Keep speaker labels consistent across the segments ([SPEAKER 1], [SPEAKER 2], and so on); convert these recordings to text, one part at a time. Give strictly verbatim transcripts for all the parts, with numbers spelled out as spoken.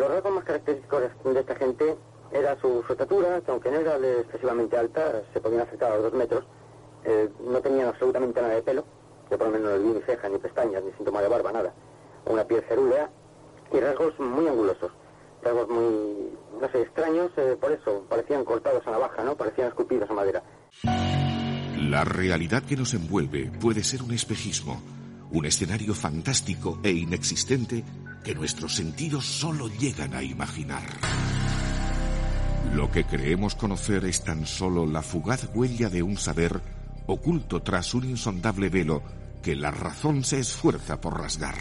[SPEAKER 1] los rasgos más característicos de esta gente era su, su estatura, que aunque no era de excesivamente alta, se podían acercar a los dos metros, eh, no tenían absolutamente nada de pelo, yo por lo menos no vi ni cejas, ni pestañas, ni síntoma de barba, nada. Una piel cerúlea y rasgos muy angulosos, rasgos muy, no sé, extraños, eh, por eso, parecían cortados a navaja, ¿no? Parecían esculpidos a madera.
[SPEAKER 2] La realidad que nos envuelve puede ser un espejismo, un escenario fantástico e inexistente que nuestros sentidos solo llegan a imaginar. Lo que creemos conocer es tan solo la fugaz huella de un saber oculto tras un insondable velo que la razón se esfuerza por rasgar.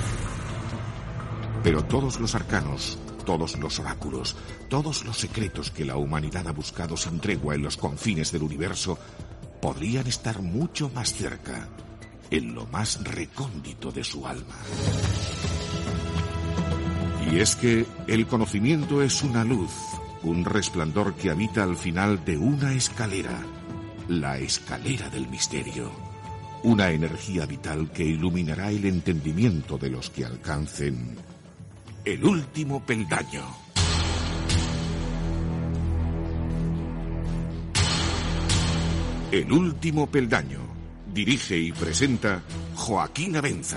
[SPEAKER 2] Pero todos los arcanos, todos los oráculos, todos los secretos que la humanidad ha buscado sin tregua en los confines del universo podrían estar mucho más cerca, en lo más recóndito de su alma. Y es que el conocimiento es una luz, un resplandor que habita al final de una escalera, la escalera del misterio, una energía vital que iluminará el entendimiento de los que alcancen el último peldaño. El último peldaño. Dirige y presenta Joaquín Abenza.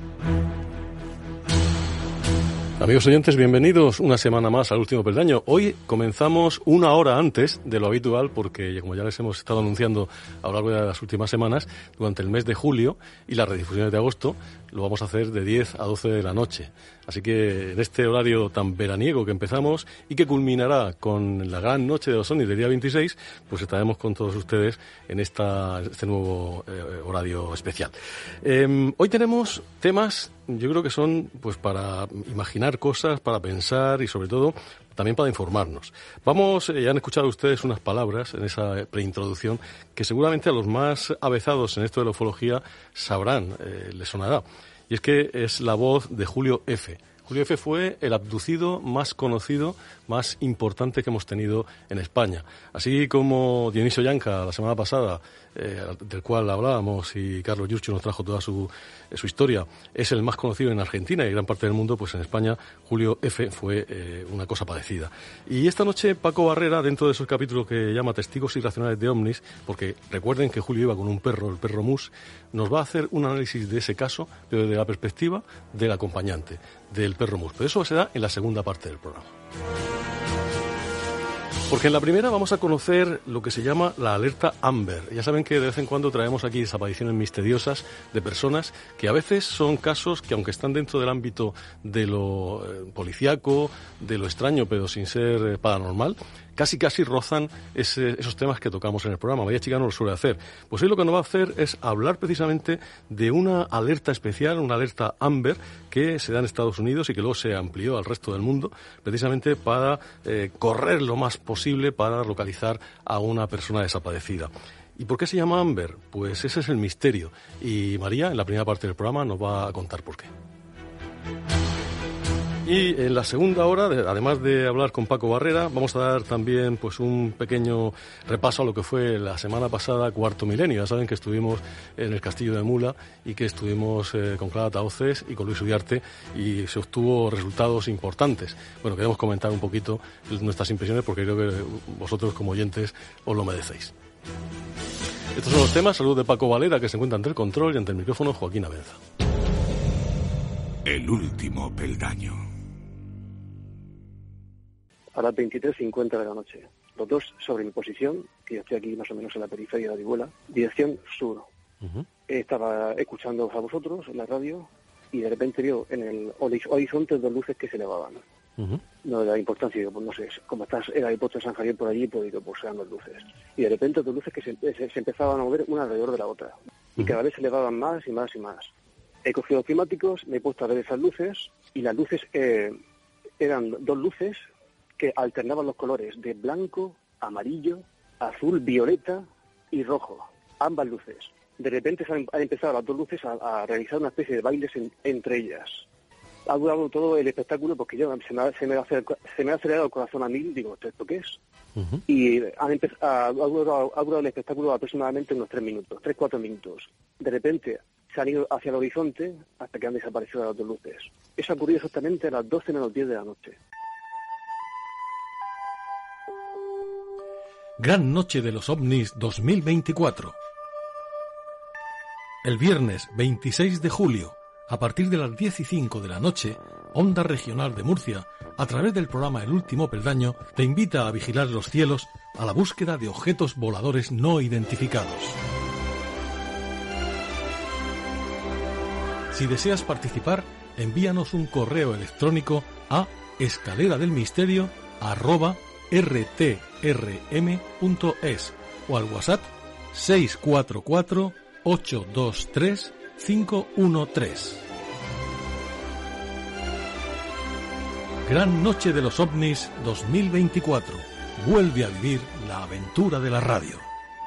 [SPEAKER 3] Amigos oyentes, bienvenidos una semana más al último peldaño. Hoy comenzamos una hora antes de lo habitual porque, como ya les hemos estado anunciando a lo largo de las últimas semanas, durante el mes de julio y las redifusiones de agosto, lo vamos a hacer de diez a doce de la noche. Así que en este horario tan veraniego que empezamos y que culminará con la gran noche de los ovnis del día veintiséis, pues estaremos con todos ustedes en esta, este nuevo eh, horario especial. Eh, hoy tenemos temas, yo creo que son pues para imaginar cosas, para pensar y sobre todo también para informarnos. Vamos, eh, ya han escuchado ustedes unas palabras en esa preintroducción que seguramente a los más avezados en esto de la ufología sabrán, eh, les sonará. Y es que es la voz de Julio F. Julio F. fue el abducido más conocido, más importante que hemos tenido en España. Así como Dionisio Yanca la semana pasada, eh, del cual hablábamos, y Carlos Yurchu nos trajo toda su, eh, su historia, es el más conocido en Argentina y gran parte del mundo, pues en España Julio F. fue eh, una cosa parecida. Y esta noche Paco Barrera, dentro de esos capítulos que llama Testigos Irracionales de OVNIs, porque recuerden que Julio iba con un perro, el perro Mus, nos va a hacer un análisis de ese caso, pero desde la perspectiva del acompañante, del perro Mus. Pero eso será en la segunda parte del programa. Porque en la primera vamos a conocer lo que se llama la alerta Amber. Ya saben que de vez en cuando traemos aquí desapariciones misteriosas de personas que a veces son casos que, aunque están dentro del ámbito de lo eh, policíaco, de lo extraño, pero sin ser eh, paranormal, casi casi rozan ese, esos temas que tocamos en el programa. María Chica no lo suele hacer. Pues hoy lo que nos va a hacer es hablar precisamente de una alerta especial, una alerta Amber, que se da en Estados Unidos y que luego se amplió al resto del mundo, precisamente para eh, correr lo más posible para localizar a una persona desaparecida. ¿Y por qué se llama Amber? Pues ese es el misterio. Y María, en la primera parte del programa, nos va a contar por qué. Y en la segunda hora, además de hablar con Paco Barrera, vamos a dar también pues un pequeño repaso a lo que fue la semana pasada Cuarto Milenio. Ya saben que estuvimos en el Castillo de Mula y que estuvimos eh, con Clara Tauces y con Luis Uriarte y se obtuvo resultados importantes. Bueno, queremos comentar un poquito nuestras impresiones porque creo que vosotros como oyentes os lo merecéis. Estos son los temas. Saludos de Paco Valera, que se encuentra ante el control, y ante el micrófono Joaquín Abenza.
[SPEAKER 2] El último peldaño.
[SPEAKER 4] A las veintitrés cincuenta de la noche. Los dos sobre mi posición, que yo estoy aquí más o menos en la periferia de Orihuela, dirección sur. Uh-huh. Estaba escuchando a vosotros en la radio y de repente vio en el horizonte dos luces que se elevaban. Uh-huh. No da importancia, digo, pues no sé, como estás en el aeropuerto de San Javier por allí, pues digo, pues sean dos luces. Y de repente dos luces que se, se, se empezaban a mover una alrededor de la otra. Y uh-huh. cada vez se elevaban más y más y más. He cogido los climáticos, me he puesto a ver esas luces y las luces eh, eran dos luces que alternaban los colores de blanco, amarillo, azul, violeta y rojo. Ambas luces. De repente se han, han empezado las dos luces a, a realizar una especie de bailes en, entre ellas. Ha durado todo el espectáculo porque yo se me ha, se me ha, se me ha acelerado el corazón a mil. Digo, ¿esto qué es? Uh-huh. Y han empezado, ha, ha, durado, ha durado el espectáculo aproximadamente unos tres minutos, tres, cuatro minutos. De repente se han ido hacia el horizonte hasta que han desaparecido las dos luces. Eso ha ocurrido exactamente a las doce menos diez de la noche.
[SPEAKER 3] Gran Noche de los OVNIs dos mil veinticuatro. El viernes veintiséis de julio, a partir de las diez y cinco de la noche, Onda Regional de Murcia, a través del programa El Último Peldaño, te invita a vigilar los cielos a la búsqueda de objetos voladores no identificados. Si deseas participar, envíanos un correo electrónico a escaleradelmisterio arroba rtrm.es o al WhatsApp seis cuatro cuatro ocho dos tres cinco uno tres. Gran Noche de los OVNIs dos mil veinticuatro. Vuelve a vivir la aventura de la radio.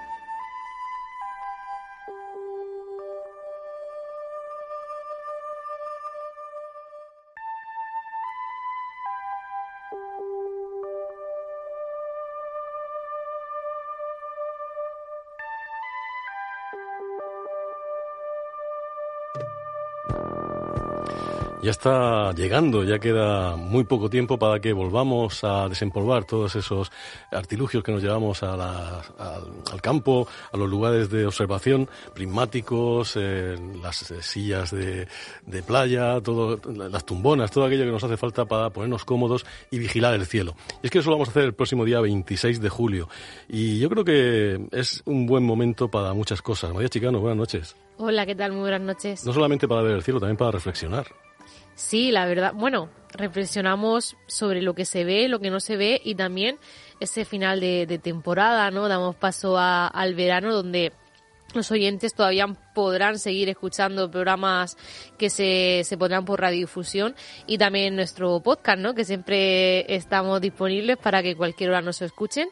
[SPEAKER 3] Ya está llegando, ya queda muy poco tiempo para que volvamos a desempolvar todos esos artilugios que nos llevamos a la, al, al campo, a los lugares de observación, prismáticos, eh, las eh, sillas de, de playa, todo, las tumbonas, todo aquello que nos hace falta para ponernos cómodos y vigilar el cielo. Y es que eso lo vamos a hacer el próximo día veintiséis de julio. Y yo creo que es un buen momento para muchas cosas. María Chicano, buenas noches.
[SPEAKER 5] Hola, ¿qué tal? Muy buenas noches.
[SPEAKER 3] No solamente para ver el cielo, también para reflexionar.
[SPEAKER 5] Sí, la verdad, bueno, reflexionamos sobre lo que se ve, lo que no se ve y también ese final de, de temporada, ¿no? Damos paso a, al verano donde los oyentes todavía podrán seguir escuchando programas que se, se pondrán por radiodifusión y también nuestro podcast, ¿no? Que siempre estamos disponibles para que cualquier hora nos escuchen.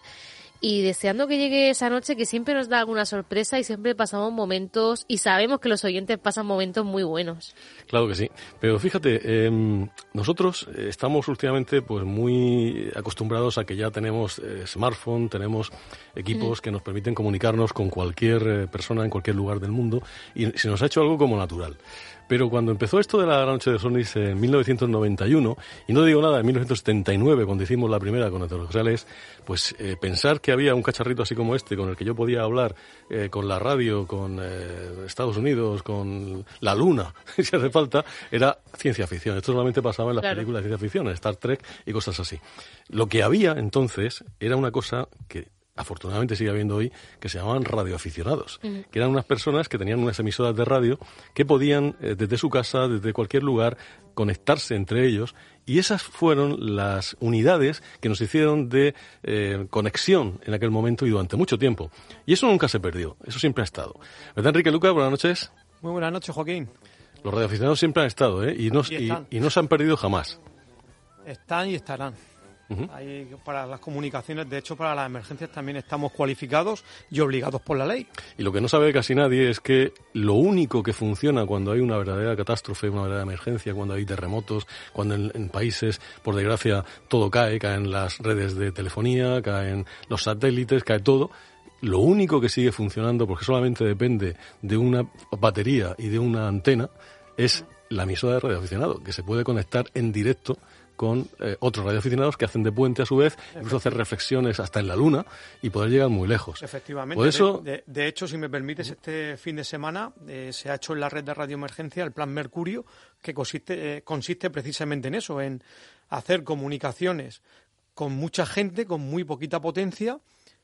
[SPEAKER 5] Y deseando que llegue esa noche que siempre nos da alguna sorpresa y siempre pasamos momentos y sabemos que los oyentes pasan momentos muy buenos.
[SPEAKER 3] Claro que sí, pero fíjate, eh, nosotros estamos últimamente pues muy acostumbrados a que ya tenemos eh, smartphone, tenemos equipos mm. que nos permiten comunicarnos con cualquier eh, persona en cualquier lugar del mundo y se nos ha hecho algo como natural. Pero cuando empezó esto de la Noche de los OVNIs en mil novecientos noventa y uno, y no digo nada, en mil novecientos setenta y nueve, cuando hicimos la primera con Heterogéneos, pues eh, pensar que había un cacharrito así como este, con el que yo podía hablar eh, con la radio, con eh, Estados Unidos, con la Luna, si hace falta, era ciencia ficción. Esto solamente pasaba en las claro. películas de ciencia ficción, en Star Trek y cosas así. Lo que había entonces era una cosa que afortunadamente sigue habiendo hoy, que se llamaban radioaficionados, uh-huh. que eran unas personas que tenían unas emisoras de radio que podían, eh, desde su casa, desde cualquier lugar, conectarse entre ellos, y esas fueron las unidades que nos hicieron de eh, conexión en aquel momento y durante mucho tiempo. Y eso nunca se perdió, eso siempre ha estado. ¿Verdad, Enrique Lucas? Buenas noches.
[SPEAKER 6] Muy buenas noches, Joaquín.
[SPEAKER 3] Los radioaficionados siempre han estado, ¿eh? Y no, y, y, y no se han perdido jamás.
[SPEAKER 6] Están y estarán. Uh-huh. Hay, para las comunicaciones, de hecho, para las emergencias también estamos cualificados y obligados por la ley.
[SPEAKER 3] Y lo que no sabe casi nadie es que lo único que funciona cuando hay una verdadera catástrofe, una verdadera emergencia, cuando hay terremotos, cuando en, en países, por desgracia, todo cae, caen las redes de telefonía, caen los satélites, cae todo. Lo único que sigue funcionando, porque solamente depende de una batería y de una antena, es la emisora de radioaficionado, que se puede conectar en directo con eh, otros radioaficionados que hacen de puente a su vez, incluso hacer reflexiones hasta en la Luna y poder llegar muy lejos.
[SPEAKER 6] Efectivamente.
[SPEAKER 3] Por eso...
[SPEAKER 6] de, de, de hecho, si me permites, este fin de semana eh, se ha hecho en la red de radioemergencia el Plan Mercurio, que consiste, eh, consiste precisamente en eso, en hacer comunicaciones con mucha gente, con muy poquita potencia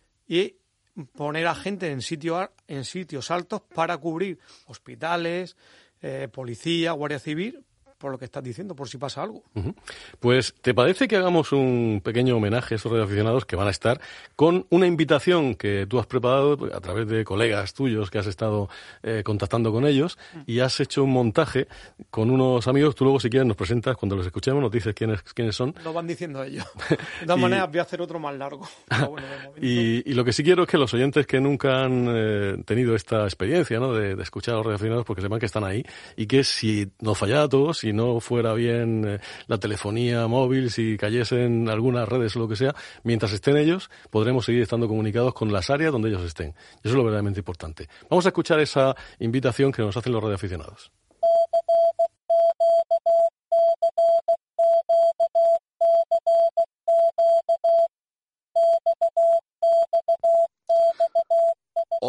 [SPEAKER 6] y poner a gente en, sitio, en sitios altos para cubrir hospitales, eh, policía, Guardia Civil, por lo que estás diciendo, por si pasa algo.
[SPEAKER 3] Uh-huh. Pues, ¿te parece que hagamos un pequeño homenaje a esos radioaficionados que van a estar con una invitación que tú has preparado a través de colegas tuyos que has estado eh, contactando con ellos y has hecho un montaje con unos amigos? Tú luego, si quieres, nos presentas, cuando los escuchemos, nos dices quiénes, quiénes son.
[SPEAKER 6] Lo van diciendo ellos. De todas y... maneras, voy a hacer otro más largo. Pero bueno, de momento...
[SPEAKER 3] y, y lo que sí quiero es que los oyentes que nunca han eh, tenido esta experiencia, ¿no?, de, de escuchar a los radioaficionados, porque sepan que están ahí y que si nos fallara a todos, si no fuera bien eh, la telefonía móvil, si cayesen algunas redes o lo que sea, mientras estén ellos, podremos seguir estando comunicados con las áreas donde ellos estén. Eso es lo verdaderamente importante. Vamos a escuchar esa invitación que nos hacen los radioaficionados.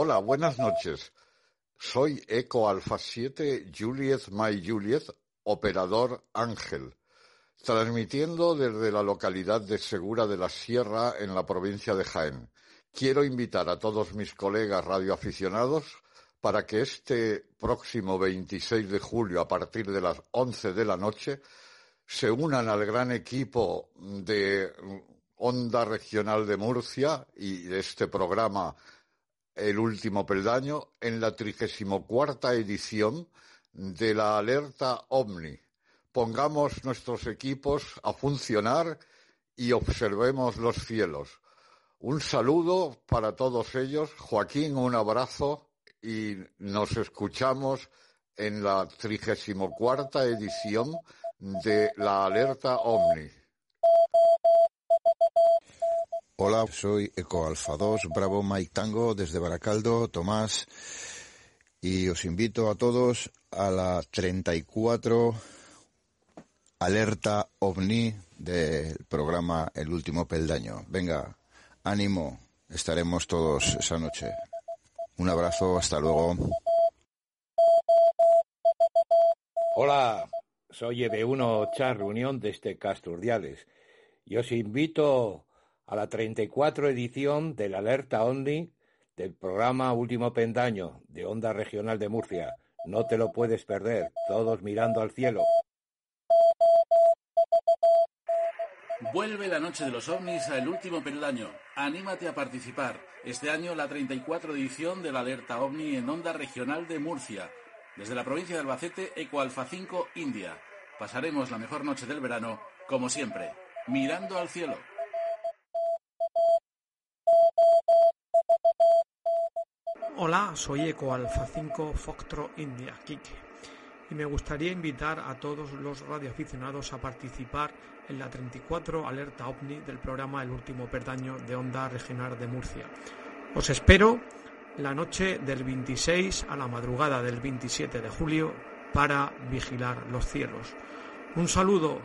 [SPEAKER 7] Hola, buenas noches. Soy Eco Alfa siete Juliet My Juliet, operador Ángel, transmitiendo desde la localidad de Segura de la Sierra, en la provincia de Jaén. Quiero invitar a todos mis colegas radioaficionados para que este próximo veintiséis de julio, a partir de las once de la noche, se unan al gran equipo de Onda Regional de Murcia y de este programa El Último Peldaño en la trigésima cuarta edición de la Alerta OVNI. Pongamos nuestros equipos a funcionar y observemos los cielos. Un saludo para todos ellos. Joaquín, un abrazo y nos escuchamos en la trigésima cuarta edición de la Alerta OVNI.
[SPEAKER 8] Hola, soy Eco Alfa dos, Bravo Mike Tango, desde Baracaldo, Tomás, y os invito a todos a la treinta y cuatro Alerta OVNI del programa El Último Peldaño. Venga, ánimo, estaremos todos esa noche. Un abrazo, hasta luego.
[SPEAKER 9] Hola, soy E B uno Char Reunión desde Casturdiales y os invito a la treinta y cuatro edición de la Alerta OVNI del programa Último Peldaño de Onda Regional de Murcia. No te lo puedes perder, todos mirando al cielo.
[SPEAKER 10] Vuelve la noche de los ovnis a El Último Peldaño. Anímate a participar. Este año la treinta y cuatro edición de la Alerta OVNI en Onda Regional de Murcia. Desde la provincia de Albacete, Eco Alfa cinco, India. Pasaremos la mejor noche del verano, como siempre, mirando al cielo.
[SPEAKER 6] Hola, soy Eco Alfa cinco Foxtrot India, Quique, y me gustaría invitar a todos los radioaficionados a participar en la treinta y cuatro Alerta OVNI del programa El Último Peldaño de Onda Regional de Murcia. Os espero la noche del veintiséis a la madrugada del veintisiete de julio para vigilar los cielos. Un saludo.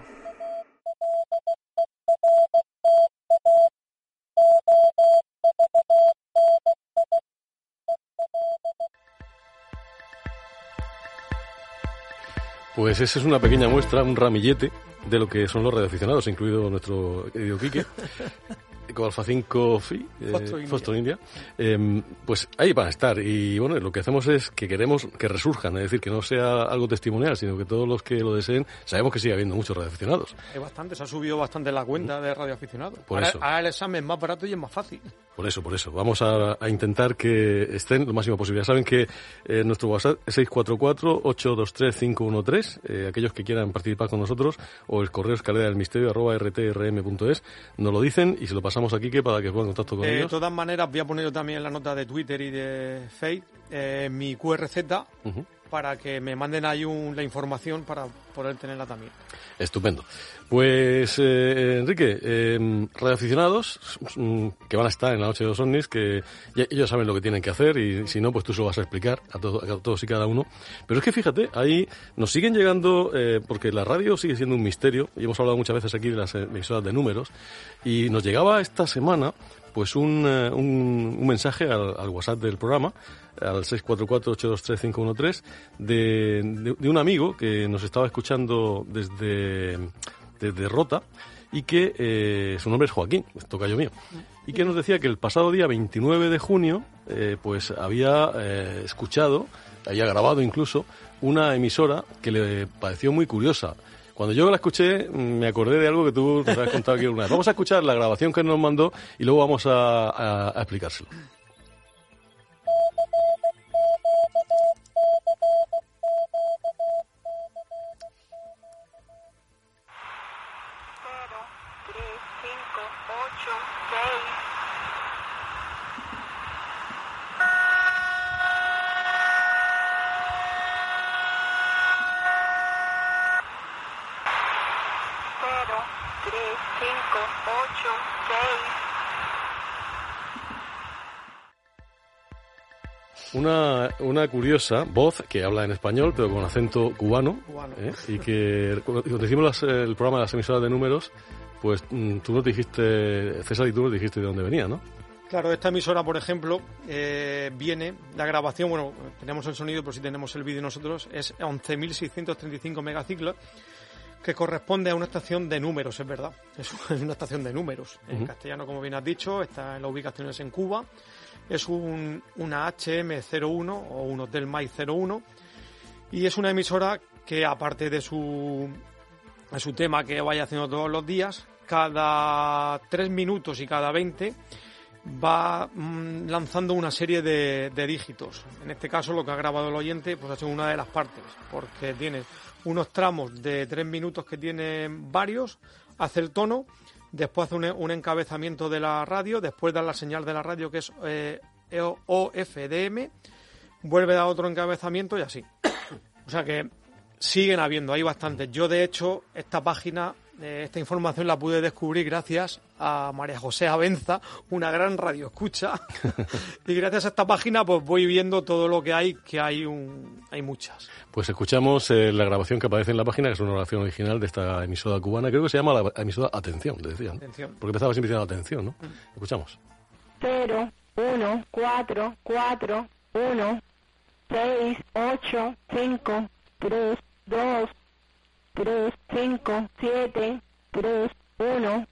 [SPEAKER 3] Pues esa es una pequeña muestra, un ramillete de lo que son los radioaficionados, incluido nuestro querido Quique, con Alfa cinco Fi, eh, Foxtrot India. Eh, pues ahí van a estar. Y bueno, lo que hacemos es que queremos que resurjan, es decir, que no sea algo testimonial, sino que todos los que lo deseen, sabemos que sigue habiendo muchos radioaficionados.
[SPEAKER 6] Es bastante, se ha subido bastante la cuenta de radioaficionados.
[SPEAKER 3] Por
[SPEAKER 6] ahora,
[SPEAKER 3] eso.
[SPEAKER 6] ahora el examen es más barato y es más fácil.
[SPEAKER 3] Por eso, por eso. Vamos a, a intentar que estén lo máximo posible. Ya saben que eh, nuestro WhatsApp es seis cuatro cuatro, ocho dos tres, cinco uno tres. Eh, aquellos que quieran participar con nosotros, o el correo escalera del misterio arroba r t r m punto es, nos lo dicen y se lo pasamos a Quique para que pongan en contacto con
[SPEAKER 6] eh,
[SPEAKER 3] ellos.
[SPEAKER 6] De todas maneras, voy a poner yo también en la nota de Twitter y de Facebook eh, mi Q R Z uh-huh. para que me manden ahí un, la información para poder tenerla también.
[SPEAKER 3] Estupendo. Pues, eh, Enrique, eh, radioaficionados que van a estar en la noche de los ovnis, que ya, ellos saben lo que tienen que hacer y si no, pues tú se lo vas a explicar a, todo, a todos y cada uno. Pero es que fíjate, ahí nos siguen llegando, eh, porque la radio sigue siendo un misterio, y hemos hablado muchas veces aquí de las emisoras de números, y nos llegaba esta semana pues un, un, un mensaje al, al WhatsApp del programa, al seis cuatro cuatro, ocho dos tres, cinco uno tres, de, de, de un amigo que nos estaba escuchando desde, desde Rota, y que eh, su nombre es Joaquín, tocayo mío, y que nos decía que el pasado día veintinueve de junio eh, pues había eh, escuchado, había grabado incluso, una emisora que le pareció muy curiosa. Cuando yo la escuché, me acordé de algo que tú nos has contado aquí alguna vez. Vamos a escuchar la grabación que nos mandó y luego vamos a, a, a explicárselo. Una, una curiosa voz que habla en español, pero con acento cubano, cubano. ¿eh? Y que cuando decimos las, el programa de las emisoras de números, pues tú nos dijiste, César y tú nos dijiste de dónde venía, ¿no?
[SPEAKER 6] Claro, esta emisora, por ejemplo, eh, viene, la grabación, bueno, tenemos el sonido, pero si tenemos el vídeo nosotros, es once mil seiscientos treinta y cinco megaciclos, que corresponde a una estación de números, es verdad. Es una estación de números. Uh-huh. En castellano, como bien has dicho, está en las ubicaciones en Cuba. Es un, una H M cero uno o un Hotel Mai cero uno. Y es una emisora que, aparte de su, de su tema que vaya haciendo todos los días, cada tres minutos y cada veinte va mmm, lanzando una serie de, de dígitos. En este caso, lo que ha grabado el oyente pues ha sido una de las partes, porque tiene unos tramos de tres minutos que tienen varios, hace el tono, después hace un, un encabezamiento de la radio, después da la señal de la radio que es eh, O F D M, vuelve a dar otro encabezamiento y así. O sea que siguen habiendo, hay bastantes. Yo, de hecho, esta página, eh, esta información la pude descubrir gracias a María José Abenza, una gran radioescucha. Y gracias a esta página pues voy viendo todo lo que hay, que hay un hay muchas.
[SPEAKER 3] Pues escuchamos eh, la grabación que aparece en la página, que es una grabación original de esta emisora cubana. Creo que se llama la emisora Atención, le decían.
[SPEAKER 6] Atención.
[SPEAKER 3] Porque empezaba siempre diciendo Atención, ¿no? Mm. Escuchamos.
[SPEAKER 11] cero, uno, cuatro, cuatro, uno, seis, ocho, cinco, tres, dos, tres, cinco, siete, tres, uno.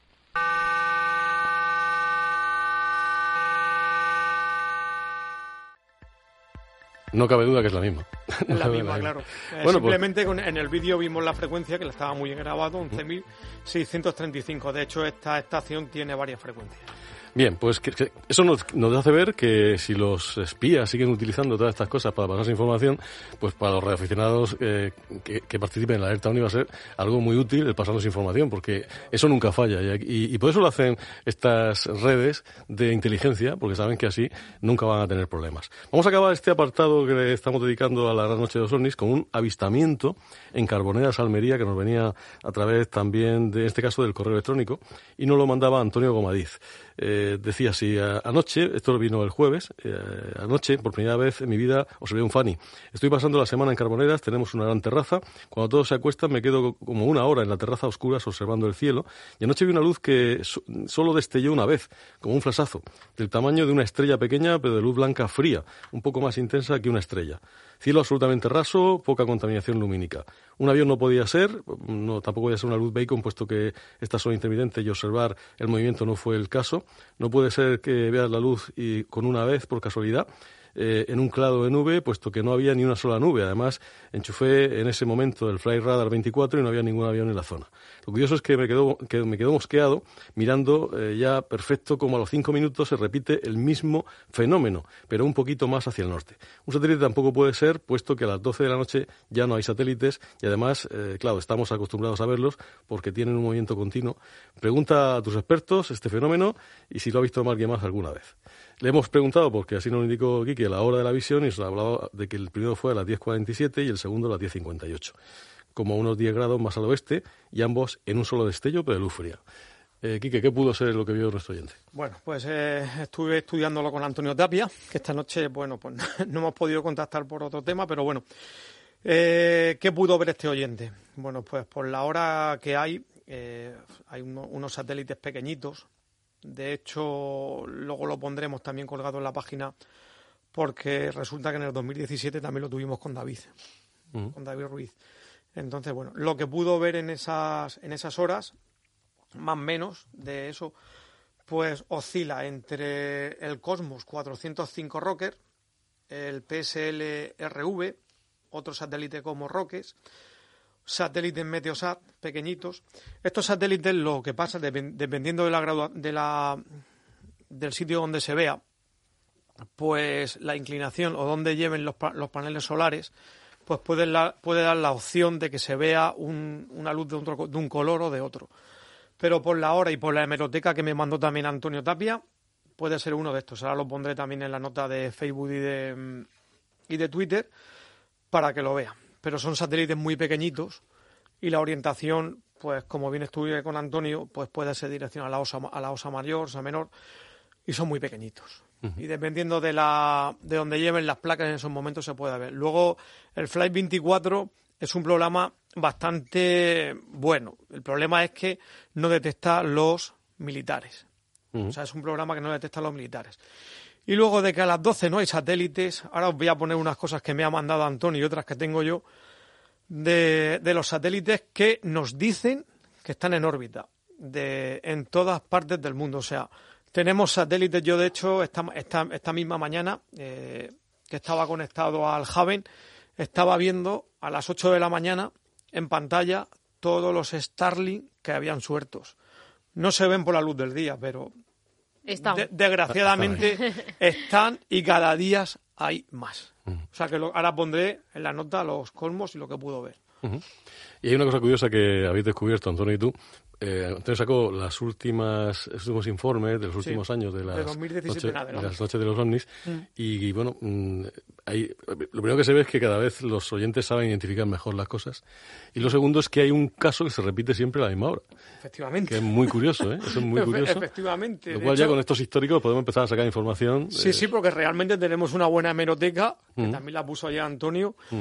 [SPEAKER 3] No cabe duda que es la misma.
[SPEAKER 6] Es la misma, claro. Eh, bueno, simplemente pues, con, en el vídeo vimos la frecuencia, que la estaba muy bien grabado, once mil seiscientos treinta y cinco. De hecho, esta estación tiene varias frecuencias.
[SPEAKER 3] Bien, pues que, que eso nos, nos hace ver que si los espías siguen utilizando todas estas cosas para pasarse información, pues para los radioaficionados eh, que, que participen en la alerta OVNI va a ser algo muy útil el pasarnos información, porque eso nunca falla. Y, y por eso lo hacen estas redes de inteligencia, porque saben que así nunca van a tener problemas. Vamos a acabar este apartado que le estamos dedicando a la Gran Noche de los OVNIs con un avistamiento en Carboneras, Almería, que nos venía a través también, de en este caso, del correo electrónico, y nos lo mandaba Antonio Gomadiz. Eh, decía así, anoche, esto vino el jueves, eh, anoche, por primera vez en mi vida, observé un Fanny. Estoy pasando la semana en Carboneras, tenemos una gran terraza. Cuando todos se acuestan, me quedo como una hora en la terraza a oscuras observando el cielo. Y anoche vi una luz que so, solo destelló una vez, como un flashazo, del tamaño de una estrella pequeña, pero de luz blanca fría, un poco más intensa que una estrella. Cielo absolutamente raso, poca contaminación lumínica. Un avión no podía ser, no, tampoco podía ser una luz Bacon, puesto que estas son intermitentes y observar el movimiento no fue el caso. No puede ser que veas la luz y con una vez, por casualidad, eh, en un clado de nube, puesto que no había ni una sola nube. Además, enchufé en ese momento el Flight Radar veinticuatro y no había ningún avión en la zona. Lo curioso es que me quedó, que me quedó mosqueado mirando eh, ya perfecto como a los cinco minutos se repite el mismo fenómeno, pero un poquito más hacia el norte. Un satélite tampoco puede ser, puesto que a las doce de la noche ya no hay satélites y además, eh, claro, estamos acostumbrados a verlos porque tienen un movimiento continuo. Pregunta a tus expertos este fenómeno y si lo ha visto alguien más alguna vez. Le hemos preguntado, porque así nos indicó Quique, la hora de la visión y nos hablaba de que el primero fue a las diez cuarenta y siete y el segundo a las diez cincuenta y ocho. Como unos diez grados más al oeste y ambos en un solo destello, pero de luz fría. Eh, Quique, ¿qué pudo ser lo que vio nuestro oyente?
[SPEAKER 6] Bueno, pues eh, estuve estudiándolo con Antonio Tapia, que esta noche, bueno, pues no hemos podido contactar por otro tema, pero bueno. Eh, ¿Qué pudo ver este oyente? Bueno, pues por la hora que hay, eh, hay uno, unos satélites pequeñitos. De hecho, luego lo pondremos también colgado en la página, porque resulta que en el dos mil diecisiete también lo tuvimos con David, uh-huh. con David Ruiz. Entonces, bueno, lo que pudo ver en esas, en esas horas, más o menos de eso, pues oscila entre el Cosmos cuatrocientos cinco Rocker, el P S L R V, otro satélite como Roques, satélites Meteosat pequeñitos. Estos satélites, lo que pasa, dependiendo de la, gradua, de la del sitio donde se vea, pues la inclinación o donde lleven los, los paneles solares, pues puede, la, puede dar la opción de que se vea un, una luz de, otro, de un color o de otro. Pero por la hora y por la hemeroteca que me mandó también Antonio Tapia, puede ser uno de estos. Ahora lo pondré también en la nota de Facebook y de, y de Twitter para que lo vean. Pero son satélites muy pequeñitos y la orientación, pues como bien estuve con Antonio, pues puede ser dirección a la osa, a la osa mayor, osa menor, y son muy pequeñitos. Uh-huh. Y dependiendo de la de donde lleven las placas en esos momentos se puede ver. Luego, el Flight veinticuatro es un programa bastante bueno. El problema es que no detecta los militares. Uh-huh. O sea, es un programa que no detectan los militares. Y luego de que a las doce no hay satélites, ahora os voy a poner unas cosas que me ha mandado Antonio y otras que tengo yo, de, de los satélites que nos dicen que están en órbita de, en todas partes del mundo. O sea, tenemos satélites. Yo, de hecho, esta, esta, esta misma mañana, eh, que estaba conectado al Haven, estaba viendo a las ocho de la mañana en pantalla todos los Starlink que habían sueltos. No se ven por la luz del día, pero de, desgraciadamente están, y cada día hay más. O sea que lo, ahora pondré en la nota los colmos y lo que puedo ver.
[SPEAKER 3] Uh-huh. Y hay una cosa curiosa que habéis descubierto, Antonio y tú. Eh, Antonio sacó las últimas, los últimos informes de los últimos sí, años de las,
[SPEAKER 6] de dos mil diecisiete
[SPEAKER 3] noche, de las noches de los ovnis. Mm. Y, y bueno, mm, hay, lo primero que se ve es que cada vez los oyentes saben identificar mejor las cosas. Y lo segundo es que hay un caso que se repite siempre a la misma hora.
[SPEAKER 6] Efectivamente.
[SPEAKER 3] Que es muy curioso, ¿eh? Eso es muy curioso.
[SPEAKER 6] Efectivamente.
[SPEAKER 3] Lo cual
[SPEAKER 6] hecho,
[SPEAKER 3] ya con estos históricos podemos empezar a sacar información.
[SPEAKER 6] Sí,
[SPEAKER 3] eh...
[SPEAKER 6] sí, porque realmente tenemos una buena hemeroteca, que mm. también la puso ayer Antonio,
[SPEAKER 3] mm.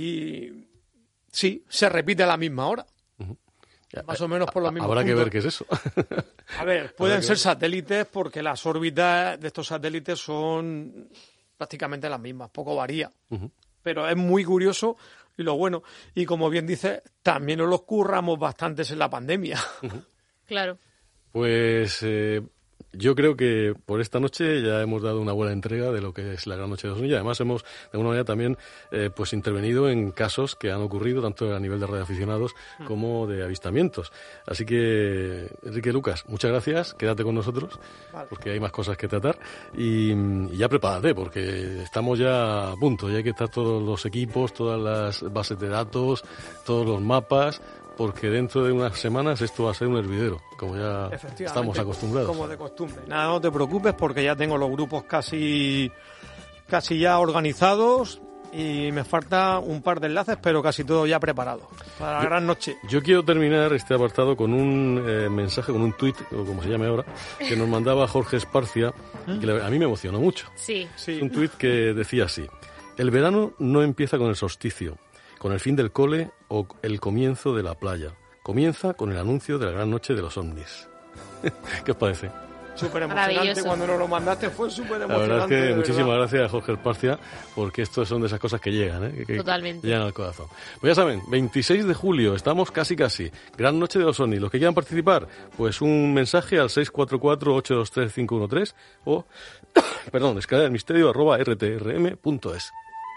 [SPEAKER 6] y sí, se repite a la misma hora.
[SPEAKER 3] Uh-huh.
[SPEAKER 6] Más o menos por los mismos
[SPEAKER 3] Habrá
[SPEAKER 6] puntos.
[SPEAKER 3] que ver qué es eso.
[SPEAKER 6] A ver, pueden ser ver. satélites porque las órbitas de estos satélites son prácticamente las mismas, poco varía.
[SPEAKER 3] Uh-huh.
[SPEAKER 6] Pero es muy curioso y lo bueno. Y como bien dice, también nos los curramos bastantes en la pandemia.
[SPEAKER 3] Uh-huh.
[SPEAKER 5] Claro.
[SPEAKER 3] Pues eh, yo creo que por esta noche ya hemos dado una buena entrega de lo que es la Gran Noche de los Ovnis y además hemos, de alguna manera, también eh, pues intervenido en casos que han ocurrido tanto a nivel de radioaficionados mm. como de avistamientos. Así que, Enrique, Lucas, muchas gracias, quédate con nosotros, vale. porque hay más cosas que tratar y, y ya prepárate, porque estamos ya a punto, ya hay que estar todos los equipos, todas las bases de datos, todos los mapas, porque dentro de unas semanas esto va a ser un hervidero, como ya estamos acostumbrados.
[SPEAKER 6] Como de costumbre. Nada, no te preocupes porque ya tengo los grupos casi, casi ya organizados y me falta un par de enlaces, pero casi todo ya preparado para la yo, gran noche.
[SPEAKER 3] Yo quiero terminar este apartado con un eh, mensaje, con un tuit, o como se llame ahora, que nos mandaba Jorge Esparcia, ¿Mm? que a mí me emocionó mucho.
[SPEAKER 5] Sí.
[SPEAKER 6] sí.
[SPEAKER 3] Es un tuit que decía así: el verano no empieza con el solsticio, con el fin del cole o el comienzo de la playa. Comienza con el anuncio de la gran noche de los ovnis. ¿Qué os parece?
[SPEAKER 6] Súper emocionante. Cuando nos lo mandaste fue súper emocionante.
[SPEAKER 3] La verdad es que muchísimas verdad. gracias a Jorge Esparcia, porque estos son de esas cosas que llegan, ¿eh? que,
[SPEAKER 5] Totalmente.
[SPEAKER 3] Que llegan al corazón. Pues ya saben, veintiséis de julio, estamos casi casi. Gran noche de los ovnis. Los que quieran participar, pues un mensaje al seis cuatro cuatro, ocho dos tres, cinco uno tres o, perdón, escalera del misterio arroba r t r m punto es.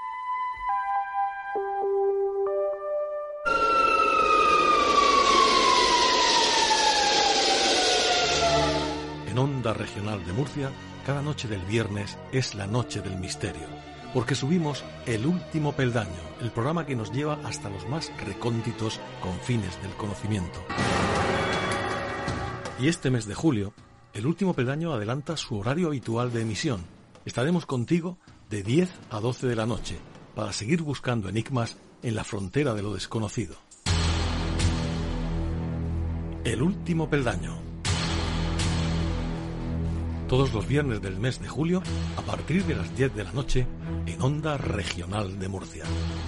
[SPEAKER 3] En Onda Regional de Murcia, cada noche del viernes es la noche del misterio, porque subimos El Último Peldaño, el programa que nos lleva hasta los más recónditos confines del conocimiento. Y este mes de julio, El Último Peldaño adelanta su horario habitual de emisión. Estaremos contigo de diez a doce de la noche, para seguir buscando enigmas en la frontera de lo desconocido. El Último Peldaño. Todos los viernes del mes de julio, a partir de las diez de la noche, en Onda Regional de Murcia.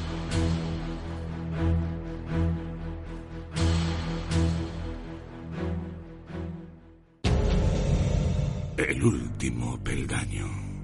[SPEAKER 2] El Último Peldaño.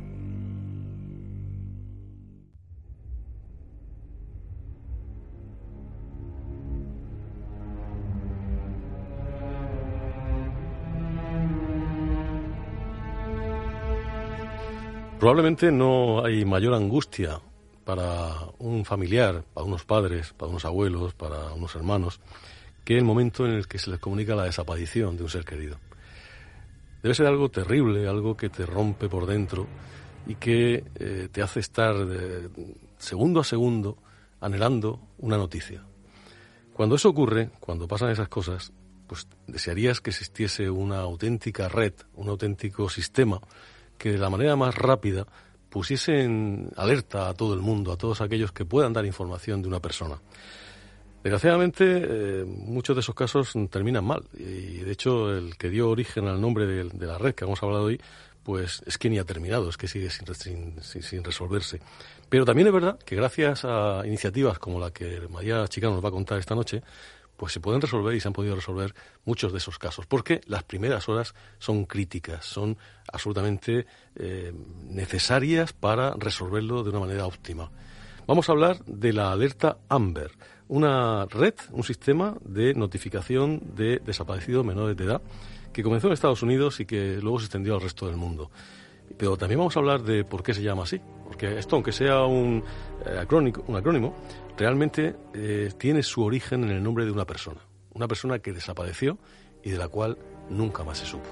[SPEAKER 3] Probablemente no hay mayor angustia para un familiar, para unos padres, para unos abuelos, para unos hermanos, que el momento en el que se les comunica la desaparición de un ser querido. Debe ser algo terrible, algo que te rompe por dentro y que eh, te hace estar de segundo a segundo anhelando una noticia. Cuando eso ocurre, cuando pasan esas cosas, pues desearías que existiese una auténtica red, un auténtico sistema que de la manera más rápida pusiese en alerta a todo el mundo, a todos aquellos que puedan dar información de una persona. Desgraciadamente, eh, muchos de esos casos terminan mal, y de hecho el que dio origen al nombre de, de la red que hemos hablado hoy, pues es que ni ha terminado, es que sigue sin, sin, sin, sin resolverse. Pero también es verdad que gracias a iniciativas como la que María Chicano nos va a contar esta noche, pues se pueden resolver y se han podido resolver muchos de esos casos, porque las primeras horas son críticas, son absolutamente eh, necesarias para resolverlo de una manera óptima. Vamos a hablar de la alerta Amber, una red, un sistema de notificación de desaparecidos menores de edad que comenzó en Estados Unidos y que luego se extendió al resto del mundo. Pero también vamos a hablar de por qué se llama así, porque esto, aunque sea un, eh, acrónico, un acrónimo, realmente eh, tiene su origen en el nombre de una persona, una persona que desapareció y de la cual nunca más se supo.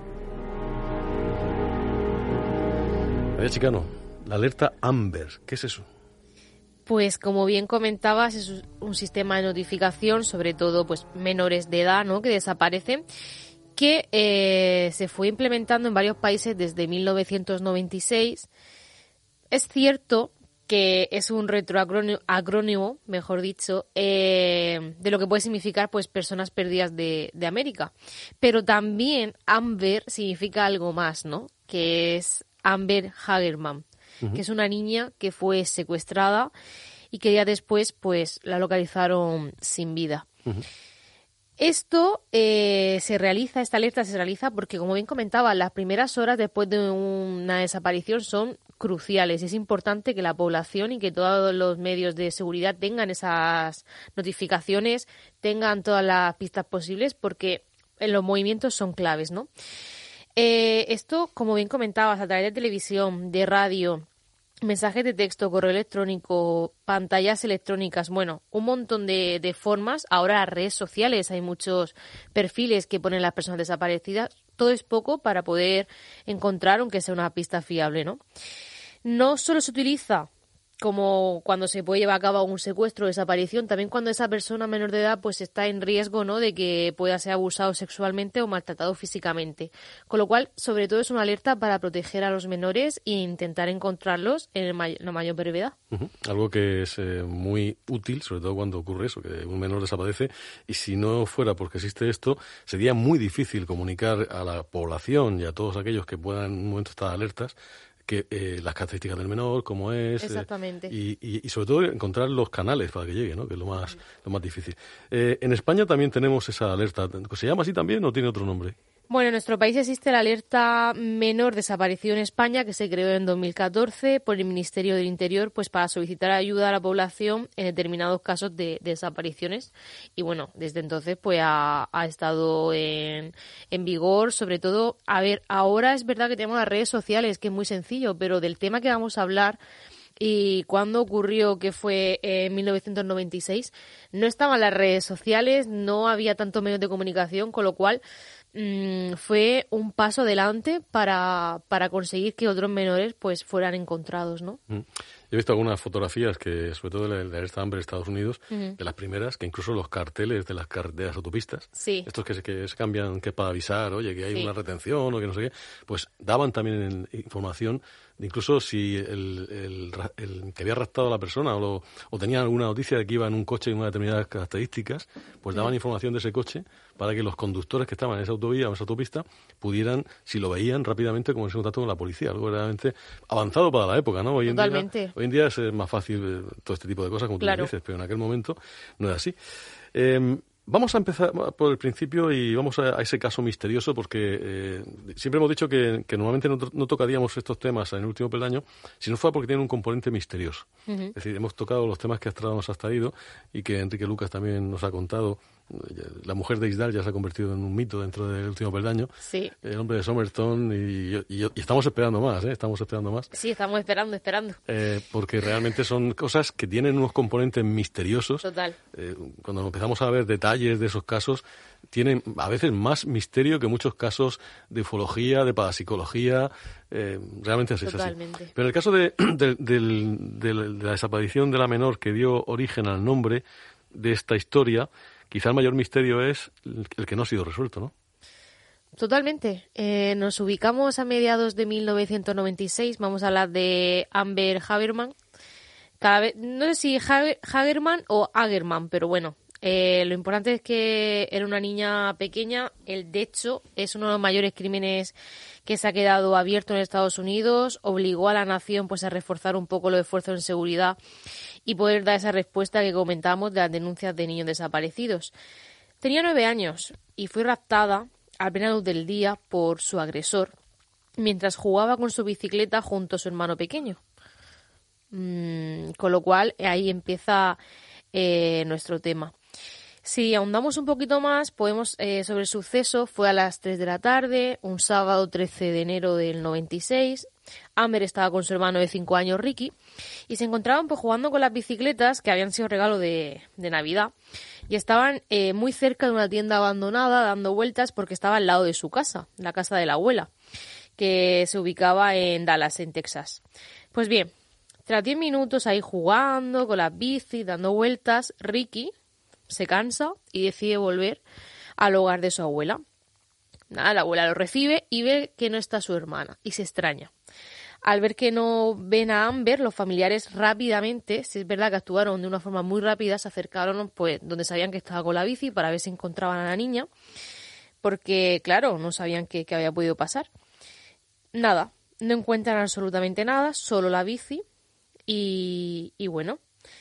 [SPEAKER 3] María Chicano, la alerta Amber, ¿qué es eso?
[SPEAKER 5] Pues como bien comentabas, es un sistema de notificación, sobre todo pues menores de edad, ¿no?, que desaparecen, que eh, se fue implementando en varios países desde mil novecientos noventa y seis. Es cierto que es un retroacrónimo, mejor dicho, eh, de lo que puede significar pues personas perdidas de, de América. Pero también Amber significa algo más, ¿no?, que es Amber Hagerman, uh-huh. que es una niña que fue secuestrada y que días después pues la localizaron sin vida. Uh-huh. Esto eh, se realiza, esta alerta se realiza porque, como bien comentaba, las primeras horas después de una desaparición son cruciales. Es importante que la población y que todos los medios de seguridad tengan esas notificaciones, tengan todas las pistas posibles, porque los movimientos son claves, ¿no? Eh, esto, como bien comentabas, a través de televisión, de radio, mensajes de texto, correo electrónico, pantallas electrónicas, bueno, un montón de, de formas. Ahora redes sociales, hay muchos perfiles que ponen las personas desaparecidas. Todo es poco para poder encontrar, aunque sea una pista fiable, ¿no? No solo se utiliza como cuando se puede llevar a cabo un secuestro o desaparición, también cuando esa persona menor de edad pues está en riesgo, ¿no?, de que pueda ser abusado sexualmente o maltratado físicamente. Con lo cual, sobre todo, es una alerta para proteger a los menores e intentar encontrarlos en el may- la mayor brevedad.
[SPEAKER 3] Uh-huh. Algo que es eh, muy útil, sobre todo cuando ocurre eso, que un menor desaparece, y si no fuera porque existe esto, sería muy difícil comunicar a la población y a todos aquellos que puedan en un momento estar alertas que eh, las características del menor, cómo es,
[SPEAKER 5] exactamente,
[SPEAKER 3] eh, y, y, y sobre todo encontrar los canales para que llegue, ¿no?, que es lo más, lo más difícil. Eh, en España también tenemos esa alerta. ¿Se llama así también o tiene otro nombre?
[SPEAKER 5] Bueno, en nuestro país existe la alerta menor desaparecido en España, que se creó en dos mil catorce por el Ministerio del Interior, pues para solicitar ayuda a la población en determinados casos de, de desapariciones. Y bueno, desde entonces pues ha, ha estado en, en vigor. Sobre todo, a ver, ahora es verdad que tenemos las redes sociales, que es muy sencillo, pero del tema que vamos a hablar y cuándo ocurrió, que fue en mil novecientos noventa y seis, no estaban las redes sociales, no había tantos medios de comunicación, con lo cual Mm, fue un paso adelante para, para conseguir que otros menores pues fueran encontrados, ¿no?
[SPEAKER 3] Mm. He visto algunas fotografías que, sobre todo de la alerta Amber de Estados Unidos, uh-huh. de las primeras, que incluso los carteles de las, de las autopistas,
[SPEAKER 5] sí.
[SPEAKER 3] estos que, que se cambian, que para avisar, oye, que hay
[SPEAKER 5] sí.
[SPEAKER 3] una retención o que no sé qué, pues daban también información de incluso si el, el, el que había raptado a la persona o, lo, o tenía alguna noticia de que iba en un coche y unas determinadas características, pues daban uh-huh. información de ese coche para que los conductores que estaban en esa autovía o en esa autopista pudieran, si lo veían rápidamente, ponerse en contacto con la policía. Algo realmente avanzado para la época, ¿no? Hoy en
[SPEAKER 5] Totalmente.
[SPEAKER 3] Día, hoy en día es más fácil todo este tipo de cosas, como tú
[SPEAKER 5] claro.
[SPEAKER 3] dices, pero en aquel momento no era así. Eh, Vamos a empezar por el principio y vamos a, a ese caso misterioso, porque eh, siempre hemos dicho que, que normalmente no, no tocaríamos estos temas en el último peldaño si no fuera porque tienen un componente misterioso. Uh-huh. Es decir, hemos tocado los temas que hasta ahora nos has traído y que Enrique Lucas también nos ha contado. La mujer de Isdal ya se ha convertido en un mito dentro del último peldaño.
[SPEAKER 5] Sí. El
[SPEAKER 3] hombre de Somerton y, y, y estamos esperando más, ¿eh? Estamos esperando más.
[SPEAKER 5] Sí, estamos esperando, esperando.
[SPEAKER 3] Eh, porque realmente son cosas que tienen unos componentes misteriosos.
[SPEAKER 5] Total.
[SPEAKER 3] Eh, cuando empezamos a ver detalles de esos casos, tienen a veces más misterio que muchos casos de ufología, de parapsicología. Eh, realmente es
[SPEAKER 5] Totalmente.
[SPEAKER 3] así. Pero en el caso de, de, de, de, de la desaparición de la menor que dio origen al nombre de esta historia, quizá el mayor misterio es el que no ha sido resuelto, ¿no?
[SPEAKER 5] Totalmente. Eh, nos ubicamos a mediados de mil novecientos noventa y seis. Vamos a hablar de Amber Hagerman. Cada vez, no sé si Hager, Hagerman o Hagerman, pero bueno, Eh, lo importante es que era una niña pequeña. El, de hecho, es uno de los mayores crímenes que se ha quedado abierto en Estados Unidos. Obligó a la nación pues a reforzar un poco los esfuerzos en seguridad y poder dar esa respuesta que comentamos de las denuncias de niños desaparecidos. Tenía nueve años y fue raptada a plena luz del día por su agresor mientras jugaba con su bicicleta junto a su hermano pequeño. Mm, con lo cual, ahí empieza eh, nuestro tema. Si ahondamos un poquito más, podemos eh, sobre el suceso. Fue a las tres de la tarde, un sábado trece de enero del noventa y seis. Amber estaba con su hermano de cinco años, Ricky, y se encontraban pues jugando con las bicicletas que habían sido regalo de, de Navidad, y estaban eh, muy cerca de una tienda abandonada dando vueltas porque estaba al lado de su casa, la casa de la abuela, que se ubicaba en Dallas, en Texas. Pues bien, tras diez minutos ahí jugando con las bicis, dando vueltas, Ricky se cansa y decide volver al hogar de su abuela. Nada, la abuela lo recibe y ve que no está su hermana y se extraña. Al ver que no ven a Amber, los familiares rápidamente, si es verdad que actuaron de una forma muy rápida, se acercaron pues donde sabían que estaba con la bici para ver si encontraban a la niña, porque claro, no sabían qué, qué había podido pasar. Nada, no encuentran absolutamente nada, solo la bici y, y bueno,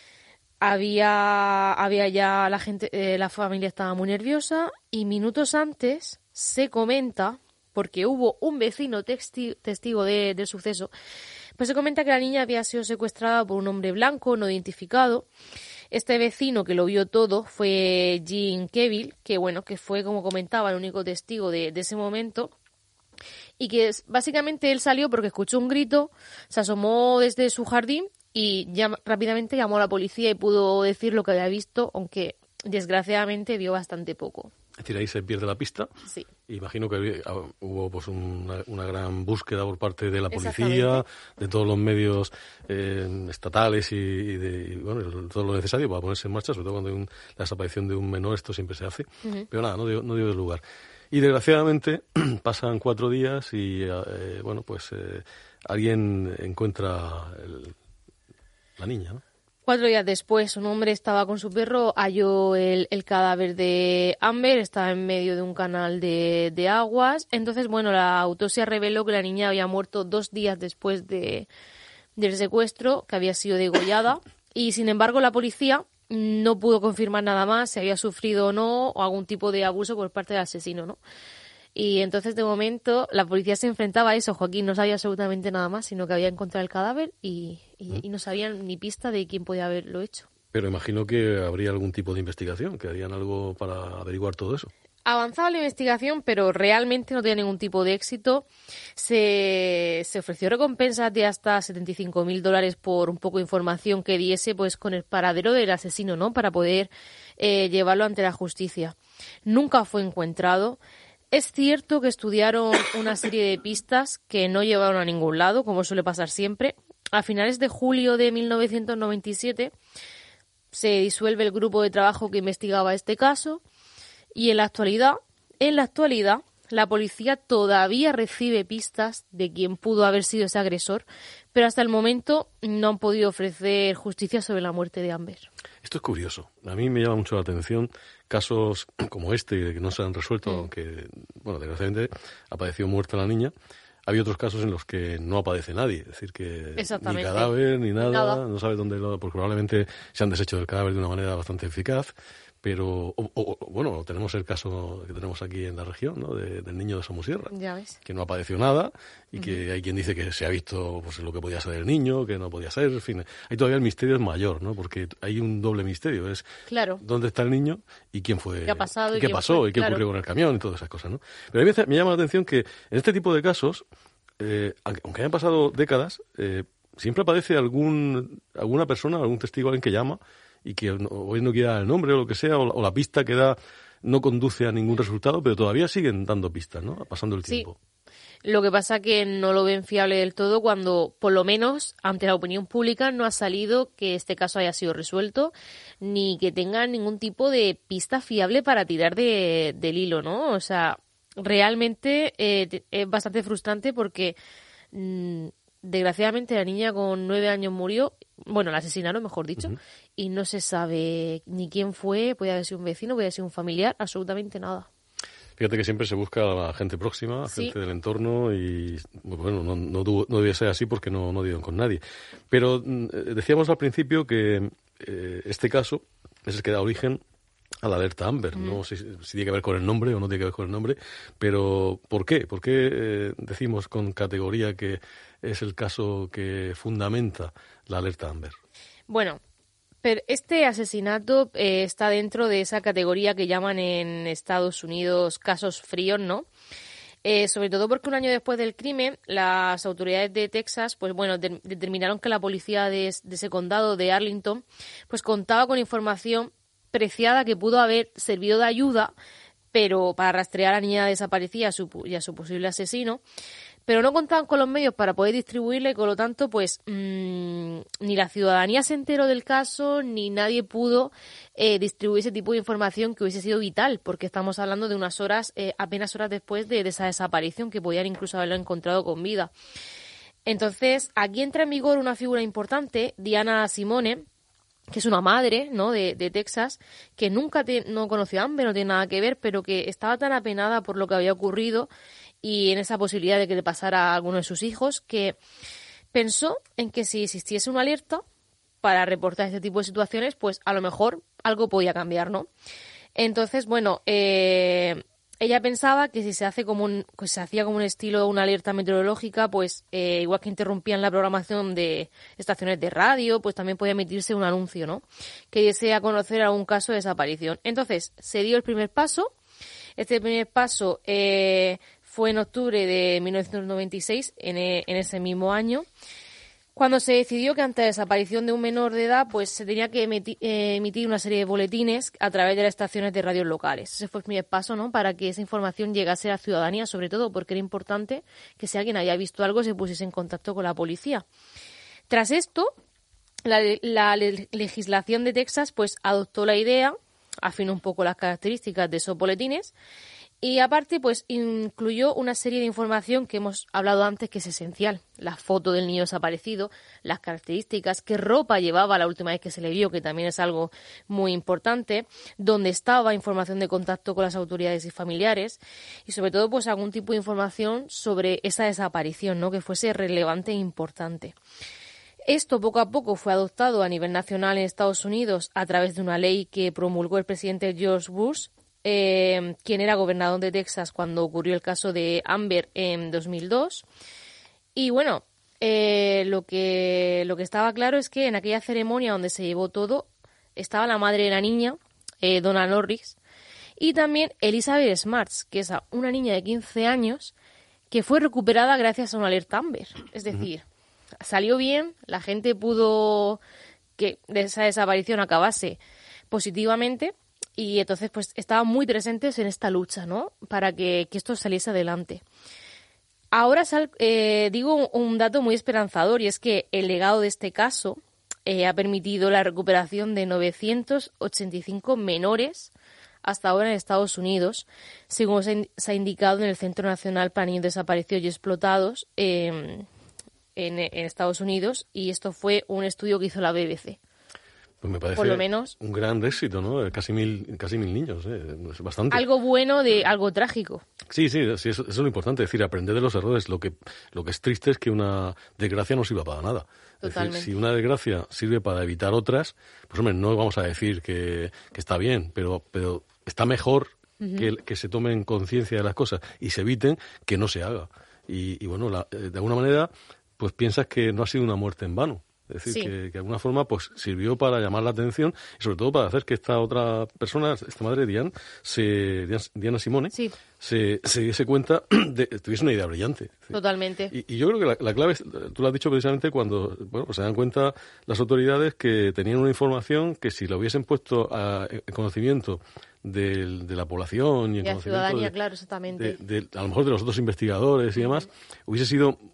[SPEAKER 5] había, había ya la gente, eh, la familia estaba muy nerviosa y minutos antes se comenta, porque hubo un vecino testi- testigo de, del suceso, pues se comenta que la niña había sido secuestrada por un hombre blanco no identificado. Este vecino que lo vio todo fue Jean Keville, que bueno, que fue, como comentaba, el único testigo de, de ese momento, y que es, básicamente él salió porque escuchó un grito, se asomó desde su jardín y ya rápidamente llamó a la policía y pudo decir lo que había visto, aunque desgraciadamente vio bastante poco.
[SPEAKER 3] Es decir, ahí se pierde la pista.
[SPEAKER 5] Sí.
[SPEAKER 3] Imagino que hubo pues una, una gran búsqueda por parte de la policía, de todos los medios eh, estatales y, y de y, bueno, todo lo necesario para ponerse en marcha, sobre todo cuando hay un, la desaparición de un menor, esto siempre se hace. Uh-huh. Pero nada, no dio, no dio lugar. Y desgraciadamente pasan cuatro días y eh, bueno, pues eh, alguien encuentra el, la niña, ¿no?
[SPEAKER 5] Cuatro días después, un hombre estaba con su perro, halló el, el cadáver de Amber, estaba en medio de un canal de, de aguas. Entonces, bueno, la autopsia reveló que la niña había muerto dos días después de, del secuestro, que había sido degollada. Y, sin embargo, la policía no pudo confirmar nada más, si había sufrido o no, o algún tipo de abuso por parte del asesino, ¿no? Y entonces, de momento, la policía se enfrentaba a eso. Joaquín no sabía absolutamente nada más, sino que había encontrado el cadáver y, y, ¿Mm? y no sabían ni pista de quién podía haberlo hecho.
[SPEAKER 3] Pero imagino que habría algún tipo de investigación, que harían algo para averiguar todo eso.
[SPEAKER 5] Avanzaba la investigación, pero realmente no tenía ningún tipo de éxito. Se, se ofreció recompensas de hasta setenta y cinco mil dólares por un poco de información que diese pues con el paradero del asesino, ¿no? Para poder eh, llevarlo ante la justicia. Nunca fue encontrado. Es cierto que estudiaron una serie de pistas que no llevaron a ningún lado, como suele pasar siempre. A finales de julio de mil novecientos noventa y siete se disuelve el grupo de trabajo que investigaba este caso y en la actualidad, en la actualidad, la policía todavía recibe pistas de quién pudo haber sido ese agresor, pero hasta el momento no han podido ofrecer justicia sobre la muerte de Amber.
[SPEAKER 3] Esto es curioso. A mí me llama mucho la atención casos como este, que no se han resuelto, mm. aunque, bueno, desgraciadamente apareció muerta la niña. Había otros casos en los que no aparece nadie, es decir, que ni cadáver, ni nada, nada. no sabe dónde lo... Porque probablemente se han deshecho del cadáver de una manera bastante eficaz, pero, o, o, bueno, tenemos el caso que tenemos aquí en la región, ¿no? De, del niño de Somosierra,
[SPEAKER 5] ya ves.
[SPEAKER 3] Que no apareció nada y
[SPEAKER 5] Uh-huh.
[SPEAKER 3] que hay quien dice que se ha visto pues lo que podía ser el niño, que no podía ser, en fin. Ahí todavía el misterio es mayor, ¿no? Porque hay un doble misterio, es
[SPEAKER 5] claro.
[SPEAKER 3] dónde está el niño y quién fue,
[SPEAKER 5] qué ha pasado,
[SPEAKER 3] y
[SPEAKER 5] y
[SPEAKER 3] qué
[SPEAKER 5] quién
[SPEAKER 3] pasó
[SPEAKER 5] fue,
[SPEAKER 3] y qué
[SPEAKER 5] claro.
[SPEAKER 3] ocurrió con el camión y todas esas cosas, ¿no? Pero a mí me, me llama la atención que en este tipo de casos, eh, aunque hayan pasado décadas, eh, siempre aparece algún alguna persona, algún testigo, alguien que llama y que hoy no quiera el nombre o lo que sea, o la, o la pista que da no conduce a ningún resultado, pero todavía siguen dando pistas, ¿no? Pasando el tiempo.
[SPEAKER 5] Sí. Lo que pasa que no lo ven fiable del todo cuando, por lo menos, ante la opinión pública no ha salido que este caso haya sido resuelto ni que tengan ningún tipo de pista fiable para tirar de, del hilo, ¿no? O sea, realmente eh, es bastante frustrante porque mmm, desgraciadamente la niña con nueve años murió, bueno, la asesinaron, mejor dicho, uh-huh. y no se sabe ni quién fue, podía haber sido un vecino, podía haber sido un familiar, absolutamente nada.
[SPEAKER 3] Fíjate que siempre se busca a la gente próxima,
[SPEAKER 5] sí.
[SPEAKER 3] gente del entorno y, bueno, no, no, no debía ser así porque no, no dieron con nadie. Pero eh, decíamos al principio que eh, este caso es el que da origen a la alerta Amber. Mm. No sé si, si tiene que ver con el nombre o no tiene que ver con el nombre, pero ¿por qué? ¿Por qué eh, decimos con categoría que es el caso que fundamenta la alerta Amber?
[SPEAKER 5] Bueno, pero este asesinato eh, está dentro de esa categoría que llaman en Estados Unidos casos fríos, ¿no? Eh, sobre todo porque un año después del crimen, las autoridades de Texas, pues bueno, de- determinaron que la policía de, de ese condado de Arlington, pues contaba con información preciada que pudo haber servido de ayuda, pero para rastrear a la niña desaparecida y a su, y a su posible asesino. Pero no contaban con los medios para poder distribuirla y, por lo tanto, pues mmm, ni la ciudadanía se enteró del caso, ni nadie pudo eh, distribuir ese tipo de información que hubiese sido vital, porque estamos hablando de unas horas, eh, apenas horas después de, de esa desaparición, que podían incluso haberlo encontrado con vida. Entonces, aquí entra en vigor una figura importante, Diana Simone, que es una madre, ¿no?, de, de Texas, que nunca te, no conoció a Amber, no tiene nada que ver, pero que estaba tan apenada por lo que había ocurrido y en esa posibilidad de que le pasara a alguno de sus hijos, que pensó en que si existiese una alerta para reportar este tipo de situaciones, pues a lo mejor algo podía cambiar, ¿no? Entonces, bueno, eh, ella pensaba que si se hace como un, pues se hacía como un estilo, una alerta meteorológica, pues eh, igual que interrumpían la programación de estaciones de radio, pues también podía emitirse un anuncio, ¿no?, que diese a conocer algún caso de desaparición. Entonces, se dio el primer paso. Este primer paso eh, fue en octubre de mil novecientos noventa y seis, en, e, en ese mismo año, cuando se decidió que ante la desaparición de un menor de edad, pues se tenía que emitir, eh, emitir una serie de boletines a través de las estaciones de radios locales. Ese fue el primer paso, ¿no?, para que esa información llegase a la ciudadanía, sobre todo porque era importante que si alguien había visto algo se pusiese en contacto con la policía. Tras esto, la, la legislación de Texas pues adoptó la idea, afinó un poco las características de esos boletines y aparte pues incluyó una serie de información que hemos hablado antes que es esencial. La foto del niño desaparecido, las características, qué ropa llevaba la última vez que se le vio, que también es algo muy importante, dónde estaba, información de contacto con las autoridades y familiares y sobre todo pues algún tipo de información sobre esa desaparición, ¿no?, que fuese relevante e importante. Esto poco a poco fue adoptado a nivel nacional en Estados Unidos a través de una ley que promulgó el presidente George Bush, eh, quien era gobernador de Texas cuando ocurrió el caso de Amber en dos mil dos. Y bueno, eh, lo que lo que estaba claro es que en aquella ceremonia donde se llevó todo estaba la madre de la niña, eh, Donna Norris, y también Elizabeth Smarts, que es una niña de quince años que fue recuperada gracias a una alerta Amber. Es decir, salió bien, la gente pudo que de esa desaparición acabase positivamente y entonces pues estaban muy presentes en esta lucha, ¿no?, para que, que esto saliese adelante. Ahora sal, eh, digo un dato muy esperanzador y es que el legado de este caso eh, ha permitido la recuperación de novecientos ochenta y cinco menores hasta ahora en Estados Unidos, según se, se ha indicado en el Centro Nacional para Niños Desaparecidos y Explotados eh, en, en Estados Unidos, y esto fue un estudio que hizo la B B C.
[SPEAKER 3] Pues me parece
[SPEAKER 5] por lo menos
[SPEAKER 3] un gran éxito, ¿no? Casi mil, casi mil niños, ¿eh? Es bastante.
[SPEAKER 5] Algo bueno de algo trágico.
[SPEAKER 3] Sí, sí, sí, eso, eso es lo importante, es decir, aprender de los errores. Lo que, lo que es triste es que una desgracia no sirva para nada.
[SPEAKER 5] Totalmente.
[SPEAKER 3] Es decir, si una desgracia sirve para evitar otras, pues hombre, no vamos a decir que, que está bien, pero, pero está mejor uh-huh. que, que se tomen conciencia de las cosas y se eviten que no se haga. Y, y bueno, la, de alguna manera, pues piensas que no ha sido una muerte en vano. Es decir, sí. que, que de alguna forma pues sirvió para llamar la atención y sobre todo para hacer que esta otra persona, esta madre, Diana, se, Diana Simone,
[SPEAKER 5] sí.
[SPEAKER 3] se, se diese cuenta, de, tuviese una idea brillante.
[SPEAKER 5] Totalmente.
[SPEAKER 3] Y, y yo creo que la, la clave, tú lo has dicho precisamente cuando bueno, pues se dan cuenta las autoridades que tenían una información que si la hubiesen puesto a, en conocimiento de, de la población y en
[SPEAKER 5] y
[SPEAKER 3] conocimiento
[SPEAKER 5] ciudadanía,
[SPEAKER 3] de,
[SPEAKER 5] claro, exactamente.
[SPEAKER 3] De, de, a lo mejor de los otros investigadores y demás, hubiese sido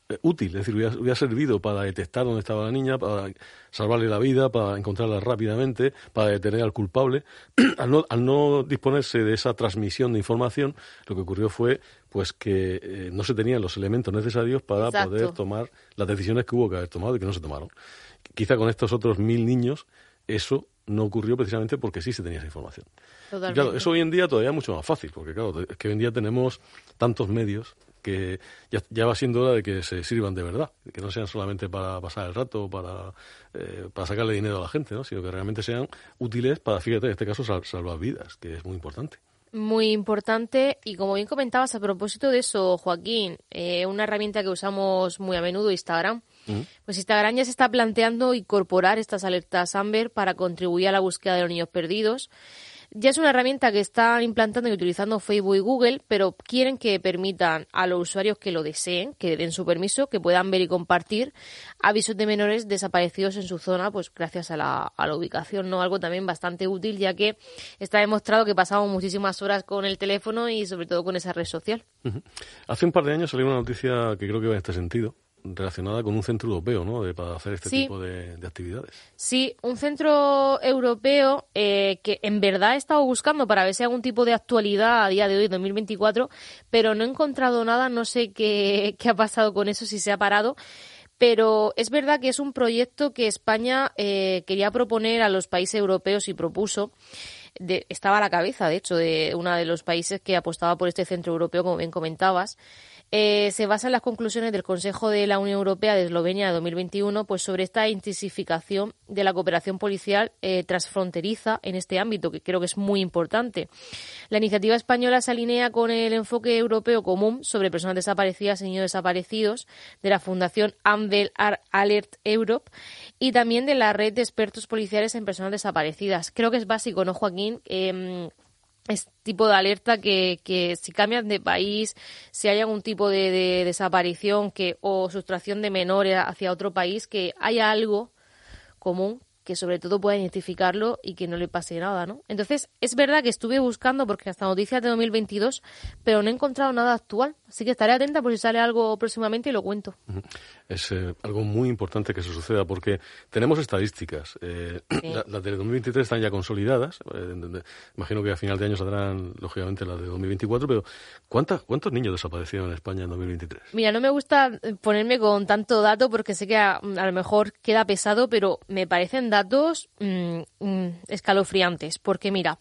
[SPEAKER 3] eh, útil, es decir, hubiera, hubiera servido para detectar dónde estaba la niña, para salvarle la vida, para encontrarla rápidamente, para detener al culpable. al, no, al no disponerse de esa transmisión de información, lo que ocurrió fue pues que eh, no se tenían los elementos necesarios para Exacto. poder tomar las decisiones que hubo que haber tomado y que no se tomaron. Quizá con estos otros mil niños eso no ocurrió precisamente porque sí se tenía esa información. Y claro, eso hoy en día todavía es mucho más fácil, porque claro, es que hoy en día tenemos tantos medios que ya, ya va siendo hora de que se sirvan de verdad, que no sean solamente para pasar el rato, para, eh, para sacarle dinero a la gente, ¿no? Sino que realmente sean útiles para, fíjate, en este caso, sal, salvar vidas, que es muy importante.
[SPEAKER 5] Muy importante, y como bien comentabas, a propósito de eso, Joaquín, eh, una herramienta que usamos muy a menudo, Instagram. Uh-huh. Pues Instagram ya se está planteando incorporar estas alertas Amber para contribuir a la búsqueda de los niños perdidos. Ya es una herramienta que están implantando y utilizando Facebook y Google, pero quieren que permitan a los usuarios que lo deseen, que den su permiso, que puedan ver y compartir avisos de menores desaparecidos en su zona, pues gracias a la, a la ubicación, ¿no? Algo también bastante útil, ya que está demostrado que pasamos muchísimas horas con el teléfono y sobre todo con esa red social.
[SPEAKER 3] Uh-huh. Hace un par de años salió una noticia que creo que va en este sentido, relacionada con un centro europeo, ¿no?, de, para hacer este sí. tipo de, de actividades.
[SPEAKER 5] Sí, un centro europeo eh, que en verdad he estado buscando para ver si hay algún tipo de actualidad a día de hoy, dos mil veinticuatro, pero no he encontrado nada, no sé qué, qué ha pasado con eso, si se ha parado. Pero es verdad que es un proyecto que España eh, quería proponer a los países europeos y propuso. De, estaba a la cabeza, de hecho, de uno de los países que apostaba por este centro europeo, como bien comentabas. Eh, se basa en las conclusiones del Consejo de la Unión Europea de Eslovenia de dos mil veintiuno, pues sobre esta intensificación de la cooperación policial eh, transfronteriza en este ámbito, que creo que es muy importante. La iniciativa española se alinea con el enfoque europeo común sobre personas desaparecidas y niños desaparecidos de la Fundación Amber Alert Europe y también de la red de expertos policiales en personas desaparecidas. Creo que es básico, ¿no, Joaquín? Eh, Es tipo de alerta que, que si cambian de país, si hay algún tipo de, de desaparición que o sustracción de menores hacia otro país, que haya algo común que sobre todo pueda identificarlo y que no le pase nada, ¿no? Entonces, es verdad que estuve buscando, porque hasta noticias de dos mil veintidós, pero no he encontrado nada actual. Así que estaré atenta por si sale algo próximamente y lo cuento.
[SPEAKER 3] Es eh, algo muy importante que eso suceda, porque tenemos estadísticas. Eh, sí. Las la de dos mil veintitrés están ya consolidadas. Eh, de, de, imagino que a final de año saldrán, lógicamente, las de dos mil veinticuatro, pero ¿cuántas, ¿cuántos niños desaparecieron en España en dos mil veintitrés?
[SPEAKER 5] Mira, no me gusta ponerme con tanto dato porque sé que a, a lo mejor queda pesado, pero me parecen datos mmm, mmm, escalofriantes. Porque, mira,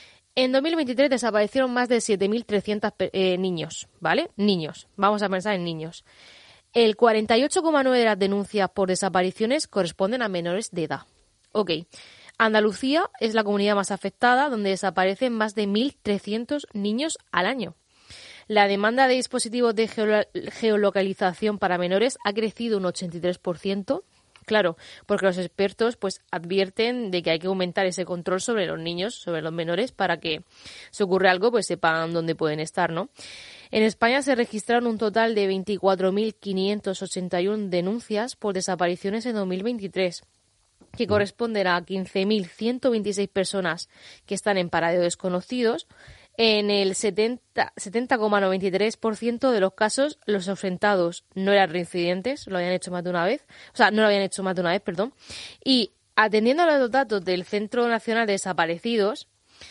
[SPEAKER 5] en dos mil veintitrés desaparecieron más de siete mil trescientos eh, niños, ¿vale? Niños. Vamos a pensar en niños. El cuarenta y ocho coma nueve por ciento de las denuncias por desapariciones corresponden a menores de edad. Ok. Andalucía es la comunidad más afectada, donde desaparecen más de mil trescientos niños al año. La demanda de dispositivos de geolo- geolocalización para menores ha crecido un ochenta y tres por ciento. Claro, porque los expertos pues advierten de que hay que aumentar ese control sobre los niños, sobre los menores, para que si ocurre algo pues sepan dónde pueden estar, ¿no? En España se registraron un total de veinticuatro mil quinientas ochenta y una denuncias por desapariciones en dos mil veintitrés, que corresponden a quince mil ciento veintiséis personas que están en paradero desconocidos. En el setenta coma noventa y tres por ciento de los casos, los ausentados no eran reincidentes, lo habían hecho más de una vez, o sea, no lo habían hecho más de una vez, perdón. Y atendiendo a los datos del Centro Nacional de Desaparecidos,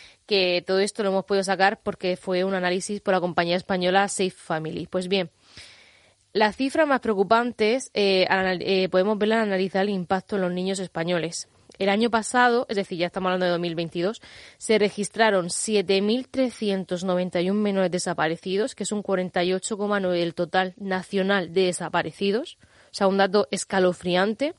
[SPEAKER 5] que todo esto lo hemos podido sacar porque fue un análisis por la compañía española Safe Family. Pues bien, las cifras más preocupantes eh, anal- eh, podemos verlas al analizar el impacto en los niños españoles. El año pasado, es decir, ya estamos hablando de dos mil veintidós, se registraron siete mil trescientos noventa y uno menores desaparecidos, que es un cuarenta y ocho coma nueve por ciento del total nacional de desaparecidos, o sea, un dato escalofriante.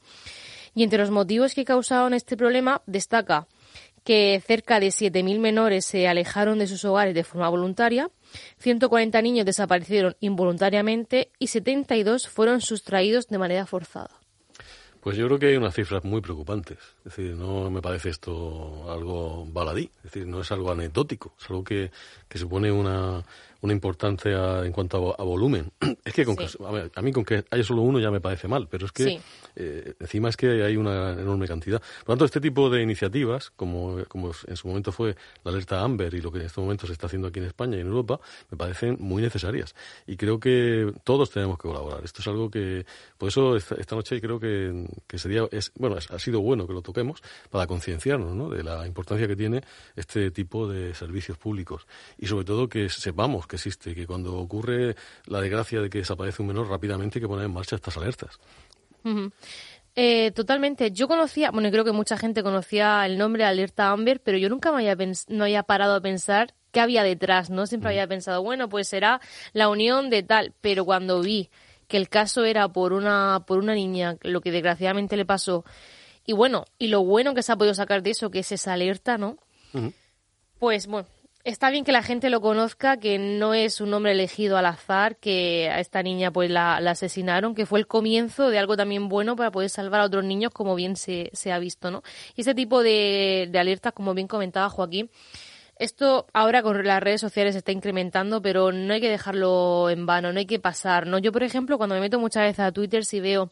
[SPEAKER 5] Y entre los motivos que causaron este problema destaca que cerca de siete mil menores se alejaron de sus hogares de forma voluntaria, ciento cuarenta niños desaparecieron involuntariamente y setenta y dos fueron sustraídos de manera forzada.
[SPEAKER 3] Pues yo creo que hay unas cifras muy preocupantes. Es decir, no me parece esto algo baladí. Es decir, no es algo anecdótico. Es algo que, que supone una, una importancia en cuanto a, a volumen. Es que, con sí. que a, ver, a mí con que haya solo uno ya me parece mal, pero es que sí. eh, encima es que hay una enorme cantidad. Por lo tanto, este tipo de iniciativas, como, como en su momento fue la alerta Amber y lo que en este momento se está haciendo aquí en España y en Europa, me parecen muy necesarias. Y creo que todos tenemos que colaborar. Esto es algo que, por eso esta, esta noche creo que, que sería, es, bueno, es, ha sido bueno que lo toquemos para concienciarnos, ¿no?, de la importancia que tiene este tipo de servicios públicos. Y sobre todo que sepamos que existe, que cuando ocurre la desgracia de que desaparece un menor, rápidamente hay que poner en marcha estas alertas.
[SPEAKER 5] Uh-huh. Eh, totalmente. Yo conocía, bueno, creo que mucha gente conocía el nombre de Alerta Amber, pero yo nunca me había, pens- no había parado a pensar qué había detrás, ¿no? Siempre uh-huh. había pensado, bueno, pues será la unión de tal, pero cuando vi que el caso era por una, por una niña, lo que desgraciadamente le pasó, y bueno, y lo bueno que se ha podido sacar de eso, que es esa alerta, ¿no? Uh-huh. Pues bueno, está bien que la gente lo conozca, que no es un nombre elegido al azar, que a esta niña pues la, la asesinaron, que fue el comienzo de algo también bueno para poder salvar a otros niños, como bien se, se ha visto, ¿no? Y ese tipo de, de alertas, como bien comentaba Joaquín, esto ahora con las redes sociales se está incrementando, pero no hay que dejarlo en vano, no hay que pasar, ¿no? Yo, por ejemplo, cuando me meto muchas veces a Twitter, si veo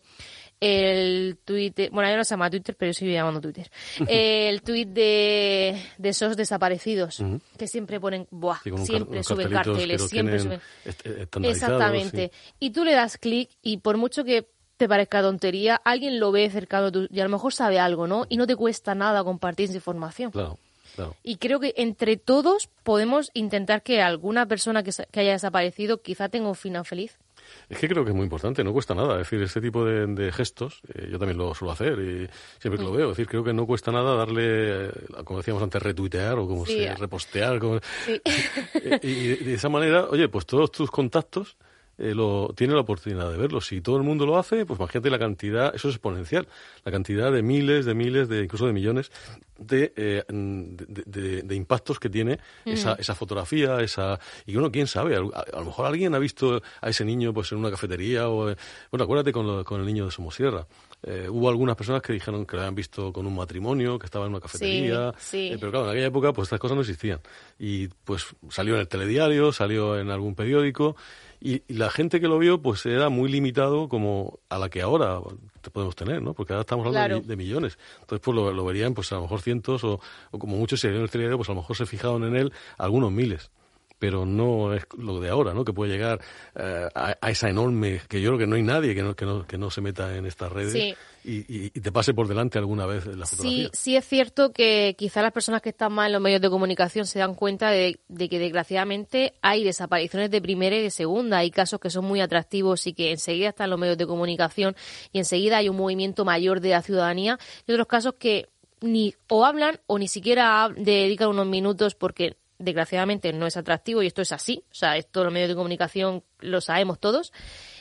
[SPEAKER 5] el Twitter, bueno, ya no se llama Twitter, pero yo sigo llamando Twitter, el tweet de, de esos desaparecidos, uh-huh. que siempre ponen, buah, sí, siempre suben carteles, siempre suben. Exactamente. Sí. Y tú le das clic y por mucho que te parezca tontería, alguien lo ve cercano tú, y a lo mejor sabe algo, ¿no? Y no te cuesta nada compartir esa información.
[SPEAKER 3] Claro. Claro.
[SPEAKER 5] Y creo que entre todos podemos intentar que alguna persona que, que haya desaparecido quizá tenga un final feliz.
[SPEAKER 3] Es que creo que es muy importante, no cuesta nada. Es decir, este tipo de, de gestos, eh, yo también lo suelo hacer y siempre que mm. lo veo. Es decir, creo que no cuesta nada darle, eh, como decíamos antes, retuitear o como
[SPEAKER 5] sí.
[SPEAKER 3] se repostear. Como...
[SPEAKER 5] Sí.
[SPEAKER 3] y, y de esa manera, oye, pues todos tus contactos Eh, lo, tiene la oportunidad de verlo. Si todo el mundo lo hace, pues imagínate la cantidad, eso es exponencial, la cantidad de miles, de miles, de incluso de millones de, eh, de, de, de impactos que tiene mm. esa, esa fotografía, esa y uno, quién sabe, a, a lo mejor alguien ha visto a ese niño pues en una cafetería o, bueno, acuérdate con, lo, con el niño de Somosierra. Eh, hubo algunas personas que dijeron que lo habían visto con un matrimonio, que estaba en una cafetería,
[SPEAKER 5] sí, sí.
[SPEAKER 3] Eh, pero claro, en aquella época pues estas cosas no existían. Y pues salió en el telediario, salió en algún periódico, y, y la gente que lo vio pues era muy limitado como a la que ahora te podemos tener, ¿no? Porque ahora estamos hablando
[SPEAKER 5] claro.
[SPEAKER 3] de, de millones. Entonces pues lo, lo verían pues a lo mejor cientos o, o como muchos si en el telediario pues a lo mejor se fijaron en él algunos miles. Pero no es lo de ahora, ¿no? Que puede llegar eh, a, a esa enorme, que yo creo que no hay nadie que no que no, que no se meta en estas redes
[SPEAKER 5] sí.
[SPEAKER 3] y, y, y te pase por delante alguna vez la fotografía.
[SPEAKER 5] Sí, sí es cierto que quizá las personas que están más en los medios de comunicación se dan cuenta de, de que desgraciadamente hay desapariciones de primera y de segunda. Hay casos que son muy atractivos y que enseguida están en los medios de comunicación y enseguida hay un movimiento mayor de la ciudadanía. Y otros casos que ni o hablan o ni siquiera dedican unos minutos porque desgraciadamente no es atractivo y esto es así, o sea, esto los medios de comunicación lo sabemos todos,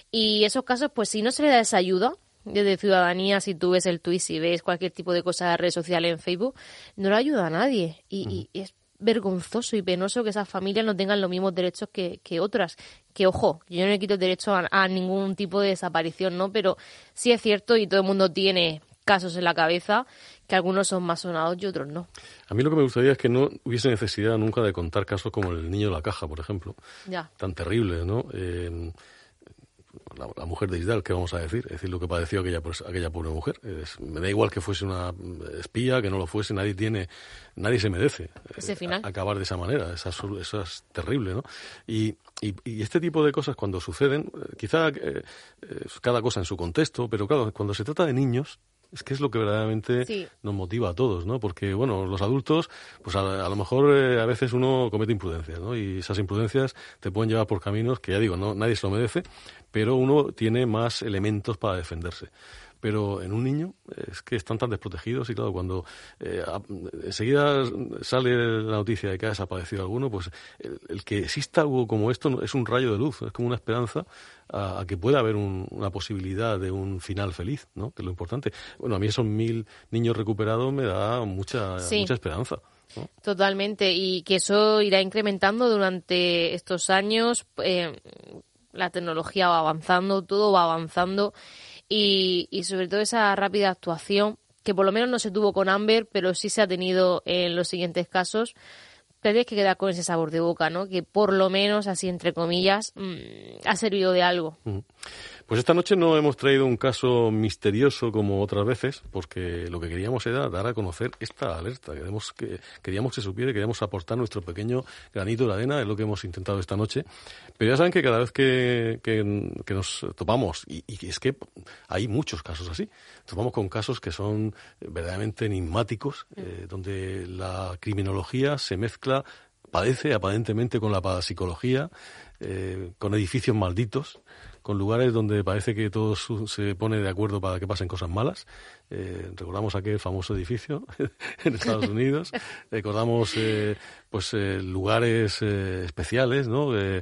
[SPEAKER 5] y esos casos, pues si no se le da esa ayuda desde ciudadanía, si tú ves el tuit, si ves cualquier tipo de cosa de redes sociales en Facebook, no le ayuda a nadie, y, uh-huh. y es vergonzoso y penoso que esas familias no tengan los mismos derechos que, que otras, que ojo, yo no le quito el derecho a, a ningún tipo de desaparición, ¿no? Pero sí es cierto y todo el mundo tiene casos en la cabeza, que algunos son más sonados y otros no.
[SPEAKER 3] A mí lo que me gustaría es que no hubiese necesidad nunca de contar casos como el niño de la caja, por ejemplo,
[SPEAKER 5] ya.
[SPEAKER 3] tan terribles, ¿no? Eh, la, la mujer de Isdal, ¿qué vamos a decir? Es decir, lo que padeció aquella, pues, aquella pobre mujer. Es, me da igual que fuese una espía, que no lo fuese, nadie tiene, nadie se merece
[SPEAKER 5] ese final.
[SPEAKER 3] A, acabar de esa manera, eso es, eso es terrible, ¿no? Y, y, y este tipo de cosas cuando suceden, quizá eh, eh, cada cosa en su contexto, pero claro, cuando se trata de niños, es que es lo que verdaderamente
[SPEAKER 5] sí.
[SPEAKER 3] nos motiva a todos, ¿no? Porque, bueno, los adultos, pues a, a lo mejor eh, a veces uno comete imprudencias, ¿no? Y esas imprudencias te pueden llevar por caminos que, ya digo, no nadie se lo merece, pero uno tiene más elementos para defenderse. Pero en un niño es que están tan desprotegidos y claro, cuando eh, a, enseguida sale la noticia de que ha desaparecido alguno, pues el, el que exista algo como esto es un rayo de luz, es como una esperanza a, a que pueda haber un, una posibilidad de un final feliz, ¿no? Que es lo importante. Bueno, a mí esos mil niños recuperados me da mucha,
[SPEAKER 5] sí.
[SPEAKER 3] mucha esperanza, ¿no?
[SPEAKER 5] Totalmente, y que eso irá incrementando durante estos años. Eh, la tecnología va avanzando, todo va avanzando. Y, y sobre todo esa rápida actuación, que por lo menos no se tuvo con Amber, pero sí se ha tenido en los siguientes casos, te tienes que quedar con ese sabor de boca, ¿no? Que por lo menos, así entre comillas, mmm, ha servido de algo.
[SPEAKER 3] Mm. Pues esta noche no hemos traído un caso misterioso como otras veces, porque lo que queríamos era dar a conocer esta alerta. Queremos que, queríamos que se supiera, queríamos aportar nuestro pequeño granito de arena, es lo que hemos intentado esta noche. Pero ya saben que cada vez que, que, que nos topamos, y, y es que hay muchos casos así, topamos con casos que son verdaderamente enigmáticos, eh, donde la criminología se mezcla, padece aparentemente con la parapsicología, eh, con edificios malditos, con lugares donde parece que todo se pone de acuerdo para que pasen cosas malas. Eh, recordamos aquel famoso edificio en Estados Unidos, recordamos eh, pues eh, lugares eh, especiales, ¿no? Eh,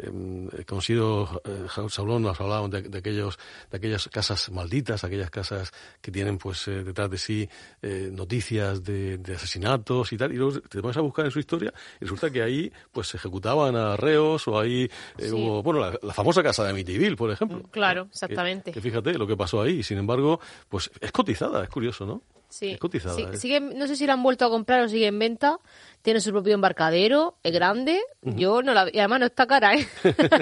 [SPEAKER 3] eh, conocido, eh, Saulón nos hablaba de, de aquellos, de aquellas casas malditas, aquellas casas que tienen pues eh, detrás de sí eh, noticias de, de asesinatos y tal, y luego te pones a buscar en su historia y resulta que ahí pues se ejecutaban a reos, o ahí eh,
[SPEAKER 5] Sí.
[SPEAKER 3] hubo, bueno, la, la famosa casa de Amityville, por ejemplo.
[SPEAKER 5] Claro,
[SPEAKER 3] ¿no?
[SPEAKER 5] exactamente.
[SPEAKER 3] Que, que fíjate lo que pasó ahí, y sin embargo, pues es cotizada, es curioso, ¿no?
[SPEAKER 5] Sí.
[SPEAKER 3] Es cotizada.
[SPEAKER 5] Sí,
[SPEAKER 3] ¿eh?
[SPEAKER 5] sigue, no sé si la han vuelto a comprar o sigue en venta. Tiene su propio embarcadero, es grande.
[SPEAKER 3] Ujú.
[SPEAKER 5] Yo no la, y además no está cara, ¿eh?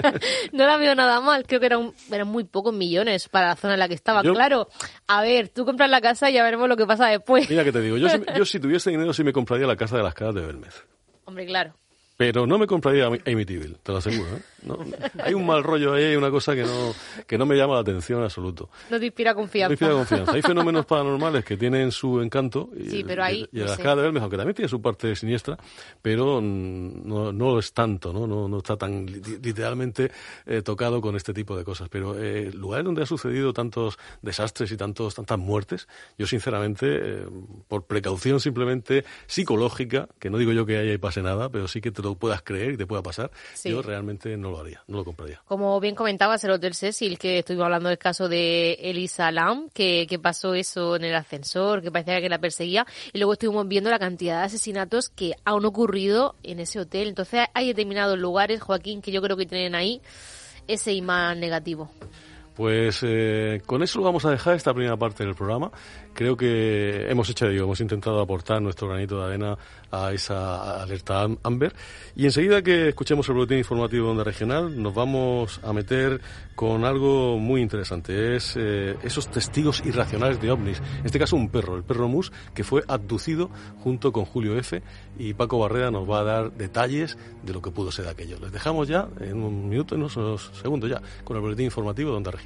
[SPEAKER 5] No la veo nada mal. Creo que era un, eran muy pocos millones para la zona en la que estaba.
[SPEAKER 3] Yo-
[SPEAKER 5] Claro, a ver, tú compras la casa y ya veremos lo que pasa después.
[SPEAKER 3] Mira que te digo, yo si, yo si tuviese dinero sí me compraría la casa de las caras de Belmez.
[SPEAKER 5] Hombre, claro.
[SPEAKER 3] Pero no me compraría Ami- Amityville, te lo aseguro, ¿eh? No, hay un mal rollo ahí, hay una cosa que no, que no me llama la atención en absoluto.
[SPEAKER 5] No te inspira confianza.
[SPEAKER 3] No inspira confianza. Hay fenómenos paranormales que tienen su encanto. Y,
[SPEAKER 5] Sí, pero ahí,
[SPEAKER 3] Y, y
[SPEAKER 5] no
[SPEAKER 3] las
[SPEAKER 5] sé.
[SPEAKER 3] caras de Belmez, aunque también tiene su parte siniestra, pero mm, no, no es tanto, ¿no? No, no está tan li- literalmente eh, tocado con este tipo de cosas. Pero eh, lugares donde han sucedido tantos desastres y tantos tantas muertes, yo sinceramente, eh, por precaución simplemente psicológica, que no digo yo que haya y pase nada, pero sí que te lo puedas creer y te pueda pasar,
[SPEAKER 5] Sí.
[SPEAKER 3] yo realmente no lo haría, no lo compraría.
[SPEAKER 5] Como bien comentabas, el Hotel Cecil, que estuvimos hablando del caso de Elisa Lam, que, que pasó eso en el ascensor, que parecía que la perseguía, y luego estuvimos viendo la cantidad de asesinatos que han ocurrido en ese hotel. Entonces hay determinados lugares, Joaquín, que yo creo que tienen ahí ese imán negativo.
[SPEAKER 3] Pues eh, con eso lo vamos a dejar esta primera parte del programa. Creo que hemos hecho, digo, hemos intentado aportar nuestro granito de arena a esa alerta am- Amber. Y enseguida que escuchemos el boletín informativo de Onda Regional, nos vamos a meter con algo muy interesante. Es eh, esos testigos irracionales de ovnis. En este caso un perro, el perro Mus, que fue abducido junto con Julio F. Y Paco Barrera nos va a dar detalles de lo que pudo ser aquello. Les dejamos ya en un minuto, en unos segundos ya, con el boletín informativo de Onda Regional.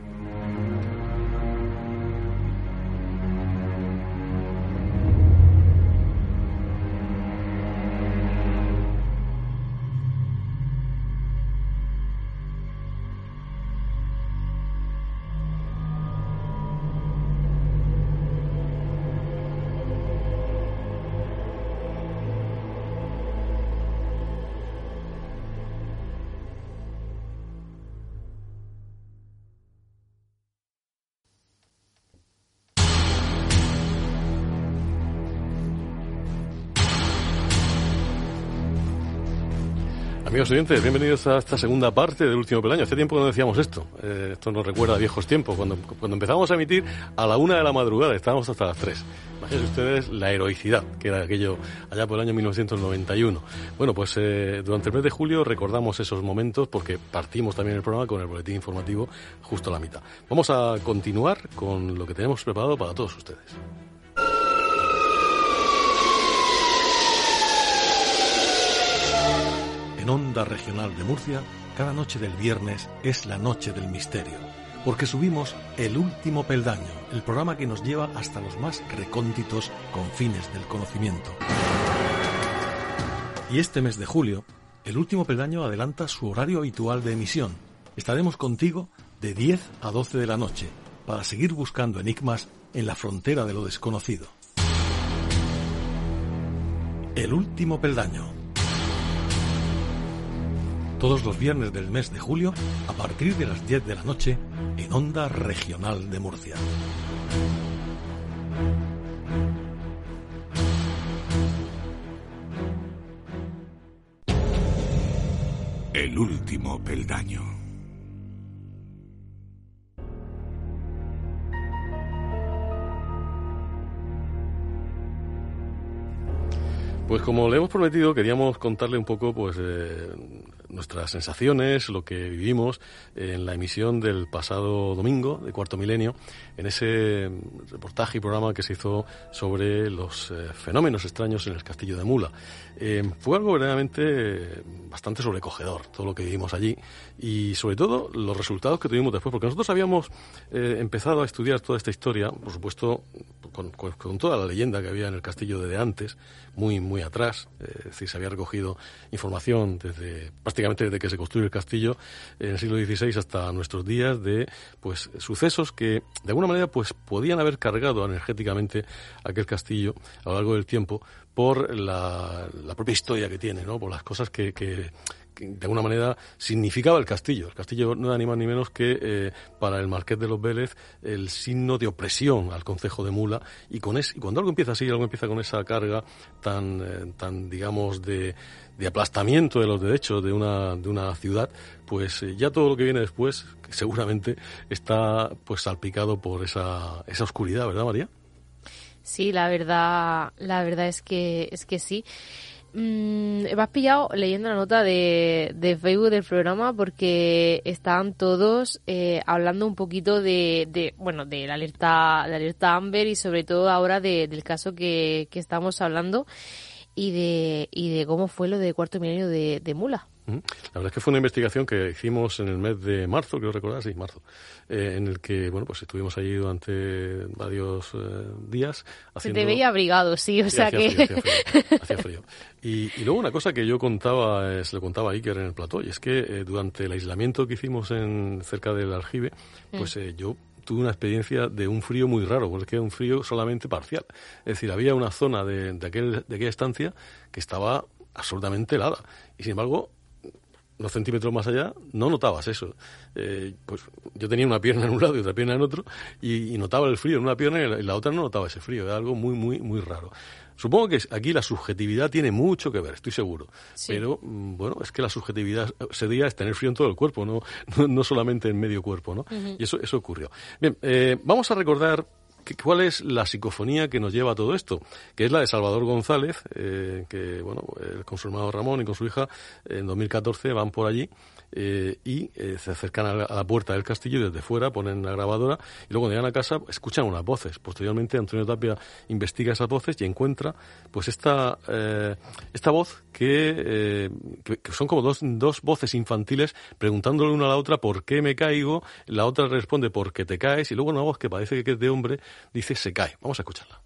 [SPEAKER 3] Amigos oyentes, bienvenidos a esta segunda parte del último peldaño. Hace tiempo que no decíamos esto. Eh, esto nos recuerda a viejos tiempos. Cuando, cuando empezamos a emitir a la una de la madrugada, estábamos hasta las tres. Imagínense ustedes la heroicidad que era aquello allá por el año mil novecientos noventa y uno. Bueno, pues eh, durante el mes de julio recordamos esos momentos porque partimos también el programa con el boletín informativo justo a la mitad. Vamos a continuar con lo que tenemos preparado para todos ustedes. En Onda Regional de Murcia, cada noche del viernes es la noche del misterio, porque subimos El Último Peldaño, el programa que nos lleva hasta los más recónditos confines del conocimiento. Y este mes de julio, El Último Peldaño adelanta su horario habitual de emisión. Estaremos contigo de diez a doce de la noche, para seguir buscando enigmas en la frontera de lo desconocido. El Último Peldaño. Todos los viernes del mes de julio, a partir de las diez de la noche, en Onda Regional de Murcia.
[SPEAKER 2] El último peldaño.
[SPEAKER 3] Pues como le hemos prometido, queríamos contarle un poco pues eh, nuestras sensaciones, lo que vivimos en la emisión del pasado domingo de Cuarto Milenio, en ese reportaje y programa que se hizo sobre los eh, fenómenos extraños en el Castillo de Mula. Eh, fue algo verdaderamente bastante sobrecogedor todo lo que vivimos allí y sobre todo los resultados que tuvimos después, porque nosotros habíamos eh, empezado a estudiar toda esta historia, por supuesto con, con, con toda la leyenda que había en el castillo desde antes, muy muy atrás, eh, es decir, se había recogido información desde prácticamente desde que se construyó el castillo en el siglo dieciséis hasta nuestros días de pues sucesos que de alguna manera pues podían haber cargado energéticamente aquel castillo a lo largo del tiempo por la, la propia historia que tiene, ¿no? Por las cosas que, que, que de alguna manera significaba el castillo. El castillo no era ni más ni menos que eh, para el Marqués de los Vélez el signo de opresión al concejo de Mula, y con es, y cuando algo empieza así, algo empieza con esa carga tan eh, tan digamos de de aplastamiento de los derechos de una de una ciudad, pues eh, ya todo lo que viene después que seguramente está pues salpicado por esa esa oscuridad, ¿verdad, María?
[SPEAKER 5] Sí, la verdad, la verdad es que es que sí. Mm, me has pillado leyendo la nota de, de Facebook del programa porque estaban todos eh, hablando un poquito de, de bueno de la alerta de alerta Amber y sobre todo ahora de, del caso que, que estamos hablando y de y de cómo fue lo de Cuarto Milenio de, de Mula.
[SPEAKER 3] La verdad es que fue una investigación que hicimos en el mes de marzo, creo recordar, sí, marzo, eh, en el que, bueno, pues estuvimos allí durante varios eh, días haciendo...
[SPEAKER 5] Se te veía abrigado, sí, o
[SPEAKER 3] sí,
[SPEAKER 5] sea
[SPEAKER 3] hacía
[SPEAKER 5] que...
[SPEAKER 3] Frío, hacía frío, hacía frío. Y, y luego una cosa que yo contaba, eh, se lo contaba a Iker en el plató, y es que eh, durante el aislamiento que hicimos en cerca del aljibe, pues eh, yo tuve una experiencia de un frío muy raro, porque era un frío solamente parcial. Es decir, había una zona de, de, aquel, de aquella estancia que estaba absolutamente helada, y sin embargo... unos centímetros más allá, no notabas eso. Eh, pues yo tenía una pierna en un lado y otra pierna en otro, y, y notaba el frío en una pierna y en la, en la otra no notaba ese frío. Era algo muy, muy, muy raro. Supongo que aquí la subjetividad tiene mucho que ver, estoy seguro. Sí. Pero, bueno, es que la subjetividad sería es tener frío en todo el cuerpo, no, no, no solamente en medio cuerpo, ¿no? Uh-huh. Y eso, eso ocurrió. Bien, eh, vamos a recordar ¿cuál es la psicofonía que nos lleva a todo esto? Que es la de Salvador González, eh, que, bueno, él con su hermano Ramón y con su hija, en dos mil catorce van por allí eh, y eh, se acercan a la, a la puerta del castillo y desde fuera ponen la grabadora y luego cuando llegan a casa escuchan unas voces. Posteriormente Antonio Tapia investiga esas voces y encuentra pues esta eh, esta voz que, eh, que, que son como dos, dos voces infantiles preguntándole una a la otra por qué me caigo, la otra responde por qué te caes y luego una voz que parece que es de hombre dice se cae. Vamos a escucharla.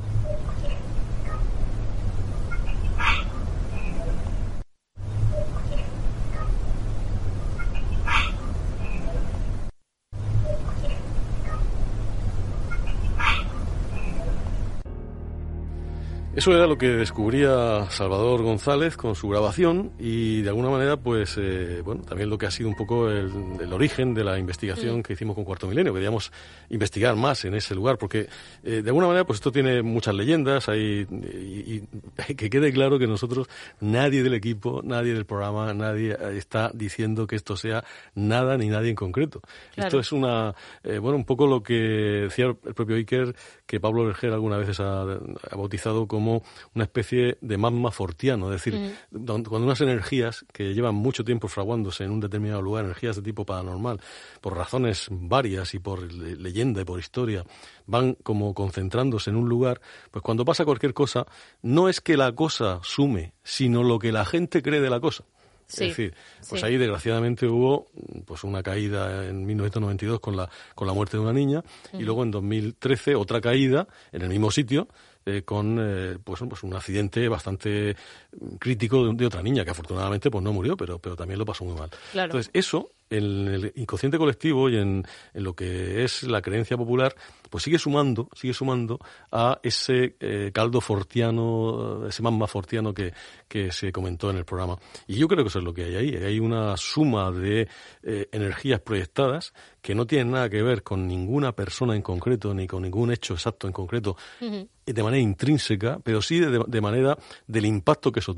[SPEAKER 3] Eso era lo que descubría Salvador González con su grabación y de alguna manera pues eh, bueno también lo que ha sido un poco el, el origen de la investigación que hicimos con Cuarto Milenio. Queríamos investigar más en ese lugar porque eh, de alguna manera pues esto tiene muchas leyendas hay, y, y que quede claro que nosotros, nadie del equipo, nadie del programa, nadie está diciendo que esto sea nada ni nadie en concreto. Claro. Esto es una eh, bueno un poco lo que decía el propio Iker, que Pablo Vergel alguna vez ha, ha bautizado como una especie de magma fortiano, es decir, mm. cuando unas energías que llevan mucho tiempo fraguándose en un determinado lugar, energías de tipo paranormal, por razones varias y por leyenda y por historia, van como concentrándose en un lugar, pues cuando pasa cualquier cosa, no es que la cosa sume, sino lo que la gente cree de la cosa. Sí, es decir, pues sí. Ahí desgraciadamente hubo pues una caída en mil novecientos noventa y dos con la con la muerte de una niña mm. y luego en dos mil trece otra caída en el mismo sitio eh, con eh, pues, pues un accidente bastante crítico de, de otra niña que afortunadamente pues no murió, pero pero también lo pasó muy mal. Claro. Entonces eso en el inconsciente colectivo y en, en lo que es la creencia popular, pues sigue sumando, sigue sumando a ese eh, caldo fortiano, ese magma fortiano que, que se comentó en el programa. Y yo creo que eso es lo que hay ahí. Hay una suma de eh, energías proyectadas que no tienen nada que ver con ninguna persona en concreto, ni con ningún hecho exacto en concreto, uh-huh. de manera intrínseca, pero sí de, de manera del impacto que eso tuvo.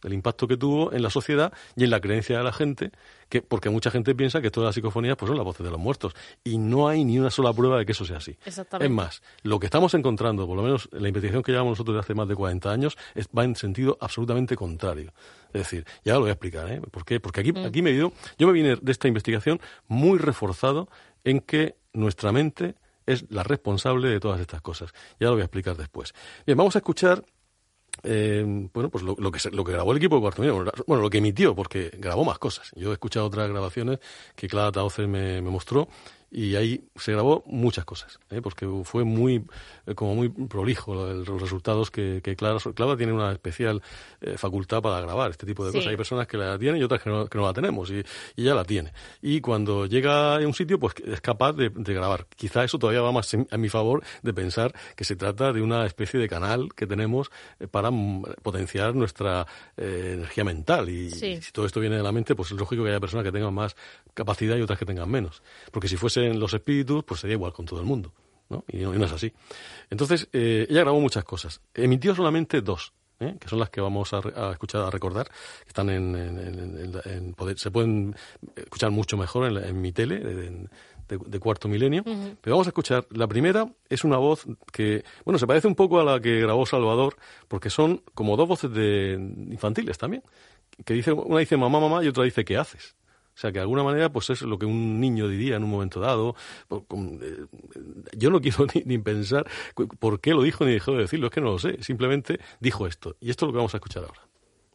[SPEAKER 3] el impacto que tuvo en la sociedad y en la creencia de la gente, que porque mucha gente piensa que todas las psicofonías pues son las voces de los muertos, y no hay ni una sola prueba de que eso sea así.
[SPEAKER 5] Exactamente.
[SPEAKER 3] Es más, lo que estamos encontrando, por lo menos en la investigación que llevamos nosotros de hace más de cuarenta años, es, va en sentido absolutamente contrario. Es decir, ya lo voy a explicar, ¿eh? ¿Por qué? Porque aquí, mm. aquí me dio, yo me vine de esta investigación muy reforzado en que nuestra mente es la responsable de todas estas cosas. Ya lo voy a explicar después. Bien, vamos a escuchar Eh, bueno, pues lo, lo, que se, lo que grabó el equipo de Cuarto Milenio, bueno, lo que emitió, porque grabó más cosas. Yo he escuchado otras grabaciones que Clara Tauce me, me mostró, y ahí se grabó muchas cosas, ¿eh? Porque fue muy, eh, como muy prolijo los resultados que, que Clara, Clara tiene una especial eh, facultad para grabar este tipo de sí. cosas. Hay personas que la tienen y otras que no, que no la tenemos, y, y ella la tiene. Y cuando llega a un sitio, pues es capaz de, de grabar. Quizá eso todavía va más en, a mi favor de pensar que se trata de una especie de canal que tenemos eh, para potenciar nuestra eh, energía mental. Y, sí. y si todo esto viene de la mente, pues es lógico que haya personas que tengan más capacidad y otras que tengan menos. Porque si fuese en los espíritus, pues sería igual con todo el mundo, ¿no? Y no, y no es así. Entonces, eh, ella grabó muchas cosas. Emitió solamente dos, ¿eh? Que son las que vamos a, a escuchar, a recordar, que están en, en, en, en, en poder, se pueden escuchar mucho mejor en, en mi tele, en, de, de Cuarto Milenio. Uh-huh. Pero vamos a escuchar. La primera es una voz que, bueno, se parece un poco a la que grabó Salvador, porque son como dos voces de infantiles también, que dice, una dice mamá, mamá, y otra dice ¿qué haces? O sea, que de alguna manera pues es lo que un niño diría en un momento dado. Yo no quiero ni, ni pensar por qué lo dijo ni dejó de decirlo, es que no lo sé. Simplemente dijo esto. Y esto es lo que vamos a escuchar ahora.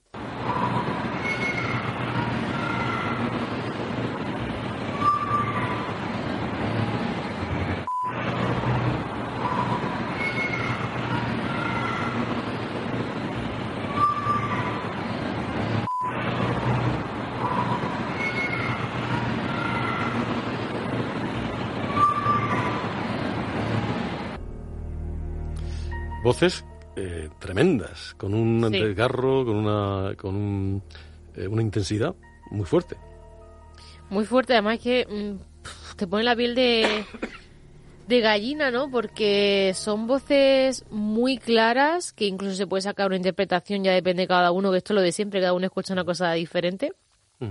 [SPEAKER 3] Voces eh, tremendas, con un sí. desgarro, con una con un, eh, una intensidad muy fuerte.
[SPEAKER 5] Muy fuerte, además que mmm, te pone la piel de, de gallina, ¿no? Porque son voces muy claras, que incluso se puede sacar una interpretación, ya depende de cada uno, que esto es lo de siempre, cada uno escucha una cosa diferente. Uh-huh.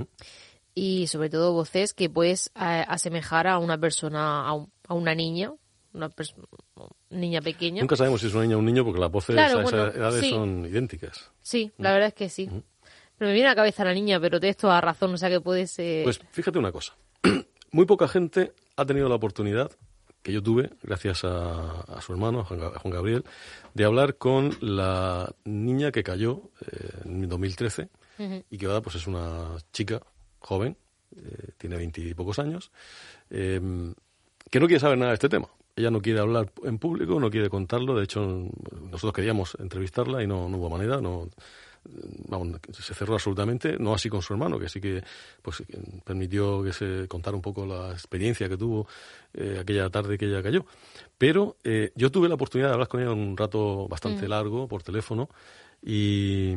[SPEAKER 5] Y sobre todo voces que puedes a, asemejar a una persona, a, un, a una niña, una persona... niña pequeña.
[SPEAKER 3] Nunca sabemos si es una niña o un niño porque las voces claro, a bueno, esas edades sí. son idénticas.
[SPEAKER 5] Sí, la verdad es que sí. Uh-huh. Pero me viene a la cabeza la niña, pero tienes toda razón, o sea que puede ser...
[SPEAKER 3] Pues fíjate una cosa. Muy poca gente ha tenido la oportunidad, que yo tuve, gracias a, a su hermano, a Juan Gabriel, de hablar con la niña que cayó eh, en dos mil trece uh-huh. y que ahora pues es una chica joven, eh, tiene veintipocos años, eh, que no quiere saber nada de este tema. Ella no quiere hablar en público, no quiere contarlo. De hecho, nosotros queríamos entrevistarla y no, no hubo manera. No, vamos, se cerró absolutamente. No así con su hermano, que sí que pues permitió que se contara un poco la experiencia que tuvo eh, aquella tarde que ella cayó. Pero eh, yo tuve la oportunidad de hablar con ella un rato bastante mm. largo por teléfono. Y,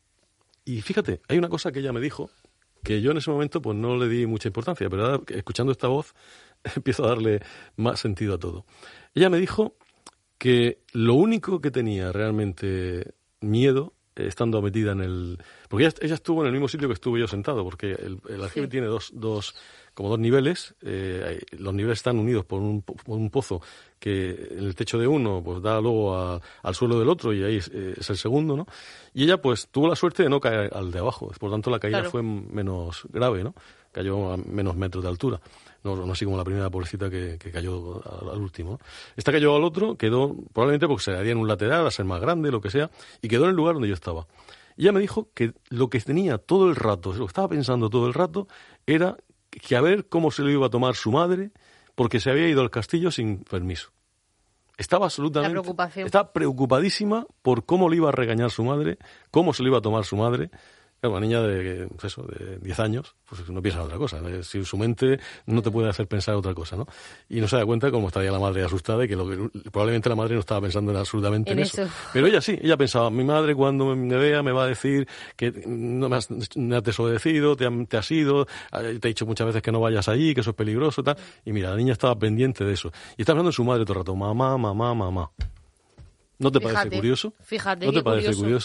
[SPEAKER 3] y fíjate, hay una cosa que ella me dijo que yo en ese momento pues no le di mucha importancia, pero ahora, escuchando esta voz empiezo a darle más sentido a todo. Ella me dijo que lo único que tenía realmente miedo, eh, estando metida en el... Porque ella, ella estuvo en el mismo sitio que estuve yo sentado, porque el, el aljibe sí. tiene dos, dos, como dos niveles. Eh, los niveles están unidos por un, por un pozo que en el techo de uno pues da luego a, al suelo del otro, y ahí es, eh, es el segundo, ¿no? Y ella pues tuvo la suerte de no caer al de abajo, por tanto la caída claro. fue menos grave, ¿no? Cayó a menos metros de altura. No, no así como la primera pobrecita que, que cayó al, al último, ¿no? Esta cayó al otro, quedó probablemente porque se haría en un lateral, a ser más grande, lo que sea, y quedó en el lugar donde yo estaba. Y ella me dijo que lo que tenía todo el rato, lo que estaba pensando todo el rato, era que a ver cómo se lo iba a tomar su madre, porque se había ido al castillo sin permiso. Estaba absolutamente... La preocupación. Estaba preocupadísima por cómo le iba a regañar su madre, cómo se lo iba a tomar su madre. Claro, una niña de, pues eso, de diez años, pues no piensa en otra cosa. Si su mente no te puede hacer pensar otra cosa, ¿no? Y no se da cuenta cómo estaría la madre asustada y que, lo que probablemente la madre no estaba pensando en absolutamente en, en eso. eso. Pero ella sí, ella pensaba, mi madre cuando me vea me va a decir que no me has, me has desobedecido, te, te has ido, te he dicho muchas veces que no vayas allí, que eso es peligroso, tal. Y mira, la niña estaba pendiente de eso. Y está hablando de su madre todo el rato, mamá, mamá, mamá. ¿No te fíjate, parece curioso?
[SPEAKER 5] Fíjate,
[SPEAKER 3] ¿No te parece
[SPEAKER 5] curioso.
[SPEAKER 3] curioso?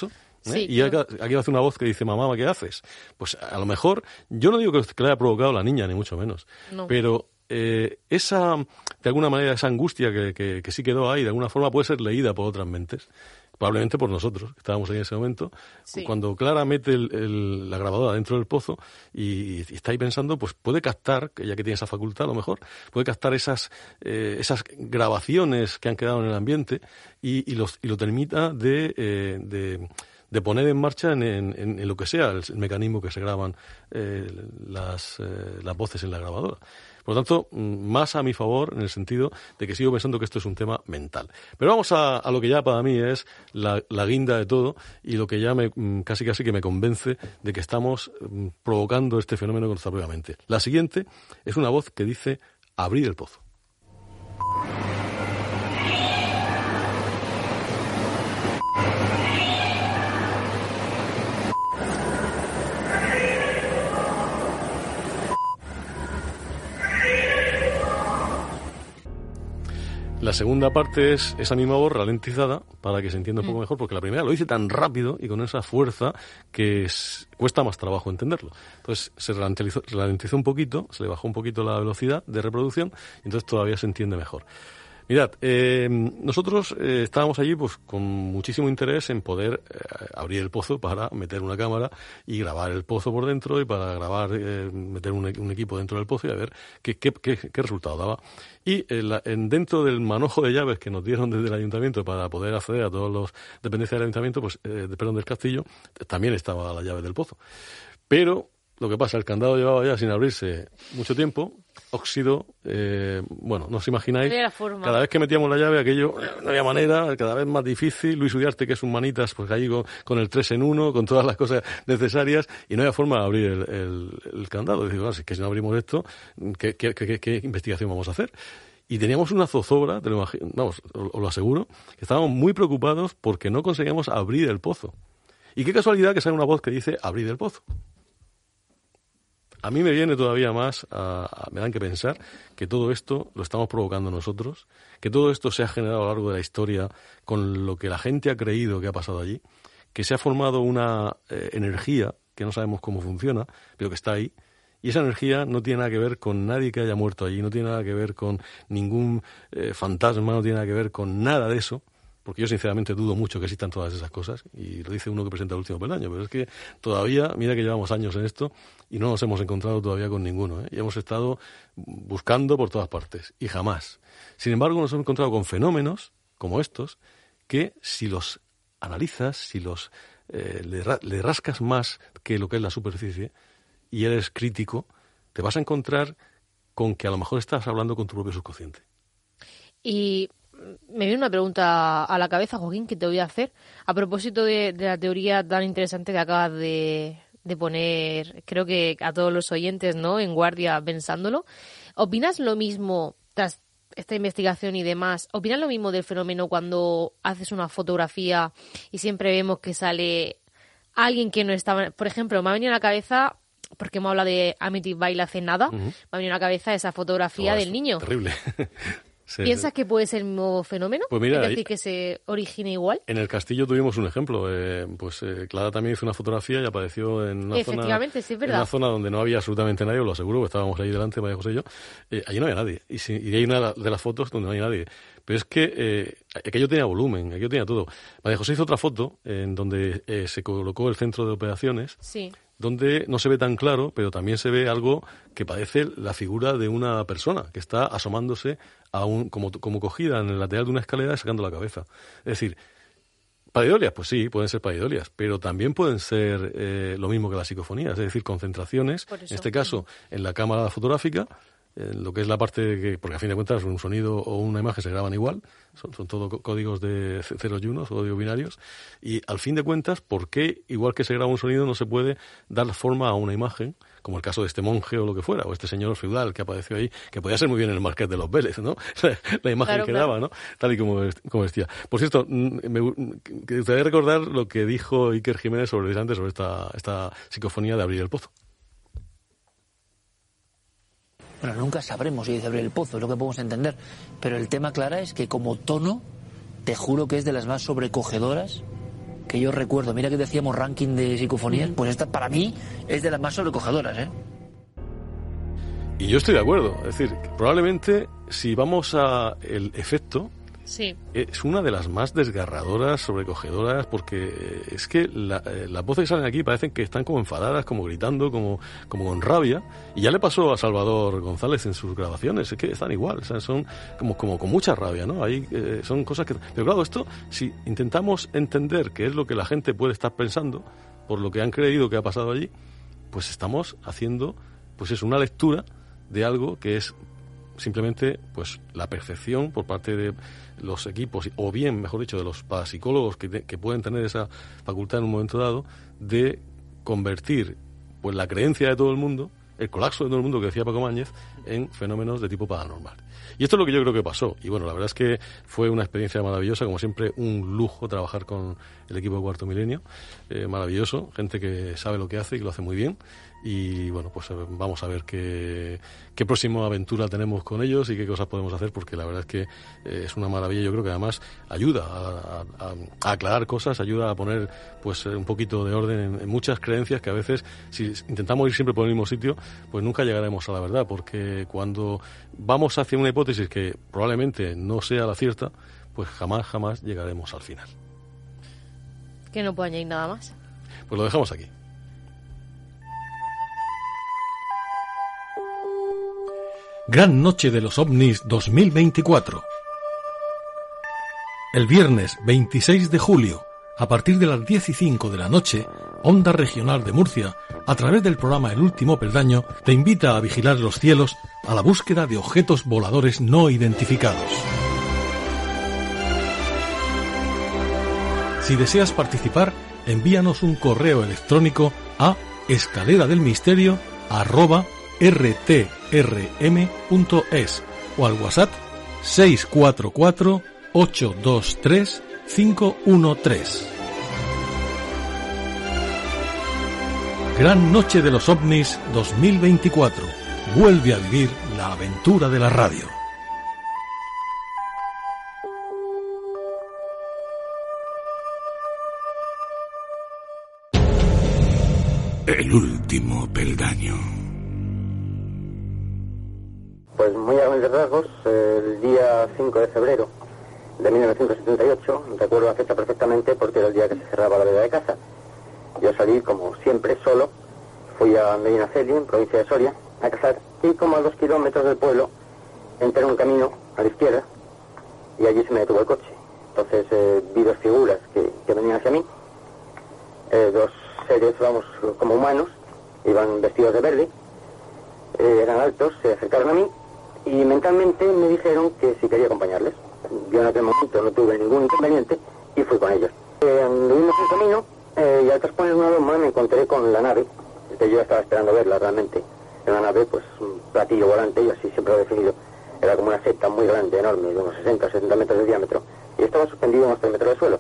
[SPEAKER 3] ¿eh?
[SPEAKER 5] Sí,
[SPEAKER 3] y aquí, aquí hace una voz que dice, mamá, ¿qué haces? Pues a lo mejor, yo no digo que le haya provocado la niña, ni mucho menos,
[SPEAKER 5] no.
[SPEAKER 3] pero eh, esa, de alguna manera, esa angustia que, que, que sí quedó ahí, de alguna forma puede ser leída por otras mentes. Probablemente por nosotros, que estábamos ahí en ese momento,
[SPEAKER 5] sí.
[SPEAKER 3] Cuando Clara mete el, el, la grabadora dentro del pozo y, y está ahí pensando, pues puede captar, ya que tiene esa facultad a lo mejor, puede captar esas eh, esas grabaciones que han quedado en el ambiente y, y, los, y lo termina de, eh, de, de poner en marcha en, en, en lo que sea el, el mecanismo que se graban eh, las, eh, las voces en la grabadora. Por lo tanto, más a mi favor en el sentido de que sigo pensando que esto es un tema mental. Pero vamos a, a lo que ya para mí es la, la guinda de todo y lo que ya me, casi casi que me convence de que estamos provocando este fenómeno con nuestra propia mente. La siguiente es una voz que dice abrir el pozo. La segunda parte es esa misma voz ralentizada para que se entienda un poco mejor, porque la primera lo dice tan rápido y con esa fuerza que es, cuesta más trabajo entenderlo. Entonces se ralentizó, ralentizó un poquito, se le bajó un poquito la velocidad de reproducción y entonces todavía se entiende mejor. Mirad, eh, nosotros eh, estábamos allí pues con muchísimo interés en poder eh, abrir el pozo para meter una cámara y grabar el pozo por dentro y para grabar, eh, meter un, un equipo dentro del pozo y a ver qué, qué, qué, qué resultado daba. Y en la, en dentro del manojo de llaves que nos dieron desde el ayuntamiento para poder acceder a todas las dependencias del ayuntamiento, pues, eh, de, perdón, del castillo, también estaba la llave del pozo. Pero lo que pasa, el candado llevaba ya sin abrirse mucho tiempo, óxido, eh, bueno, no os imagináis, cada vez que metíamos la llave aquello no había manera, cada vez más difícil. Luis Uriarte, que es un manitas, pues ahí con, con el tres en uno, con todas las cosas necesarias, y no había forma de abrir el, el, el candado. Y digo, si es que si no abrimos esto, ¿qué, qué, qué, qué investigación vamos a hacer? Y teníamos una zozobra, te lo imagino, vamos, os lo aseguro, que estábamos muy preocupados porque no conseguíamos abrir el pozo. Y qué casualidad que sale una voz que dice abrir el pozo. A mí me viene todavía más, a, a, me dan que pensar que todo esto lo estamos provocando nosotros, que todo esto se ha generado a lo largo de la historia con lo que la gente ha creído que ha pasado allí, que se ha formado una eh, energía que no sabemos cómo funciona, pero que está ahí, y esa energía no tiene nada que ver con nadie que haya muerto allí, no tiene nada que ver con ningún eh, fantasma, no tiene nada que ver con nada de eso, porque yo sinceramente dudo mucho que existan todas esas cosas, y lo dice uno que presenta el último peldaño, pero es que todavía, mira que llevamos años en esto, y no nos hemos encontrado todavía con ninguno, ¿eh? Y hemos estado buscando por todas partes, y jamás. Sin embargo, nos hemos encontrado con fenómenos como estos, que si los analizas, si los eh, le, ra- le rascas más que lo que es la superficie, y eres crítico, te vas a encontrar con que a lo mejor estás hablando con tu propio subconsciente.
[SPEAKER 5] Y me viene una pregunta a la cabeza, Joaquín, que te voy a hacer. A propósito de, de la teoría tan interesante que acabas de, de poner, creo que a todos los oyentes, ¿no?, en guardia pensándolo. ¿Opinas lo mismo, tras esta investigación y demás, opinas lo mismo del fenómeno cuando haces una fotografía y siempre vemos que sale alguien que no estaba... Por ejemplo, me ha venido a la cabeza, porque hemos hablado de Amityville hace nada, uh-huh. me ha venido a la cabeza esa fotografía oh, del niño.
[SPEAKER 3] Terrible. Sí,
[SPEAKER 5] ¿Piensas
[SPEAKER 3] sí.
[SPEAKER 5] que puede ser el nuevo fenómeno?
[SPEAKER 3] Pues mira,
[SPEAKER 5] es decir,
[SPEAKER 3] ahí,
[SPEAKER 5] que se origine igual.
[SPEAKER 3] En el castillo tuvimos un ejemplo. Eh, pues eh, Clara también hizo una fotografía y apareció en una,
[SPEAKER 5] Efectivamente,
[SPEAKER 3] zona,
[SPEAKER 5] sí, es verdad.
[SPEAKER 3] en una zona donde no había absolutamente nadie, os lo aseguro, que estábamos ahí delante, María José y yo. Eh, allí no había nadie. Y, si, y hay una de las fotos donde no hay nadie. Pero es que eh, aquello tenía volumen, aquello tenía todo. María José hizo otra foto en donde eh, se colocó el centro de operaciones.
[SPEAKER 5] Sí.
[SPEAKER 3] Donde no se ve tan claro, pero también se ve algo que parece la figura de una persona que está asomándose a un, como, como cogida en el lateral de una escalera y sacando la cabeza. Es decir, pareidolias, pues sí, pueden ser pareidolias, pero también pueden ser eh, lo mismo que las psicofonías, es decir, concentraciones, en este caso, en la cámara fotográfica, en lo que es la parte que, porque a fin de cuentas un sonido o una imagen se graban igual, son, son todo códigos de ceros y unos, códigos binarios, y al fin de cuentas, ¿por qué, igual que se graba un sonido, no se puede dar forma a una imagen, como el caso de este monje o lo que fuera, o este señor feudal que apareció ahí, que podía ser muy bien el Marqués de los Vélez, ¿no? La imagen
[SPEAKER 5] claro,
[SPEAKER 3] que
[SPEAKER 5] claro.
[SPEAKER 3] daba, ¿no? Tal y como, como vestía. Por cierto, me gustaría recordar lo que dijo Iker Jiménez sobre, antes, sobre esta, esta psicofonía de abrir el pozo.
[SPEAKER 12] Bueno, nunca sabremos si dice abrir el pozo, es lo que podemos entender. Pero el tema, Clara, es que como tono, te juro que es de las más sobrecogedoras que yo recuerdo, mira que decíamos ranking de psicofonías, pues esta para mí es de las más sobrecogedoras, ¿eh?
[SPEAKER 3] Y yo estoy de acuerdo, es decir, probablemente si vamos a el efecto,
[SPEAKER 5] sí,
[SPEAKER 3] es una de las más desgarradoras, sobrecogedoras, porque es que la, las voces que salen aquí parecen que están como enfadadas, como gritando, como, como con rabia, y ya le pasó a Salvador González en sus grabaciones, es que están igual, o sea, son como, como con mucha rabia, ¿no? Ahí eh, son cosas que... Pero claro, esto, si intentamos entender qué es lo que la gente puede estar pensando, por lo que han creído que ha pasado allí, pues estamos haciendo, pues es una lectura de algo que es simplemente pues la percepción por parte de los equipos, o bien, mejor dicho, de los parapsicólogos que, te, que pueden tener esa facultad en un momento dado de convertir pues la creencia de todo el mundo, el colapso de todo el mundo que decía Paco Mañez, en fenómenos de tipo paranormal. Y esto es lo que yo creo que pasó. Y bueno, la verdad es que fue una experiencia maravillosa, como siempre, un lujo trabajar con el equipo de Cuarto Milenio, eh, maravilloso, gente que sabe lo que hace y que lo hace muy bien. Y bueno, pues vamos a ver qué, qué próxima aventura tenemos con ellos y qué cosas podemos hacer, porque la verdad es que eh, es una maravilla. Yo creo que además ayuda a, a, a aclarar cosas, ayuda a poner pues un poquito de orden en, en muchas creencias que a veces, si intentamos ir siempre por el mismo sitio, pues nunca llegaremos a la verdad, porque cuando vamos hacia una hipótesis que probablemente no sea la cierta, pues jamás, jamás llegaremos al final.
[SPEAKER 5] Que no puedo añadir nada más.
[SPEAKER 3] Pues lo dejamos aquí.
[SPEAKER 13] Gran Noche de los OVNIs dos mil veinticuatro. El viernes veintiséis de julio, a partir de las diez y cinco de la noche, Onda Regional de Murcia, a través del programa El Último Peldaño, te invita a vigilar los cielos a la búsqueda de objetos voladores no identificados. Si deseas participar, envíanos un correo electrónico a escaleradelmisterio arroba rtrm punto es o al WhatsApp seis cuatro cuatro ocho dos tres cinco uno tres. Gran Noche de los OVNIs dos mil veinticuatro. Vuelve a vivir la aventura de la radio.
[SPEAKER 2] El último peldaño.
[SPEAKER 1] Pues muy a grandes rasgos, el día cinco de febrero de mil novecientos setenta y ocho, recuerdo la fecha perfectamente porque era el día que se cerraba la veda de caza. Yo salí, como siempre, solo, fui a Medinaceli, en provincia de Soria, a cazar, y como a dos kilómetros del pueblo, entré en un camino a la izquierda, y allí se me detuvo el coche. Entonces eh, vi dos figuras que, que venían hacia mí, eh, dos seres, vamos, como humanos, iban vestidos de verde, eh, eran altos, se acercaron a mí, y mentalmente me dijeron que si quería acompañarles. Yo en aquel momento no tuve ningún inconveniente y fui con ellos. Eh, anduvimos el camino eh, y al trasponer una loma me encontré con la nave, que yo estaba esperando verla realmente. Era una nave, pues un platillo volante, y así siempre lo he definido. Era como una seta muy grande, enorme, de unos sesenta o setenta metros de diámetro, y estaba suspendido a unos tres metros del suelo.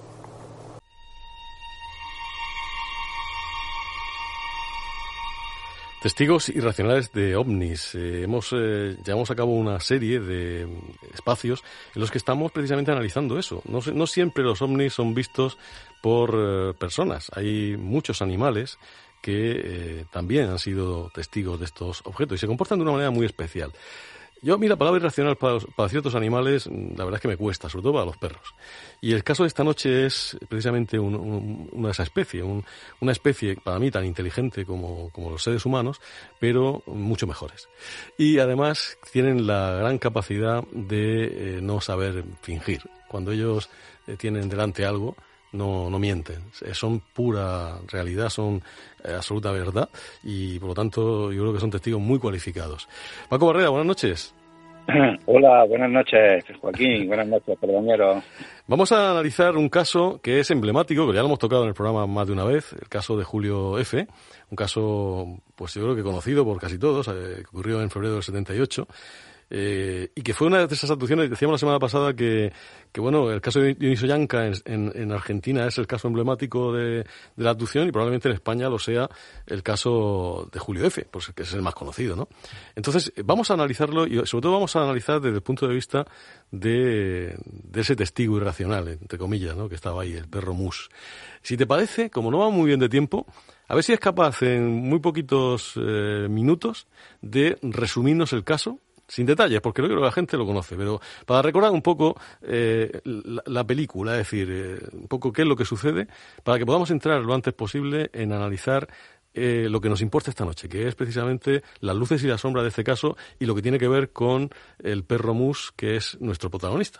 [SPEAKER 3] Testigos irracionales de ovnis. Eh, hemos eh, llevamos a cabo una serie de espacios en los que estamos precisamente analizando eso. No, no siempre los ovnis son vistos por eh, personas. Hay muchos animales que eh, también han sido testigos de estos objetos y se comportan de una manera muy especial. Yo, a mí la palabra irracional para, para ciertos animales, la verdad es que me cuesta, sobre todo para los perros. Y el caso de esta noche es precisamente un, un, una de esa especie, un, una especie para mí tan inteligente como, como los seres humanos, pero mucho mejores. Y además tienen la gran capacidad de eh, no saber fingir. Cuando ellos eh, tienen delante algo, no, no mienten, son pura realidad, son eh, absoluta verdad, y por lo tanto yo creo que son testigos muy cualificados. Paco Barrera, buenas noches.
[SPEAKER 14] Hola, buenas noches, Joaquín, buenas noches, perdoñero.
[SPEAKER 3] Vamos a analizar un caso que es emblemático, que ya lo hemos tocado en el programa más de una vez, el caso de Julio F., un caso, pues yo creo que conocido por casi todos, eh, que ocurrió en febrero del setenta y ocho, Eh, y que fue una de esas actuaciones, decíamos la semana pasada que, que bueno, el caso de Dionisio Yanca en, en, en Argentina es el caso emblemático de, de la actuación y probablemente en España lo sea el caso de Julio F., pues, que es el más conocido, ¿no? Entonces, vamos a analizarlo y sobre todo vamos a analizar desde el punto de vista de, de ese testigo irracional, entre comillas, ¿no?, que estaba ahí, el perro Mus. Si te parece, como no va muy bien de tiempo, a ver si es capaz en muy poquitos eh, minutos de resumirnos el caso, sin detalles, porque creo que la gente lo conoce, pero para recordar un poco eh, la, la película, es decir, eh, un poco qué es lo que sucede, para que podamos entrar lo antes posible en analizar eh, lo que nos importa esta noche, que es precisamente las luces y las sombras de este caso y lo que tiene que ver con el perro Mus, que es nuestro protagonista.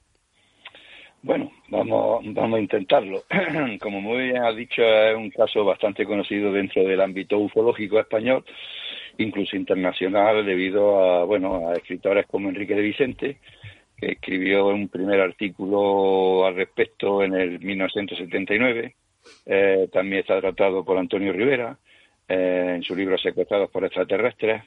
[SPEAKER 14] Bueno, vamos, vamos a intentarlo. Como muy bien has dicho, es un caso bastante conocido dentro del ámbito ufológico español, incluso internacional, debido a, bueno, a escritores como Enrique de Vicente, que escribió un primer artículo al respecto en el mil novecientos setenta y nueve. Eh, también está tratado por Antonio Rivera eh, en su libro Secuestrados por extraterrestres.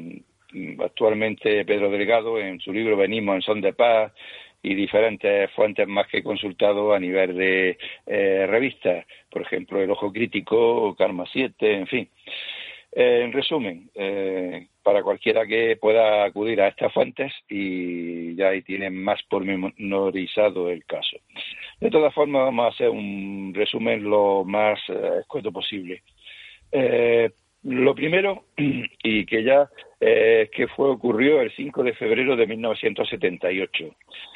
[SPEAKER 14] Actualmente Pedro Delgado, en su libro Venimos en son de paz, y diferentes fuentes más que he consultado a nivel de eh, revistas, por ejemplo El Ojo Crítico, Karma siete, en fin. Eh, en resumen, eh, para cualquiera que pueda acudir a estas fuentes y ya ahí tienen más pormenorizado el caso. De todas formas, vamos a hacer un resumen lo más eh, escueto posible. Eh, lo primero, y que ya eh, que fue ocurrió el cinco de febrero de mil novecientos setenta y ocho.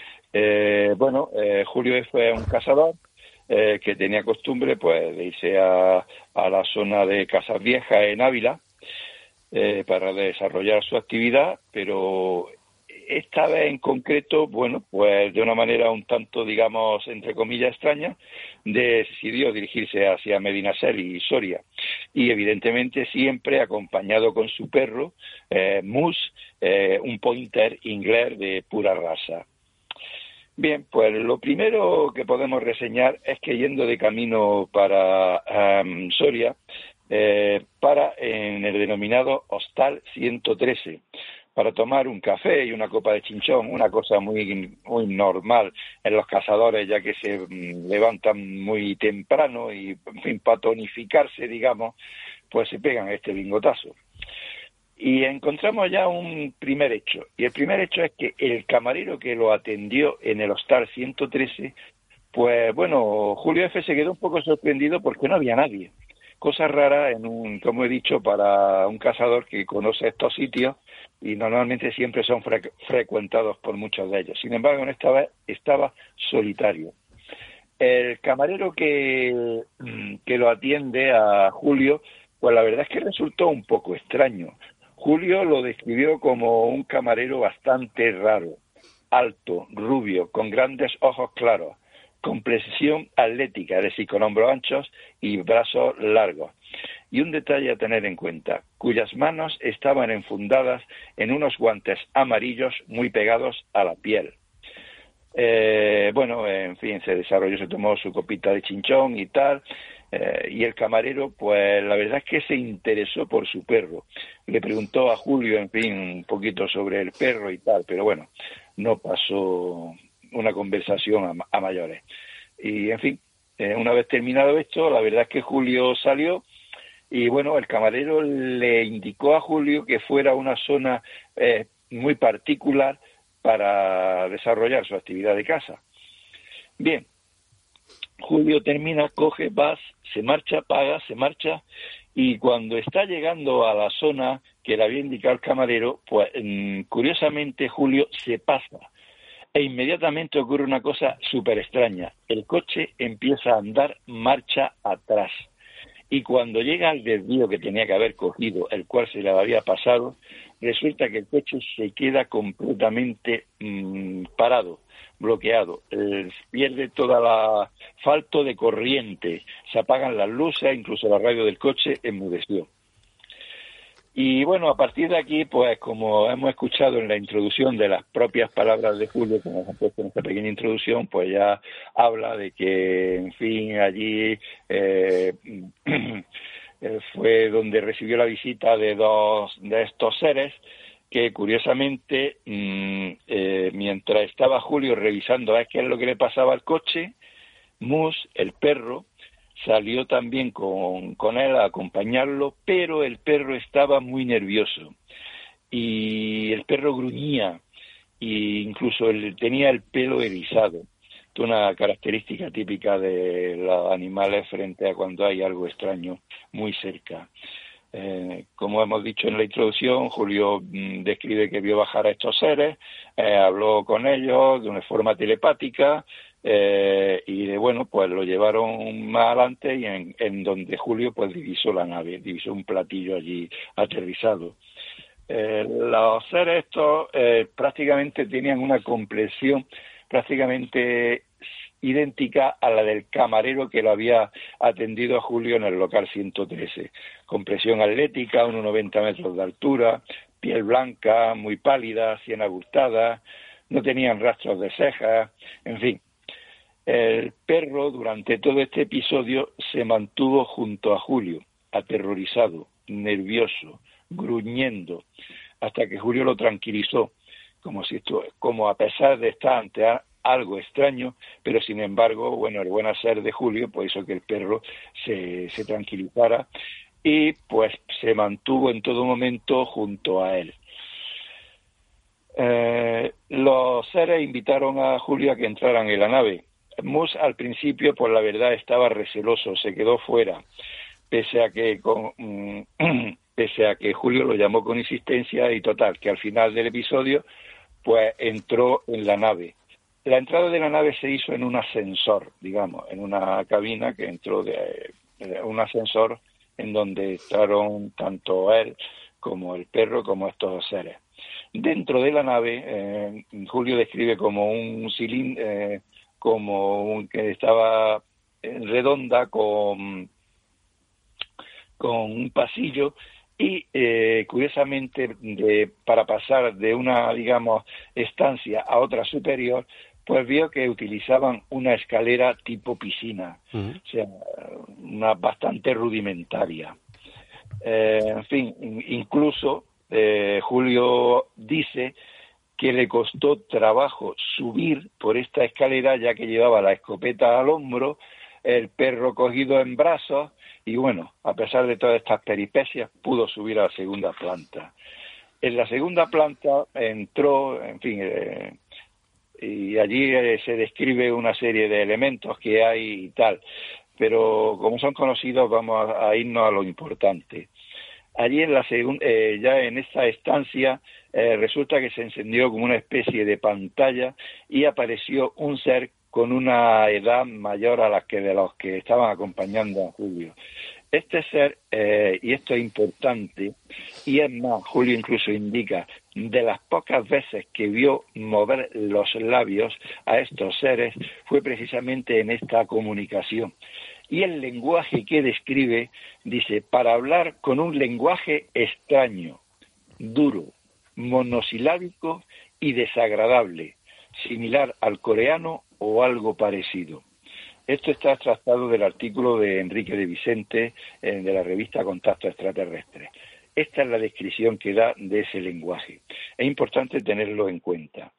[SPEAKER 14] Eh, bueno, eh, Julio F. es un cazador eh, que tenía costumbre pues de irse a, a la zona de Casas Viejas en Ávila eh, para desarrollar su actividad, pero esta vez en concreto, bueno, pues de una manera un tanto, digamos, entre comillas extraña, decidió dirigirse hacia Medinaceli y Soria, y evidentemente siempre acompañado con su perro, eh, Mus, eh, un pointer inglés de pura raza. Bien, pues lo primero que podemos reseñar es que yendo de camino para um, Soria, eh, para en el denominado Hostal ciento trece, para tomar un café y una copa de chinchón, una cosa muy, muy normal en los cazadores, ya que se mm, levantan muy temprano y, en fin, para tonificarse, digamos, pues se pegan este lingotazo. Y encontramos ya un primer hecho, y el primer hecho es que el camarero que lo atendió en el Hostal ciento trece, pues bueno, Julio F. se quedó un poco sorprendido porque no había nadie. Cosa rara, en un, como he dicho, para un cazador que conoce estos sitios y normalmente siempre son fre- frecuentados por muchos de ellos. Sin embargo, en esta vez estaba solitario. El camarero que, que lo atiende a Julio, pues la verdad es que resultó un poco extraño. Julio lo describió como un camarero bastante raro, alto, rubio, con grandes ojos claros, complexión atlética, es decir, con hombros anchos y brazos largos. Y un detalle a tener en cuenta, cuyas manos estaban enfundadas en unos guantes amarillos muy pegados a la piel. Eh, bueno, en fin, se desarrolló, se tomó su copita de chinchón y tal. Eh, y el camarero, pues la verdad es que se interesó por su perro. Le preguntó a Julio, en fin, un poquito sobre el perro y tal, pero bueno, no pasó una conversación a, a mayores. Y, en fin, eh, una vez terminado esto, la verdad es que Julio salió y, bueno, el camarero le indicó a Julio que fuera a una zona eh, muy particular para desarrollar su actividad de caza. Bien. Julio termina, coge, va, se marcha, paga, se marcha, y cuando está llegando a la zona que le había indicado el camarero, pues mmm, curiosamente Julio se pasa e inmediatamente ocurre una cosa súper extraña. El coche empieza a andar marcha atrás y cuando llega al desvío que tenía que haber cogido, el cual se le había pasado, resulta que el coche se queda completamente mmm, parado, bloqueado, eh, pierde toda la falto de corriente, se apagan las luces, incluso la radio del coche enmudeció. Y bueno, a partir de aquí, pues como hemos escuchado en la introducción de las propias palabras de Julio, como hemos puesto en esta pequeña introducción, pues ya habla de que, en fin, allí eh, fue donde recibió la visita de dos de estos seres que curiosamente, mmm, eh, mientras estaba Julio revisando a ver qué es lo que le pasaba al coche, Mus, el perro, salió también con, con él a acompañarlo, pero el perro estaba muy nervioso y el perro gruñía e incluso él tenía el pelo erizado, una característica típica de los animales frente a cuando hay algo extraño muy cerca. Eh, como hemos dicho en la introducción, Julio mmm, describe que vio bajar a estos seres, eh, habló con ellos de una forma telepática, eh, y de, bueno, pues lo llevaron más adelante y en, en donde Julio pues divisó la nave, divisó un platillo allí aterrizado. Eh, los seres estos eh, prácticamente tenían una complexión prácticamente idéntica a la del camarero que lo había atendido a Julio en el local ciento trece. Complexión atlética, unos noventa metros de altura, piel blanca, muy pálida, sien abultada, no tenían rastros de cejas, en fin. El perro durante todo este episodio se mantuvo junto a Julio, aterrorizado, nervioso, gruñendo, hasta que Julio lo tranquilizó, como si esto, como a pesar de estar ante algo extraño, pero sin embargo, bueno, el buen hacer de Julio pues hizo que el perro se, se tranquilizara y pues se mantuvo en todo momento junto a él. Eh, los seres invitaron a Julio a que entraran en la nave. Mus al principio, por la verdad, estaba receloso, se quedó fuera, pese a que con, pese a que Julio lo llamó con insistencia y total, que al final del episodio pues entró en la nave. La entrada de la nave se hizo en un ascensor, digamos, en una cabina que entró de, de un ascensor en donde entraron tanto él como el perro como estos seres. Dentro de la nave, eh, Julio describe como un cilindro, eh, como un, que estaba redonda con, con un pasillo y eh, curiosamente de, para pasar de una, digamos, estancia a otra superior, pues vio que utilizaban una escalera tipo piscina, uh-huh. O sea, una bastante rudimentaria. Eh, en fin, incluso eh, Julio dice que le costó trabajo subir por esta escalera, ya que llevaba la escopeta al hombro, el perro cogido en brazos, y bueno, a pesar de todas estas peripecias, pudo subir a la segunda planta. En la segunda planta entró, en fin, eh, y allí eh, se describe una serie de elementos que hay y tal, pero como son conocidos vamos a, a irnos a lo importante. Allí en la segun- eh, ya en esta estancia eh, resulta que se encendió como una especie de pantalla y apareció un ser con una edad mayor a la que de los que estaban acompañando a Julio. Este ser, eh, y esto es importante, y es más, Julio incluso indica, de las pocas veces que vio mover los labios a estos seres, fue precisamente en esta comunicación. Y el lenguaje que describe, dice, para hablar con un lenguaje extraño, duro, monosilábico y desagradable, similar al coreano o algo parecido. Esto está extractado del artículo de Enrique de Vicente eh, de la revista Contacto Extraterrestre. Esta es la descripción que da de ese lenguaje. Es importante tenerlo en cuenta.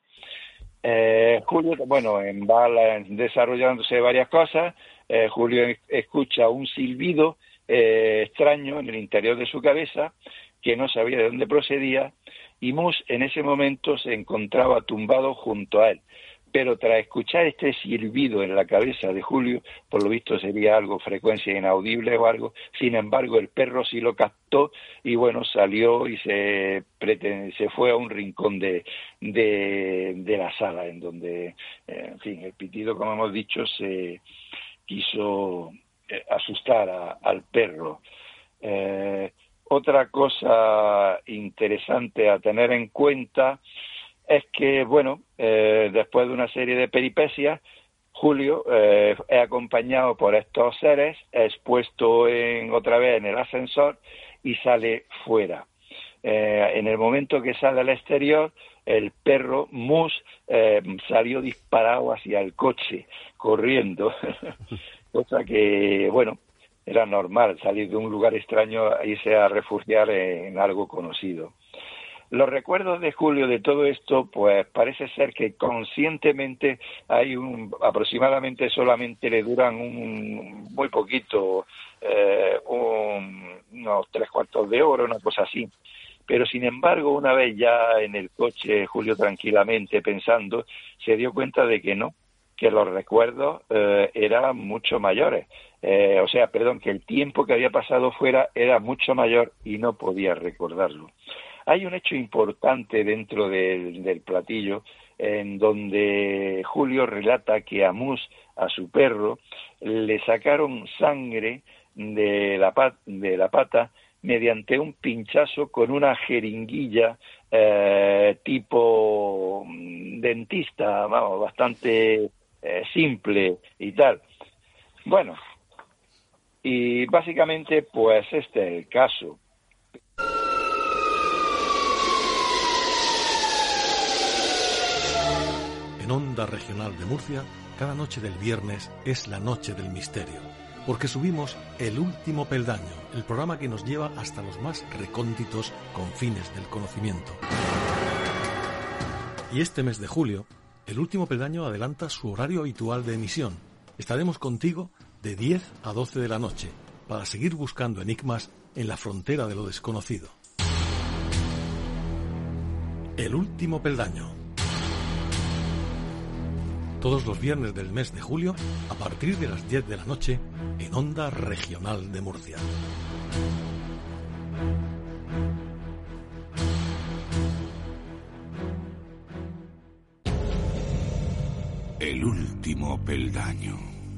[SPEAKER 14] Eh, Julio, bueno, va desarrollándose varias cosas. Eh, Julio escucha un silbido eh, extraño en el interior de su cabeza que no sabía de dónde procedía y Mus en ese momento se encontraba tumbado junto a él. Pero tras escuchar este silbido en la cabeza de Julio, por lo visto sería algo frecuencia inaudible o algo, sin embargo el perro sí lo captó y bueno, salió y se pretende, se fue a un rincón de, de, de la sala, en donde, eh, en fin, el pitido, como hemos dicho, se quiso eh, asustar a, al perro. Eh, otra cosa interesante a tener en cuenta es que, bueno, eh, después de una serie de peripecias, Julio eh, es acompañado por estos seres, es puesto en, otra vez en el ascensor y sale fuera. Eh, en el momento que sale al exterior, el perro Mus eh, salió disparado hacia el coche, corriendo, cosa que, bueno, era normal salir de un lugar extraño e irse a refugiar en algo conocido. Los recuerdos de Julio de todo esto, pues parece ser que conscientemente hay un, aproximadamente solamente le duran un muy poquito, eh, un, unos tres cuartos de hora, una cosa así. Pero sin embargo, una vez ya en el coche, Julio tranquilamente pensando, se dio cuenta de que no, que los recuerdos eh, eran mucho mayores. Eh, o sea, perdón, que el tiempo que había pasado fuera era mucho mayor y no podía recordarlo. Hay un hecho importante dentro del, del platillo en donde Julio relata que a Mus, a su perro, le sacaron sangre de la, pat, de la pata mediante un pinchazo con una jeringuilla eh, tipo dentista, vamos, bastante eh, simple y tal. Bueno, y básicamente pues este es el caso.
[SPEAKER 13] En Onda Regional de Murcia, cada noche del viernes es la noche del misterio, porque subimos El Último Peldaño, el programa que nos lleva hasta los más recónditos confines del conocimiento. Y este mes de julio, El Último Peldaño adelanta su horario habitual de emisión. Estaremos contigo de diez a doce de la noche, para seguir buscando enigmas en la frontera de lo desconocido. El Último Peldaño. Todos los viernes del mes de julio, a partir de las diez de la noche, en Onda Regional de Murcia.
[SPEAKER 2] El Último Peldaño.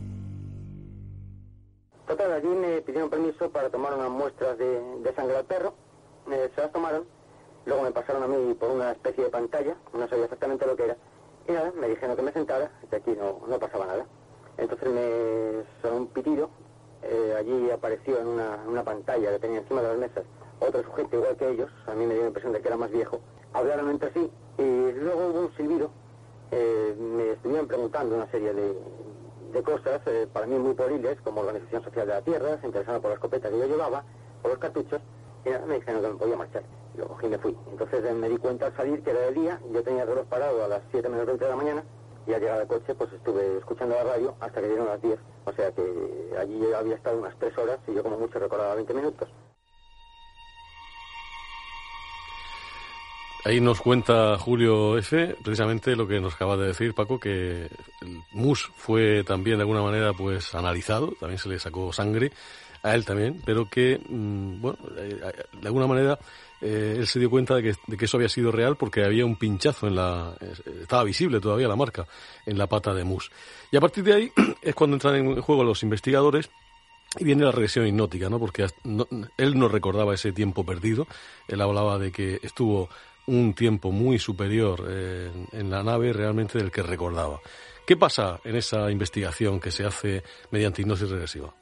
[SPEAKER 1] Total, allí me pidieron permiso para tomar unas muestras de, de sangre al perro, eh, se las tomaron, luego me pasaron a mí por una especie de pantalla, no sabía exactamente lo que era, y nada, me dijeron que me sentara, que aquí no, no pasaba nada. Entonces me sonó un pitido, eh, allí apareció en una, una pantalla que tenía encima de las mesas otro sujeto igual que ellos, a mí me dio la impresión de que era más viejo, hablaron entre sí, y luego hubo un silbido, eh, me estuvieron preguntando una serie de, de cosas, eh, para mí muy pueriles, como Organización Social de la Tierra, se interesaron por la escopeta que yo llevaba, por los cartuchos, y nada, me dijeron que me podía marchar. Lo cogí y me fui. Entonces eh, me di cuenta al salir que era de día, yo tenía el reloj parado a las siete menos veinte de la mañana, y al llegar al coche pues estuve escuchando la radio hasta que dieron las diez. O sea que allí yo había estado unas tres horas y yo como mucho recordaba veinte minutos.
[SPEAKER 3] Ahí nos cuenta Julio F. precisamente lo que nos acaba de decir Paco, que el Mus fue también de alguna manera pues analizado, también se le sacó sangre a él también, pero que, mmm, bueno, eh, de alguna manera eh, él se dio cuenta de que, de que eso había sido real porque había un pinchazo en la, eh, estaba visible todavía la marca en la pata de Mus. Y a partir de ahí es cuando entran en juego los investigadores y viene la regresión hipnótica, ¿no? Porque no, él no recordaba ese tiempo perdido, él hablaba de que estuvo un tiempo muy superior eh, en la nave realmente del que recordaba. ¿Qué pasa en esa investigación que se hace mediante hipnosis regresiva?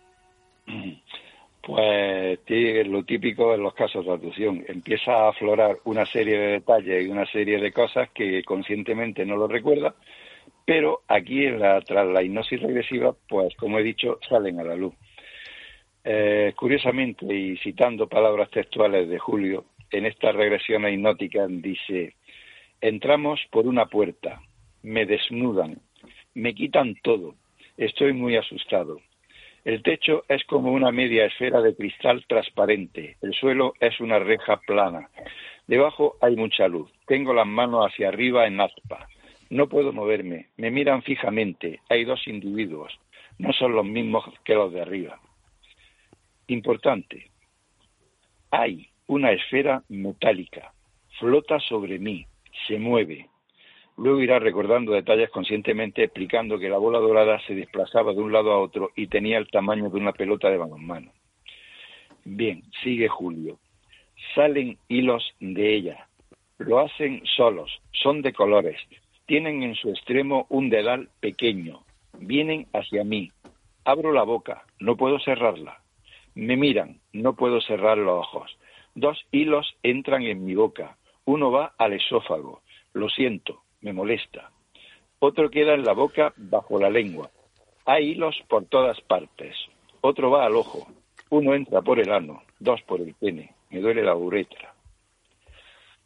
[SPEAKER 14] Pues lo típico en los casos de abducción. Empieza a aflorar una serie de detalles y una serie de cosas que conscientemente no lo recuerda, pero aquí en la, tras la hipnosis regresiva, pues como he dicho, salen a la luz. Eh, curiosamente, y citando palabras textuales de Julio, en esta regresión hipnótica dice: entramos por una puerta, me desnudan, me quitan todo, estoy muy asustado. El techo es como una media esfera de cristal transparente, el suelo es una reja plana, debajo hay mucha luz, tengo las manos hacia arriba en aspa, no puedo moverme, me miran fijamente, hay dos individuos, no son los mismos que los de arriba. Importante, hay una esfera metálica, flota sobre mí, se mueve. Luego irá recordando detalles conscientemente, explicando que la bola dorada se desplazaba de un lado a otro y tenía el tamaño de una pelota de balonmano. Bien, sigue Julio. Salen hilos de ella. Lo hacen solos, son de colores. Tienen en su extremo un dedal pequeño. Vienen hacia mí. Abro la boca, no puedo cerrarla. Me miran, no puedo cerrar los ojos. Dos hilos entran en mi boca. Uno va al esófago. Lo siento. Me molesta. Otro queda en la boca bajo la lengua. Hay hilos por todas partes. Otro va al ojo. Uno entra por el ano, dos por el pene. Me duele la uretra.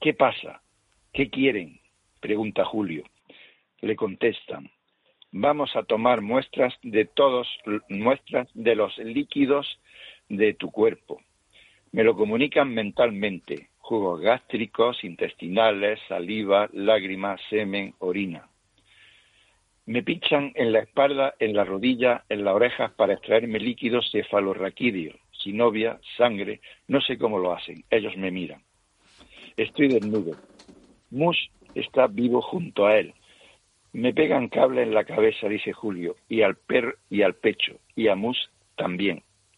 [SPEAKER 14] ¿Qué pasa? ¿Qué quieren?, pregunta Julio. Le contestan: vamos a tomar muestras de todos, muestras de los líquidos de tu cuerpo. Me lo comunican mentalmente: jugos gástricos, intestinales, saliva, lágrimas, semen, orina. Me pinchan en la espalda, en la rodilla, en las orejas para extraerme líquidos cefalorraquídeos, sinovia, sangre, no sé cómo lo hacen, ellos me miran. Estoy desnudo. Mus está vivo junto a él. Me pegan cable en la cabeza, dice Julio, y al perro y al pecho, y a Mus también.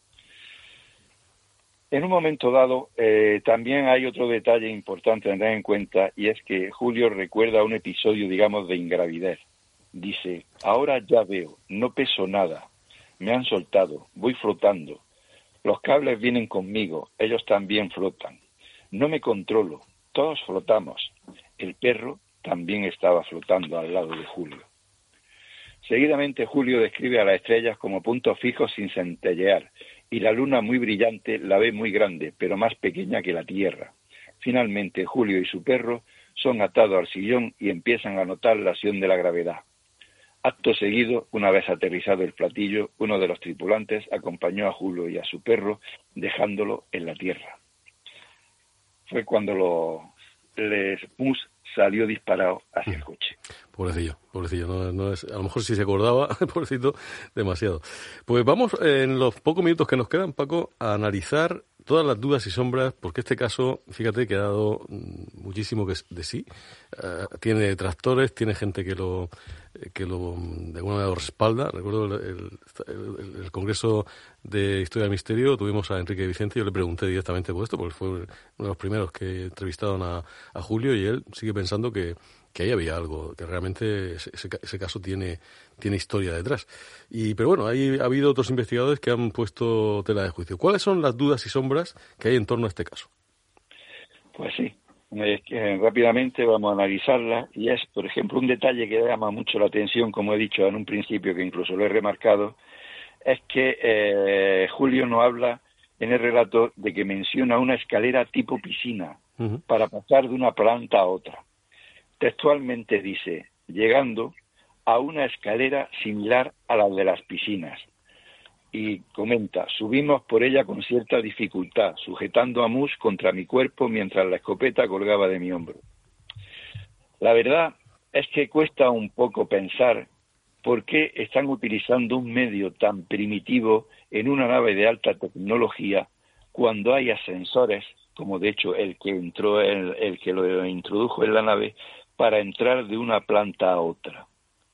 [SPEAKER 14] En un momento dado, eh, también hay otro detalle importante a tener en cuenta, y es que Julio recuerda un episodio, digamos, de ingravidez. Dice: ahora ya veo, no peso nada, me han soltado, voy flotando. Los cables vienen conmigo, ellos también flotan. No me controlo, todos flotamos. El perro también estaba flotando al lado de Julio. Seguidamente Julio describe a las estrellas como puntos fijos sin centellear, y la luna muy brillante la ve muy grande, pero más pequeña que la Tierra. Finalmente Julio y su perro son atados al sillón y empiezan a notar la acción de la gravedad. Acto seguido, una vez aterrizado el platillo, uno de los tripulantes acompañó a Julio y a su perro, dejándolo en la tierra. Fue cuando lo, les, Mus salió disparado hacia el coche.
[SPEAKER 3] Pobrecillo, pobrecillo, no, no es, a lo mejor si se acordaba, pobrecito, demasiado. Pues vamos, en los pocos minutos que nos quedan, Paco, a analizar todas las dudas y sombras, porque este caso, fíjate, que ha dado muchísimo que de sí. Uh, tiene detractores, tiene gente que lo que lo de alguna manera lo respalda. Recuerdo el, el, el, el Congreso de Historia del Misterio, tuvimos a Enrique Vicente, yo le pregunté directamente por esto, porque fue uno de los primeros que entrevistaron a, a Julio, y él sigue pensando que que ahí había algo, que realmente ese, ese caso tiene, tiene historia detrás. Y pero bueno, ahí ha habido otros investigadores que han puesto tela de juicio. ¿Cuáles son las dudas y sombras que hay en torno a este caso?
[SPEAKER 14] Pues sí, eh, eh, rápidamente vamos a analizarlas, y es, por ejemplo, un detalle que llama mucho la atención, como he dicho en un principio, que incluso lo he remarcado, es que eh, Julio no habla en el relato de que menciona una escalera tipo piscina uh-huh. para pasar de una planta a otra. Textualmente dice: llegando a una escalera similar a la de las piscinas. Y comenta: subimos por ella con cierta dificultad, sujetando a Mus contra mi cuerpo mientras la escopeta colgaba de mi hombro. La verdad es que cuesta un poco pensar por qué están utilizando un medio tan primitivo en una nave de alta tecnología cuando hay ascensores, como de hecho el que entró, el, el que lo introdujo en la nave, para entrar de una planta a otra.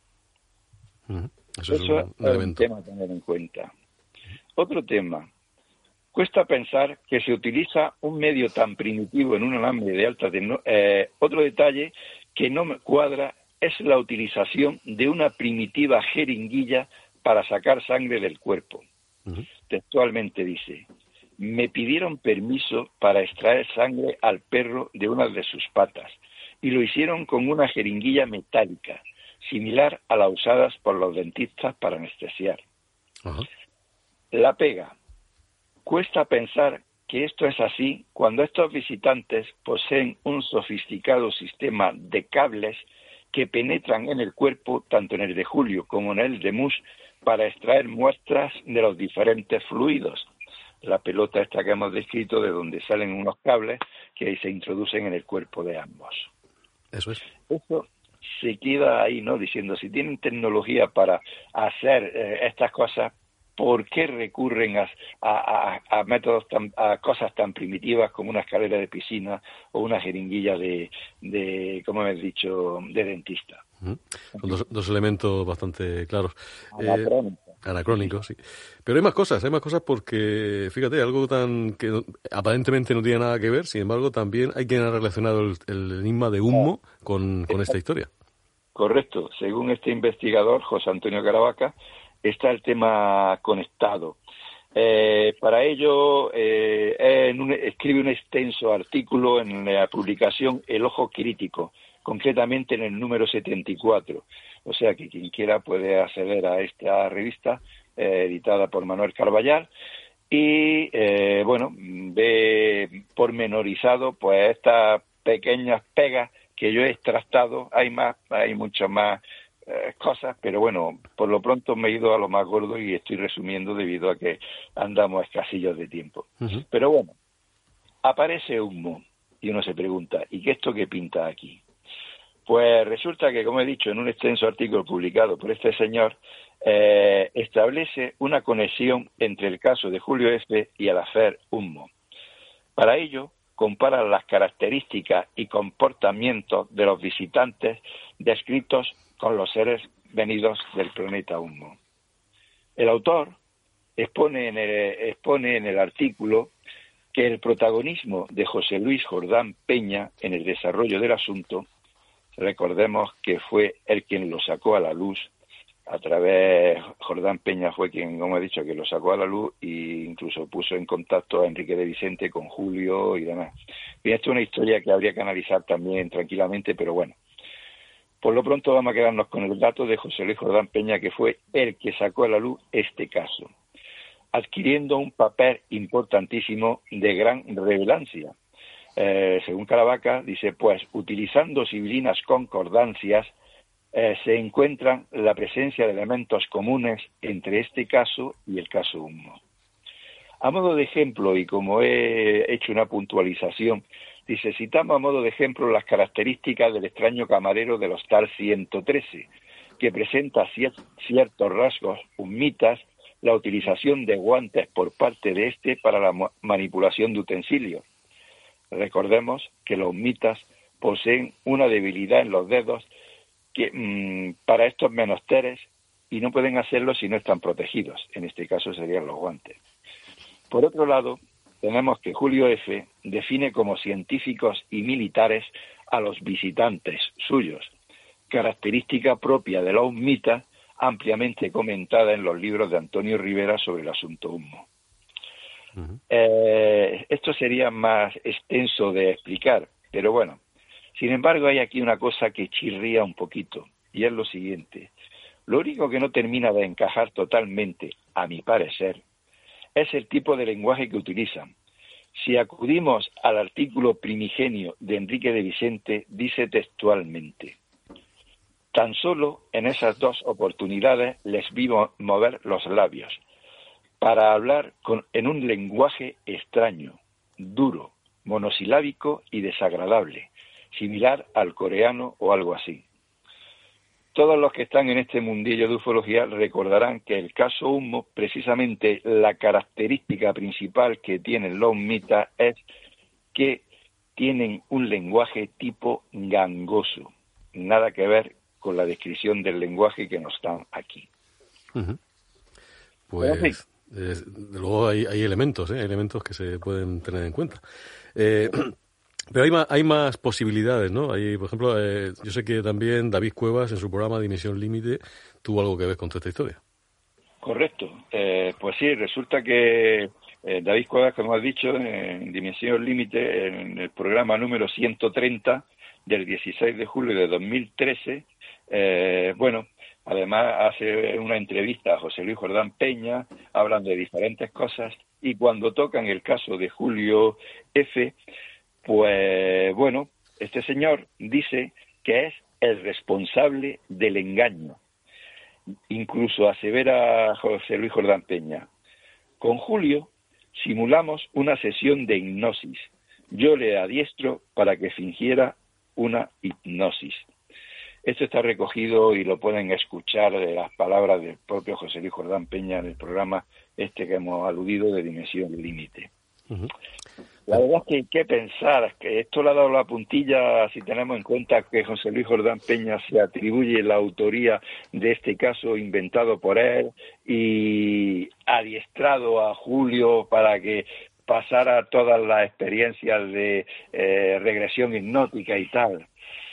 [SPEAKER 14] Uh-huh. Eso, Eso es, un, es un tema a tener en cuenta. Otro tema. Cuesta pensar que se utiliza un medio tan primitivo en una nave de alta tecnología. Eh, otro detalle que no me cuadra es la utilización de una primitiva jeringuilla para sacar sangre del cuerpo. Uh-huh. Textualmente dice: me pidieron permiso para extraer sangre al perro de una de sus patas, y lo hicieron con una jeringuilla metálica, similar a la usada por los dentistas para anestesiar. Uh-huh. La pega. Cuesta pensar que esto es así cuando estos visitantes poseen un sofisticado sistema de cables que penetran en el cuerpo, tanto en el de Julio como en el de Mus, para extraer muestras de los diferentes fluidos. La pelota esta que hemos descrito, de donde salen unos cables que se introducen en el cuerpo de ambos.
[SPEAKER 3] Eso es.
[SPEAKER 14] Eso se queda ahí, ¿no? Diciendo, si tienen tecnología para hacer eh, estas cosas, ¿por qué recurren a, a, a, a métodos tan, a cosas tan primitivas como una escalera de piscina o una jeringuilla de, de como hemos dicho, de dentista?
[SPEAKER 3] Uh-huh. Son dos, dos elementos bastante claros.
[SPEAKER 14] Anacrónicos.
[SPEAKER 3] Eh, anacrónicos, sí. Pero hay más cosas, hay más cosas porque, fíjate, algo tan que no, aparentemente no tiene nada que ver, sin embargo, también hay quien ha relacionado el, el enigma de Humo ah. con, con esta historia.
[SPEAKER 14] Correcto. Según este investigador, José Antonio Caravaca, está el tema conectado. Eh, para ello, eh, en un, escribe un extenso artículo en la publicación El Ojo Crítico, concretamente en el número setenta y cuatro. O sea que quien quiera puede acceder a esta revista, eh, editada por Manuel Carballal, y, eh, bueno, ve pormenorizado pues esta pequeñas pegas que yo he extractado. Hay más, hay muchas más eh, cosas, pero bueno, por lo pronto me he ido a lo más gordo y estoy resumiendo debido a que andamos escasillos de tiempo. Uh-huh. Pero bueno, aparece humo y uno se pregunta, ¿y qué esto que pinta aquí? Pues resulta que, como he dicho, en un extenso artículo publicado por este señor, eh, establece una conexión entre el caso de Julio F. y el afer Humo. Para ello, compara las características y comportamientos de los visitantes descritos con los seres venidos del planeta Humo. El autor expone en el, expone en el artículo que el protagonismo de José Luis Jordán Peña en el desarrollo del asunto, recordemos que fue él quien lo sacó a la luz, a través, Jordán Peña fue quien, como he dicho, que lo sacó a la luz e incluso puso en contacto a Enrique de Vicente con Julio y demás. Y esto es una historia que habría que analizar también tranquilamente, pero bueno. Por lo pronto vamos a quedarnos con el dato de José Luis Jordán Peña, que fue el que sacó a la luz este caso, adquiriendo un papel importantísimo de gran relevancia. Eh, según Caravaca, dice, pues, utilizando sibilinas concordancias, eh, se encuentran la presencia de elementos comunes entre este caso y el caso Humo. A modo de ejemplo, y como he hecho una puntualización, dice, citamos a modo de ejemplo las características del extraño camarero del Hostal ciento trece, que presenta cier- ciertos rasgos humitas, la utilización de guantes por parte de este para la ma- manipulación de utensilios. Recordemos que los mitas poseen una debilidad en los dedos que mmm, para estos menesteres y no pueden hacerlo si no están protegidos. En este caso serían los guantes. Por otro lado, tenemos que Julio F. define como científicos y militares a los visitantes suyos, característica propia de los mitas ampliamente comentada en los libros de Antonio Rivera sobre el asunto Humo. Uh-huh. Eh, esto sería más extenso de explicar, pero bueno, sin embargo hay aquí una cosa que chirría un poquito, y es lo siguiente. Lo único que no termina de encajar totalmente, a mi parecer, es el tipo de lenguaje que utilizan. Si acudimos al artículo primigenio de Enrique de Vicente, dice textualmente: tan solo en esas dos oportunidades les vi mover los labios para hablar con, en un lenguaje extraño, duro, monosilábico y desagradable, similar al coreano o algo así. Todos los que están en este mundillo de ufología recordarán que el caso Humo, precisamente la característica principal que tienen los mitas es que tienen un lenguaje tipo gangoso, nada que ver con la descripción del lenguaje que nos dan aquí.
[SPEAKER 3] Uh-huh. Pues, eh, luego hay, hay elementos, ¿eh? Hay elementos que se pueden tener en cuenta. Eh, pero hay más, hay más posibilidades, ¿no? Hay, por ejemplo, eh, yo sé que también David Cuevas en su programa Dimensión Límite tuvo algo que ver con toda esta historia.
[SPEAKER 14] Correcto. Eh, pues sí, resulta que eh, David Cuevas, como has dicho, en Dimensión Límite, en el programa número ciento treinta del dieciséis de julio de dos mil trece, eh, bueno, además hace una entrevista a José Luis Jordán Peña, hablan de diferentes cosas, y cuando tocan el caso de Julio F., pues bueno, este señor dice que es el responsable del engaño. Incluso asevera José Luis Jordán Peña: con Julio simulamos una sesión de hipnosis. Yo le adiestro para que fingiera una hipnosis. Esto está recogido y lo pueden escuchar de las palabras del propio José Luis Jordán Peña en el programa este que hemos aludido de Dimensión Límite. Uh-huh. La verdad es que hay que pensar que esto le ha dado la puntilla si tenemos en cuenta que José Luis Jordán Peña se atribuye la autoría de este caso inventado por él y adiestrado a Julio para que pasara todas las experiencias de eh, regresión hipnótica y tal.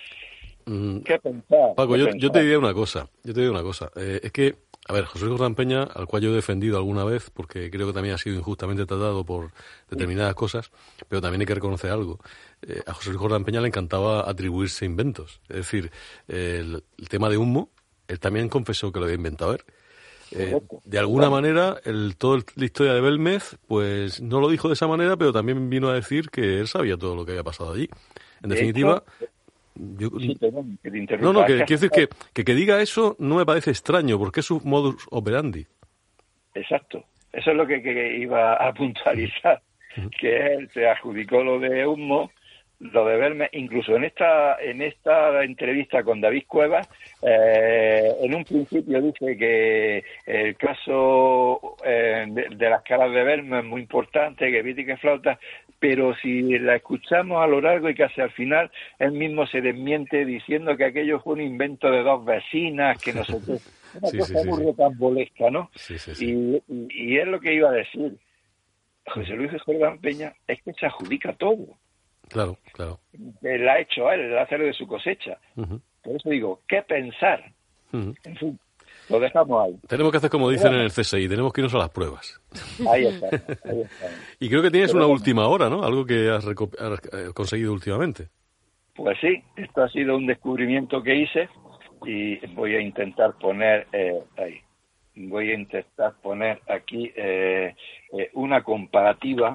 [SPEAKER 3] Mm,
[SPEAKER 14] ¿Qué pensar?
[SPEAKER 3] Paco,
[SPEAKER 14] ¿Qué
[SPEAKER 3] yo,
[SPEAKER 14] pensar?
[SPEAKER 3] yo te diría una cosa, yo te diría una cosa, eh, es que, a ver, José Luis Jordán Peña, al cual yo he defendido alguna vez, porque creo que también ha sido injustamente tratado por determinadas cosas, pero también hay que reconocer algo. Eh, a José Luis Jordán Peña le encantaba atribuirse inventos, es decir, eh, el, el tema de Humo, él también confesó que lo había inventado él. Eh, de alguna manera, el, toda la historia de Belmez, pues no lo dijo de esa manera, pero también vino a decir que él sabía todo lo que había pasado allí. En definitiva...
[SPEAKER 14] Hecho,
[SPEAKER 3] yo,
[SPEAKER 14] sí, perdón, que te interrumpa.
[SPEAKER 3] no, no, que quiero decir que, que que diga eso no me parece extraño, porque es su modus operandi.
[SPEAKER 14] Exacto. Eso es lo que, que iba a puntualizar, que él se adjudicó lo de Humo, lo de verme, incluso en esta en esta entrevista con David Cuevas, eh, en un principio dice que el caso eh, de, de las caras de Verme es muy importante, que Viti que flauta, pero si la escuchamos a lo largo y casi al final, él mismo se desmiente diciendo que aquello fue un invento de dos vecinas, que no sé qué, una
[SPEAKER 3] sí,
[SPEAKER 14] cosa
[SPEAKER 3] sí,
[SPEAKER 14] muy
[SPEAKER 3] sí,
[SPEAKER 14] rocambolesca, ¿no?
[SPEAKER 3] Sí, sí, sí.
[SPEAKER 14] Y, y, y es lo que iba a decir. José Luis Jordán Peña es que se adjudica todo.
[SPEAKER 3] Claro, claro.
[SPEAKER 14] Él ha hecho él, el hacer de su cosecha.
[SPEAKER 3] Uh-huh.
[SPEAKER 14] Por eso digo, ¿qué pensar?
[SPEAKER 3] Uh-huh.
[SPEAKER 14] En fin, lo dejamos ahí.
[SPEAKER 3] Tenemos que hacer como dicen bueno. en el C S I, tenemos que irnos a las pruebas.
[SPEAKER 14] Ahí está, ahí está.
[SPEAKER 3] Y creo que tienes
[SPEAKER 14] Pero
[SPEAKER 3] una
[SPEAKER 14] bueno,
[SPEAKER 3] última hora, ¿no? Algo que has, reco- has conseguido últimamente.
[SPEAKER 14] Pues sí, esto ha sido un descubrimiento que hice y voy a intentar poner eh, ahí. Voy a intentar poner aquí eh, eh, una comparativa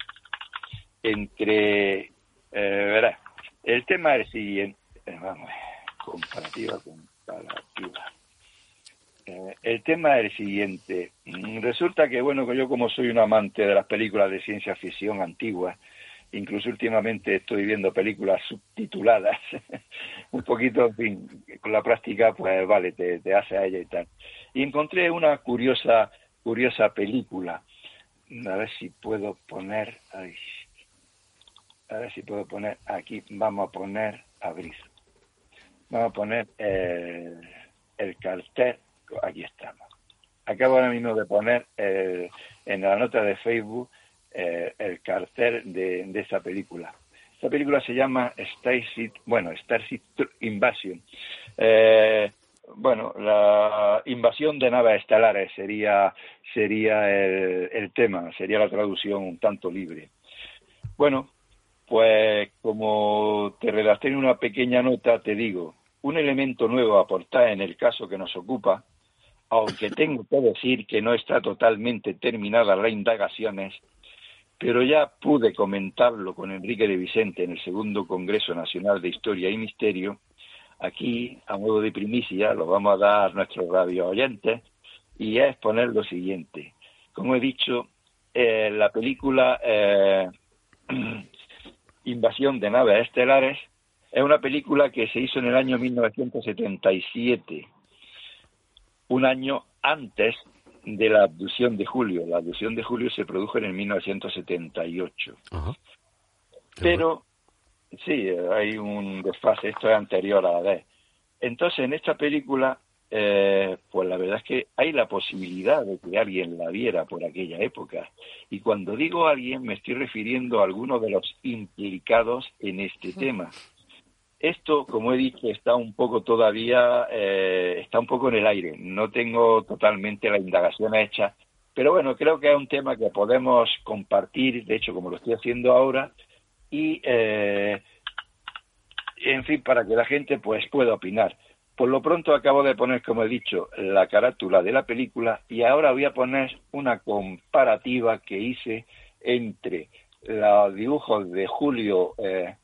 [SPEAKER 14] entre... Eh, verá, el tema es el siguiente. Eh, vamos, comparativa, comparativa. Eh, el tema es el siguiente. Resulta que, bueno, que yo como soy un amante de las películas de ciencia ficción antiguas, incluso últimamente estoy viendo películas subtituladas, un poquito, en fin, con la práctica, pues vale, te, te hace a ella y tal. Y encontré una curiosa, curiosa película. A ver si puedo poner... Ay, a ver si puedo poner aquí, vamos a poner, abrir, vamos a poner el, el cartel, aquí estamos. Acabo ahora mismo de poner el, en la nota de Facebook eh, el cartel de, de esa película. Esta película se llama Starship, bueno, Starship Invasion. Eh, bueno, la invasión de naves estelares sería, sería el, el tema, sería la traducción un tanto libre. Bueno, pues como te redacté en una pequeña nota, te digo, un elemento nuevo a aportar en el caso que nos ocupa, aunque tengo que decir que no está totalmente terminada las indagaciones, pero ya pude comentarlo con Enrique de Vicente en el segundo Congreso Nacional de Historia y Misterio. Aquí, a modo de primicia, lo vamos a dar a nuestros radio oyentes, y es poner lo siguiente. Como he dicho, eh, la película... Eh, Invasión de naves estelares es una película que se hizo en el año mil novecientos setenta y siete, un año antes de la abducción de Julio. La abducción de Julio se produjo en el mil novecientos setenta y ocho. Ajá. Pero, sí, hay un desfase, esto es anterior a la vez. Entonces, en esta película, eh, pues la verdad es que hay la posibilidad de que alguien la viera por aquella época. Y cuando digo alguien, me estoy refiriendo a algunos de los implicados en este sí. tema. Esto, como he dicho, está un poco todavía, eh, está un poco en el aire. No tengo totalmente la indagación hecha, pero bueno, creo que es un tema que podemos compartir, de hecho, como lo estoy haciendo ahora, y, eh, en fin, para que la gente pues pueda opinar. Por lo pronto acabo de poner, como he dicho, la carátula de la película y ahora voy a poner una comparativa que hice entre los dibujos de Julio eh,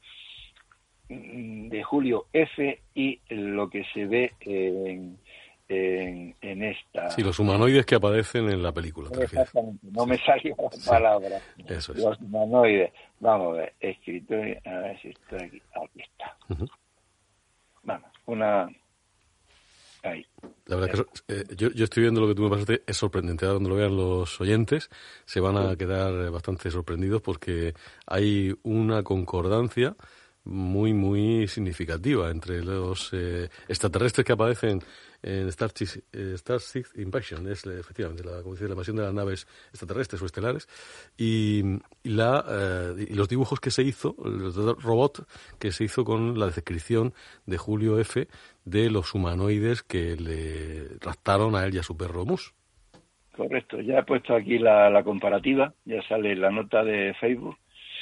[SPEAKER 14] de Julio F y lo que se ve en, en, en esta...
[SPEAKER 3] Sí, los humanoides que aparecen en la película.
[SPEAKER 14] Exactamente, no
[SPEAKER 3] sí.
[SPEAKER 14] me salió la sí. palabra.
[SPEAKER 3] Eso es.
[SPEAKER 14] Los humanoides. Vamos a ver, escritor, a ver si está aquí. Aquí está. Uh-huh. Vamos, una... Ahí.
[SPEAKER 3] La verdad que eh, yo, yo estoy viendo lo que tú me pasaste, es sorprendente. Ahora cuando lo vean los oyentes se van a quedar bastante sorprendidos porque hay una concordancia muy, muy significativa entre los eh, extraterrestres que aparecen en Starship, eh, Starship Invasion, es efectivamente la, como dice, la invasión de las naves extraterrestres o estelares, y, y, la, eh, y los dibujos que se hizo, los robots que se hizo con la descripción de Julio F. de los humanoides que le raptaron a él y a su perro Mus.
[SPEAKER 14] Correcto, ya he puesto aquí la, la comparativa, ya sale la nota de Facebook,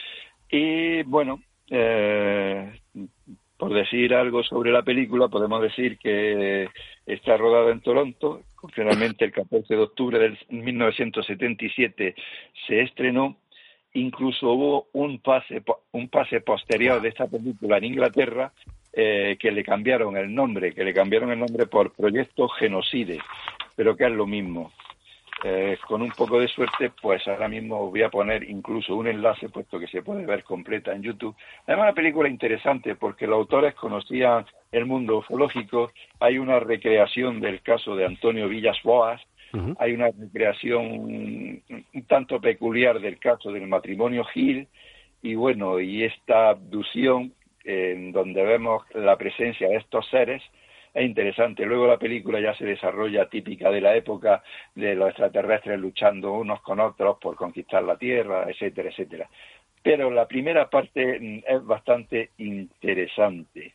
[SPEAKER 14] y bueno, Eh, por decir algo sobre la película, podemos decir que está rodada en Toronto, concretamente el catorce de octubre del mil novecientos setenta y siete se estrenó incluso hubo un pase un pase posterior de esta película en Inglaterra eh, que le cambiaron el nombre, que le cambiaron el nombre por Proyecto Genocide, pero que es lo mismo. Eh, con un poco de suerte, pues ahora mismo os voy a poner incluso un enlace, puesto que se puede ver completa en YouTube. Además, una película interesante porque los autores conocían el mundo ufológico. Hay una recreación del caso de Antonio Villas Boas. Uh-huh. Hay una recreación un, un tanto peculiar del caso del matrimonio Gil. Y bueno, y esta abducción, eh, en donde vemos la presencia de estos seres, es interesante. Luego la película ya se desarrolla típica de la época de los extraterrestres luchando unos con otros por conquistar la Tierra, etcétera, etcétera. Pero la primera parte es bastante interesante.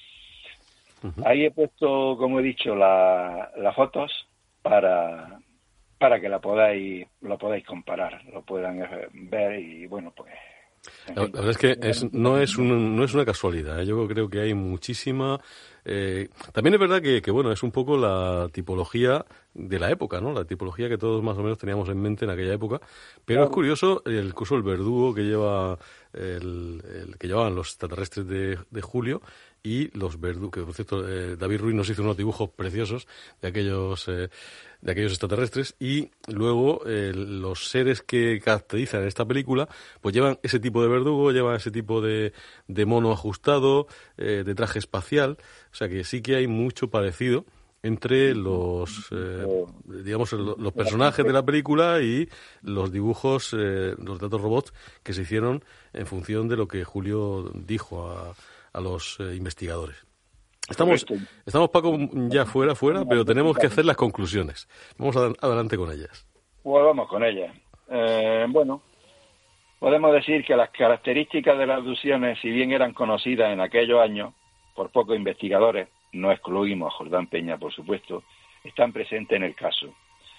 [SPEAKER 14] Uh-huh. Ahí he puesto, como he dicho, la, las fotos para, para que la podáis, lo podáis comparar, lo puedan ver y bueno, pues...
[SPEAKER 3] La, la verdad es que es, no, es un, no es una casualidad, ¿eh? Yo creo que hay muchísima... Eh, también es verdad que, que, bueno, es un poco la tipología de la época, ¿no? La tipología que todos más o menos teníamos en mente en aquella época. Pero claro, es curioso el curso, el verdugo que lleva el, el que llevaban los extraterrestres de, de Julio y los verdugos, que por cierto eh, David Ruiz nos hizo unos dibujos preciosos de aquellos eh, de aquellos extraterrestres, y luego eh, los seres que caracterizan esta película pues llevan ese tipo de verdugo, llevan ese tipo de, de mono ajustado, eh, de traje espacial, o sea que sí que hay mucho parecido entre los eh, digamos los personajes de la película y los dibujos, eh, los datos robots que se hicieron en función de lo que Julio dijo a, a los eh, investigadores. Estamos, estamos Paco, ya fuera, fuera, pero tenemos que hacer las conclusiones. Vamos a, adelante con ellas.
[SPEAKER 14] Pues vamos con ellas. Eh, bueno, podemos decir que las características de las abducciones, si bien eran conocidas en aquellos años por pocos investigadores, no excluimos a Jordán Peña, por supuesto, están presentes en el caso.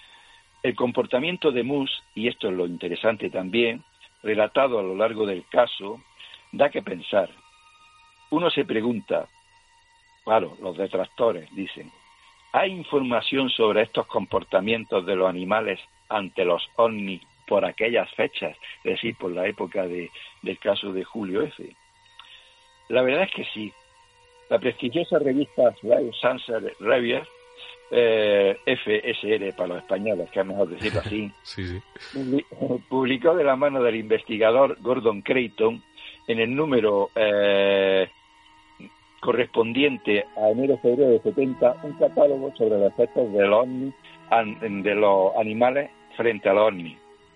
[SPEAKER 14] El comportamiento de Mus, y esto es lo interesante también, relatado a lo largo del caso, da que pensar. Uno se pregunta, claro, los detractores dicen, ¿hay información sobre estos comportamientos de los animales ante los ovnis por aquellas fechas? Es decir, por la época de, del caso de Julio F. La verdad es que sí. La prestigiosa revista Science Review, eh, F S R para los españoles, que es mejor decirlo así,
[SPEAKER 3] sí, sí.
[SPEAKER 14] publicó de la mano del investigador Gordon Creighton en el número eh, correspondiente a enero-febrero de setenta un catálogo sobre los efectos de los, ovnis, de los animales frente a los ovnis.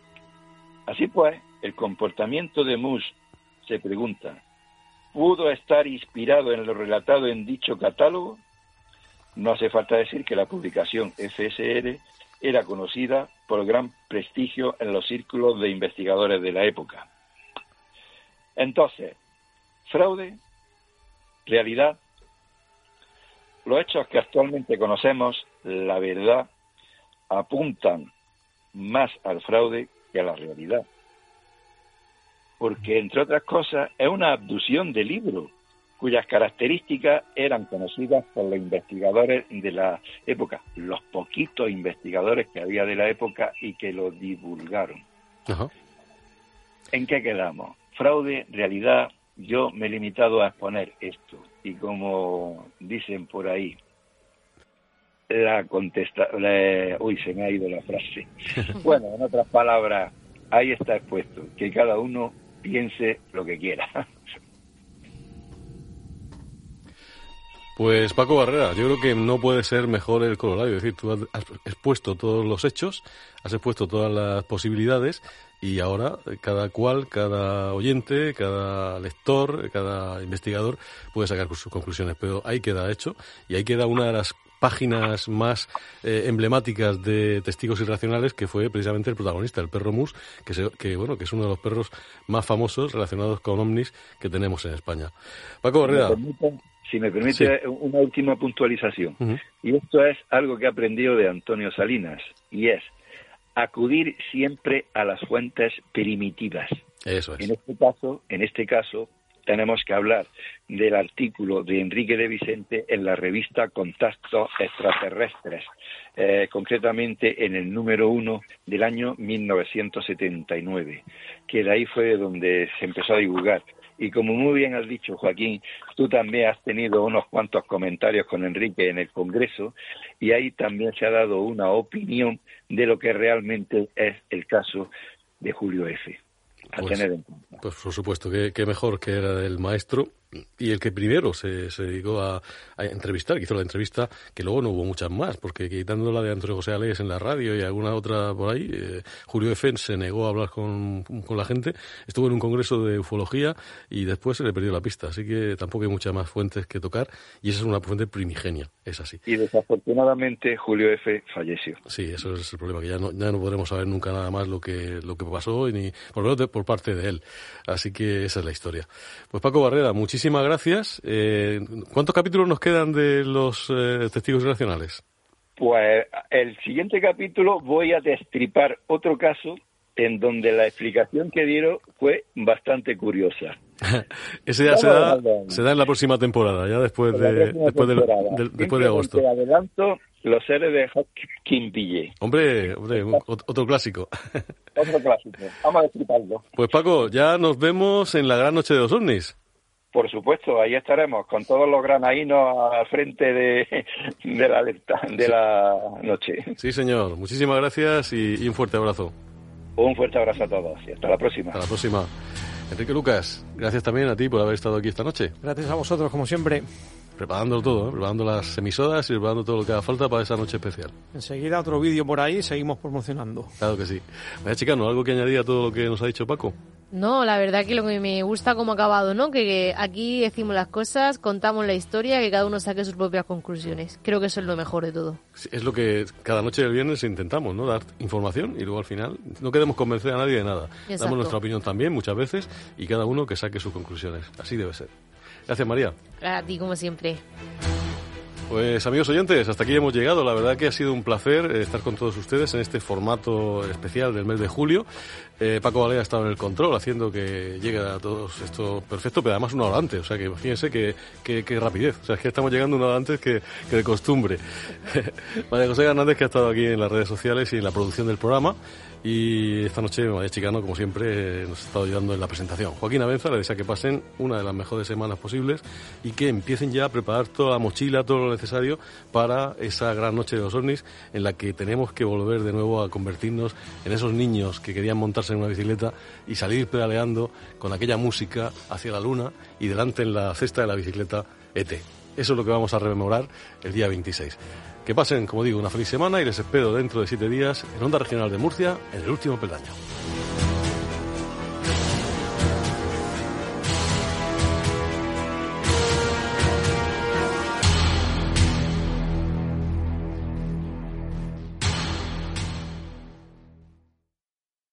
[SPEAKER 14] Así pues, el comportamiento de Mus, se pregunta, ¿pudo estar inspirado en lo relatado en dicho catálogo? No hace falta decir que la publicación F S R era conocida por gran prestigio en los círculos de investigadores de la época. Entonces, fraude, realidad, los hechos que actualmente conocemos, la verdad, apuntan más al fraude que a la realidad. Porque, entre otras cosas, es una abducción de libro, cuyas características eran conocidas por los investigadores de la época, los poquitos investigadores que había de la época y que lo divulgaron.
[SPEAKER 3] Uh-huh.
[SPEAKER 14] ¿En qué quedamos? Fraude, realidad, yo me he limitado a exponer esto. Y como dicen por ahí, la contesta... La, uy, se me ha ido la frase. Bueno, en otras palabras, ahí está expuesto, que cada uno piense lo que quiera.
[SPEAKER 3] Pues Paco Barrera, yo creo que no puede ser mejor el corolario. Es decir, tú has expuesto todos los hechos, has expuesto todas las posibilidades y ahora cada cual, cada oyente, cada lector, cada investigador puede sacar sus conclusiones. Pero ahí queda hecho y ahí queda una de las páginas más eh, emblemáticas de Testigos Irracionales, que fue precisamente el protagonista, el perro Mus, que, se, que bueno que es uno de los perros más famosos relacionados con ovnis que tenemos en España. Paco Barrera.
[SPEAKER 14] Si me permite, si me permite sí. una última puntualización. Uh-huh. Y esto es algo que he aprendido de Antonio Salinas, y es acudir siempre a las fuentes primitivas.
[SPEAKER 3] Eso es.
[SPEAKER 14] En este caso, en este caso, tenemos que hablar del artículo de Enrique de Vicente en la revista Contactos Extraterrestres, eh, concretamente en el número uno del año mil novecientos setenta y nueve, que de ahí fue donde se empezó a divulgar. Y como muy bien has dicho, Joaquín, tú también has tenido unos cuantos comentarios con Enrique en el Congreso, y ahí también se ha dado una opinión de lo que realmente es el caso de Julio F. A
[SPEAKER 3] pues,
[SPEAKER 14] tener en cuenta.
[SPEAKER 3] Pues por supuesto, que, que mejor que era el maestro y el que primero se, se dedicó a, a entrevistar, que hizo la entrevista, que luego no hubo muchas más, porque quitando la de Antonio José Alés en la radio y alguna otra por ahí, eh, Julio F. se negó a hablar con, con la gente, estuvo en un congreso de ufología y después se le perdió la pista, así que tampoco hay muchas más fuentes que tocar, y esa es una fuente primigenia, es así.
[SPEAKER 14] Y desafortunadamente Julio F. falleció.
[SPEAKER 3] Sí, eso es el problema, que ya no, ya no podremos saber nunca nada más lo que, lo que pasó, ni por lo menos de, por parte de él, así que esa es la historia. Pues Paco Barrera, muchísimas Muchísimas gracias. Eh, ¿Cuántos capítulos nos quedan de los eh, testigos irracionales?
[SPEAKER 14] Pues el siguiente capítulo voy a destripar otro caso en donde la explicación que dieron fue bastante curiosa.
[SPEAKER 3] Ese ya se da, se da en la próxima temporada, ya después de después de, de, después de agosto.
[SPEAKER 14] Te adelanto, los seres de Hawking Ville.
[SPEAKER 3] Hombre, hombre, otro clásico.
[SPEAKER 14] Otro clásico. Vamos a destriparlo.
[SPEAKER 3] Pues Paco, ya nos vemos en la gran noche de los ovnis.
[SPEAKER 14] Por supuesto, ahí estaremos con todos los granaínos al frente de, de la alerta, de la noche.
[SPEAKER 3] Sí, señor. Muchísimas gracias y, y un fuerte abrazo.
[SPEAKER 14] Un fuerte abrazo a todos y hasta la próxima.
[SPEAKER 3] Hasta la próxima. Enrique Lucas, gracias también a ti por haber estado aquí esta noche.
[SPEAKER 6] Gracias a vosotros, como siempre.
[SPEAKER 3] Preparándolo todo, ¿eh? Preparando las emisoras y preparando todo lo que haga falta para esa noche especial.
[SPEAKER 6] Enseguida otro vídeo por ahí, seguimos promocionando.
[SPEAKER 3] Claro que sí. Vaya, Chicano, ¿algo que añadir a todo lo que nos ha dicho Paco?
[SPEAKER 5] No, la verdad que lo que me gusta como ha acabado, ¿no? Que, que aquí decimos las cosas, contamos la historia, que cada uno saque sus propias conclusiones. Creo que eso es lo mejor de todo.
[SPEAKER 3] Sí, es lo que cada noche del viernes intentamos, ¿no? Dar información y luego al final no queremos convencer a nadie de nada.
[SPEAKER 5] Exacto.
[SPEAKER 3] Damos nuestra opinión también muchas veces y cada uno que saque sus conclusiones. Así debe ser. Gracias, María.
[SPEAKER 5] A ti, como siempre.
[SPEAKER 3] Pues amigos oyentes, hasta aquí hemos llegado. La verdad que ha sido un placer estar con todos ustedes en este formato especial del mes de julio. Eh, Paco Valera ha estado en el control haciendo que llegue a todos esto perfecto, pero además una hora antes. O sea que fíjense que, que, que rapidez. O sea, es que estamos llegando una hora antes que, que de costumbre. María José Hernández, que ha estado aquí en las redes sociales y en la producción del programa. Y esta noche María Chicano, como siempre, nos ha estado ayudando en la presentación. Joaquín Abenza le desea que pasen una de las mejores semanas posibles y que empiecen ya a preparar toda la mochila, todo lo necesario para esa gran noche de los ovnis en la que tenemos que volver de nuevo a convertirnos en esos niños que querían montarse en una bicicleta y salir pedaleando con aquella música hacia la luna y delante en la cesta de la bicicleta E T. Eso es lo que vamos a rememorar el día veintiséis. Que pasen, como digo, una feliz semana y les espero dentro de siete días en Onda Regional de Murcia, en el último peldaño.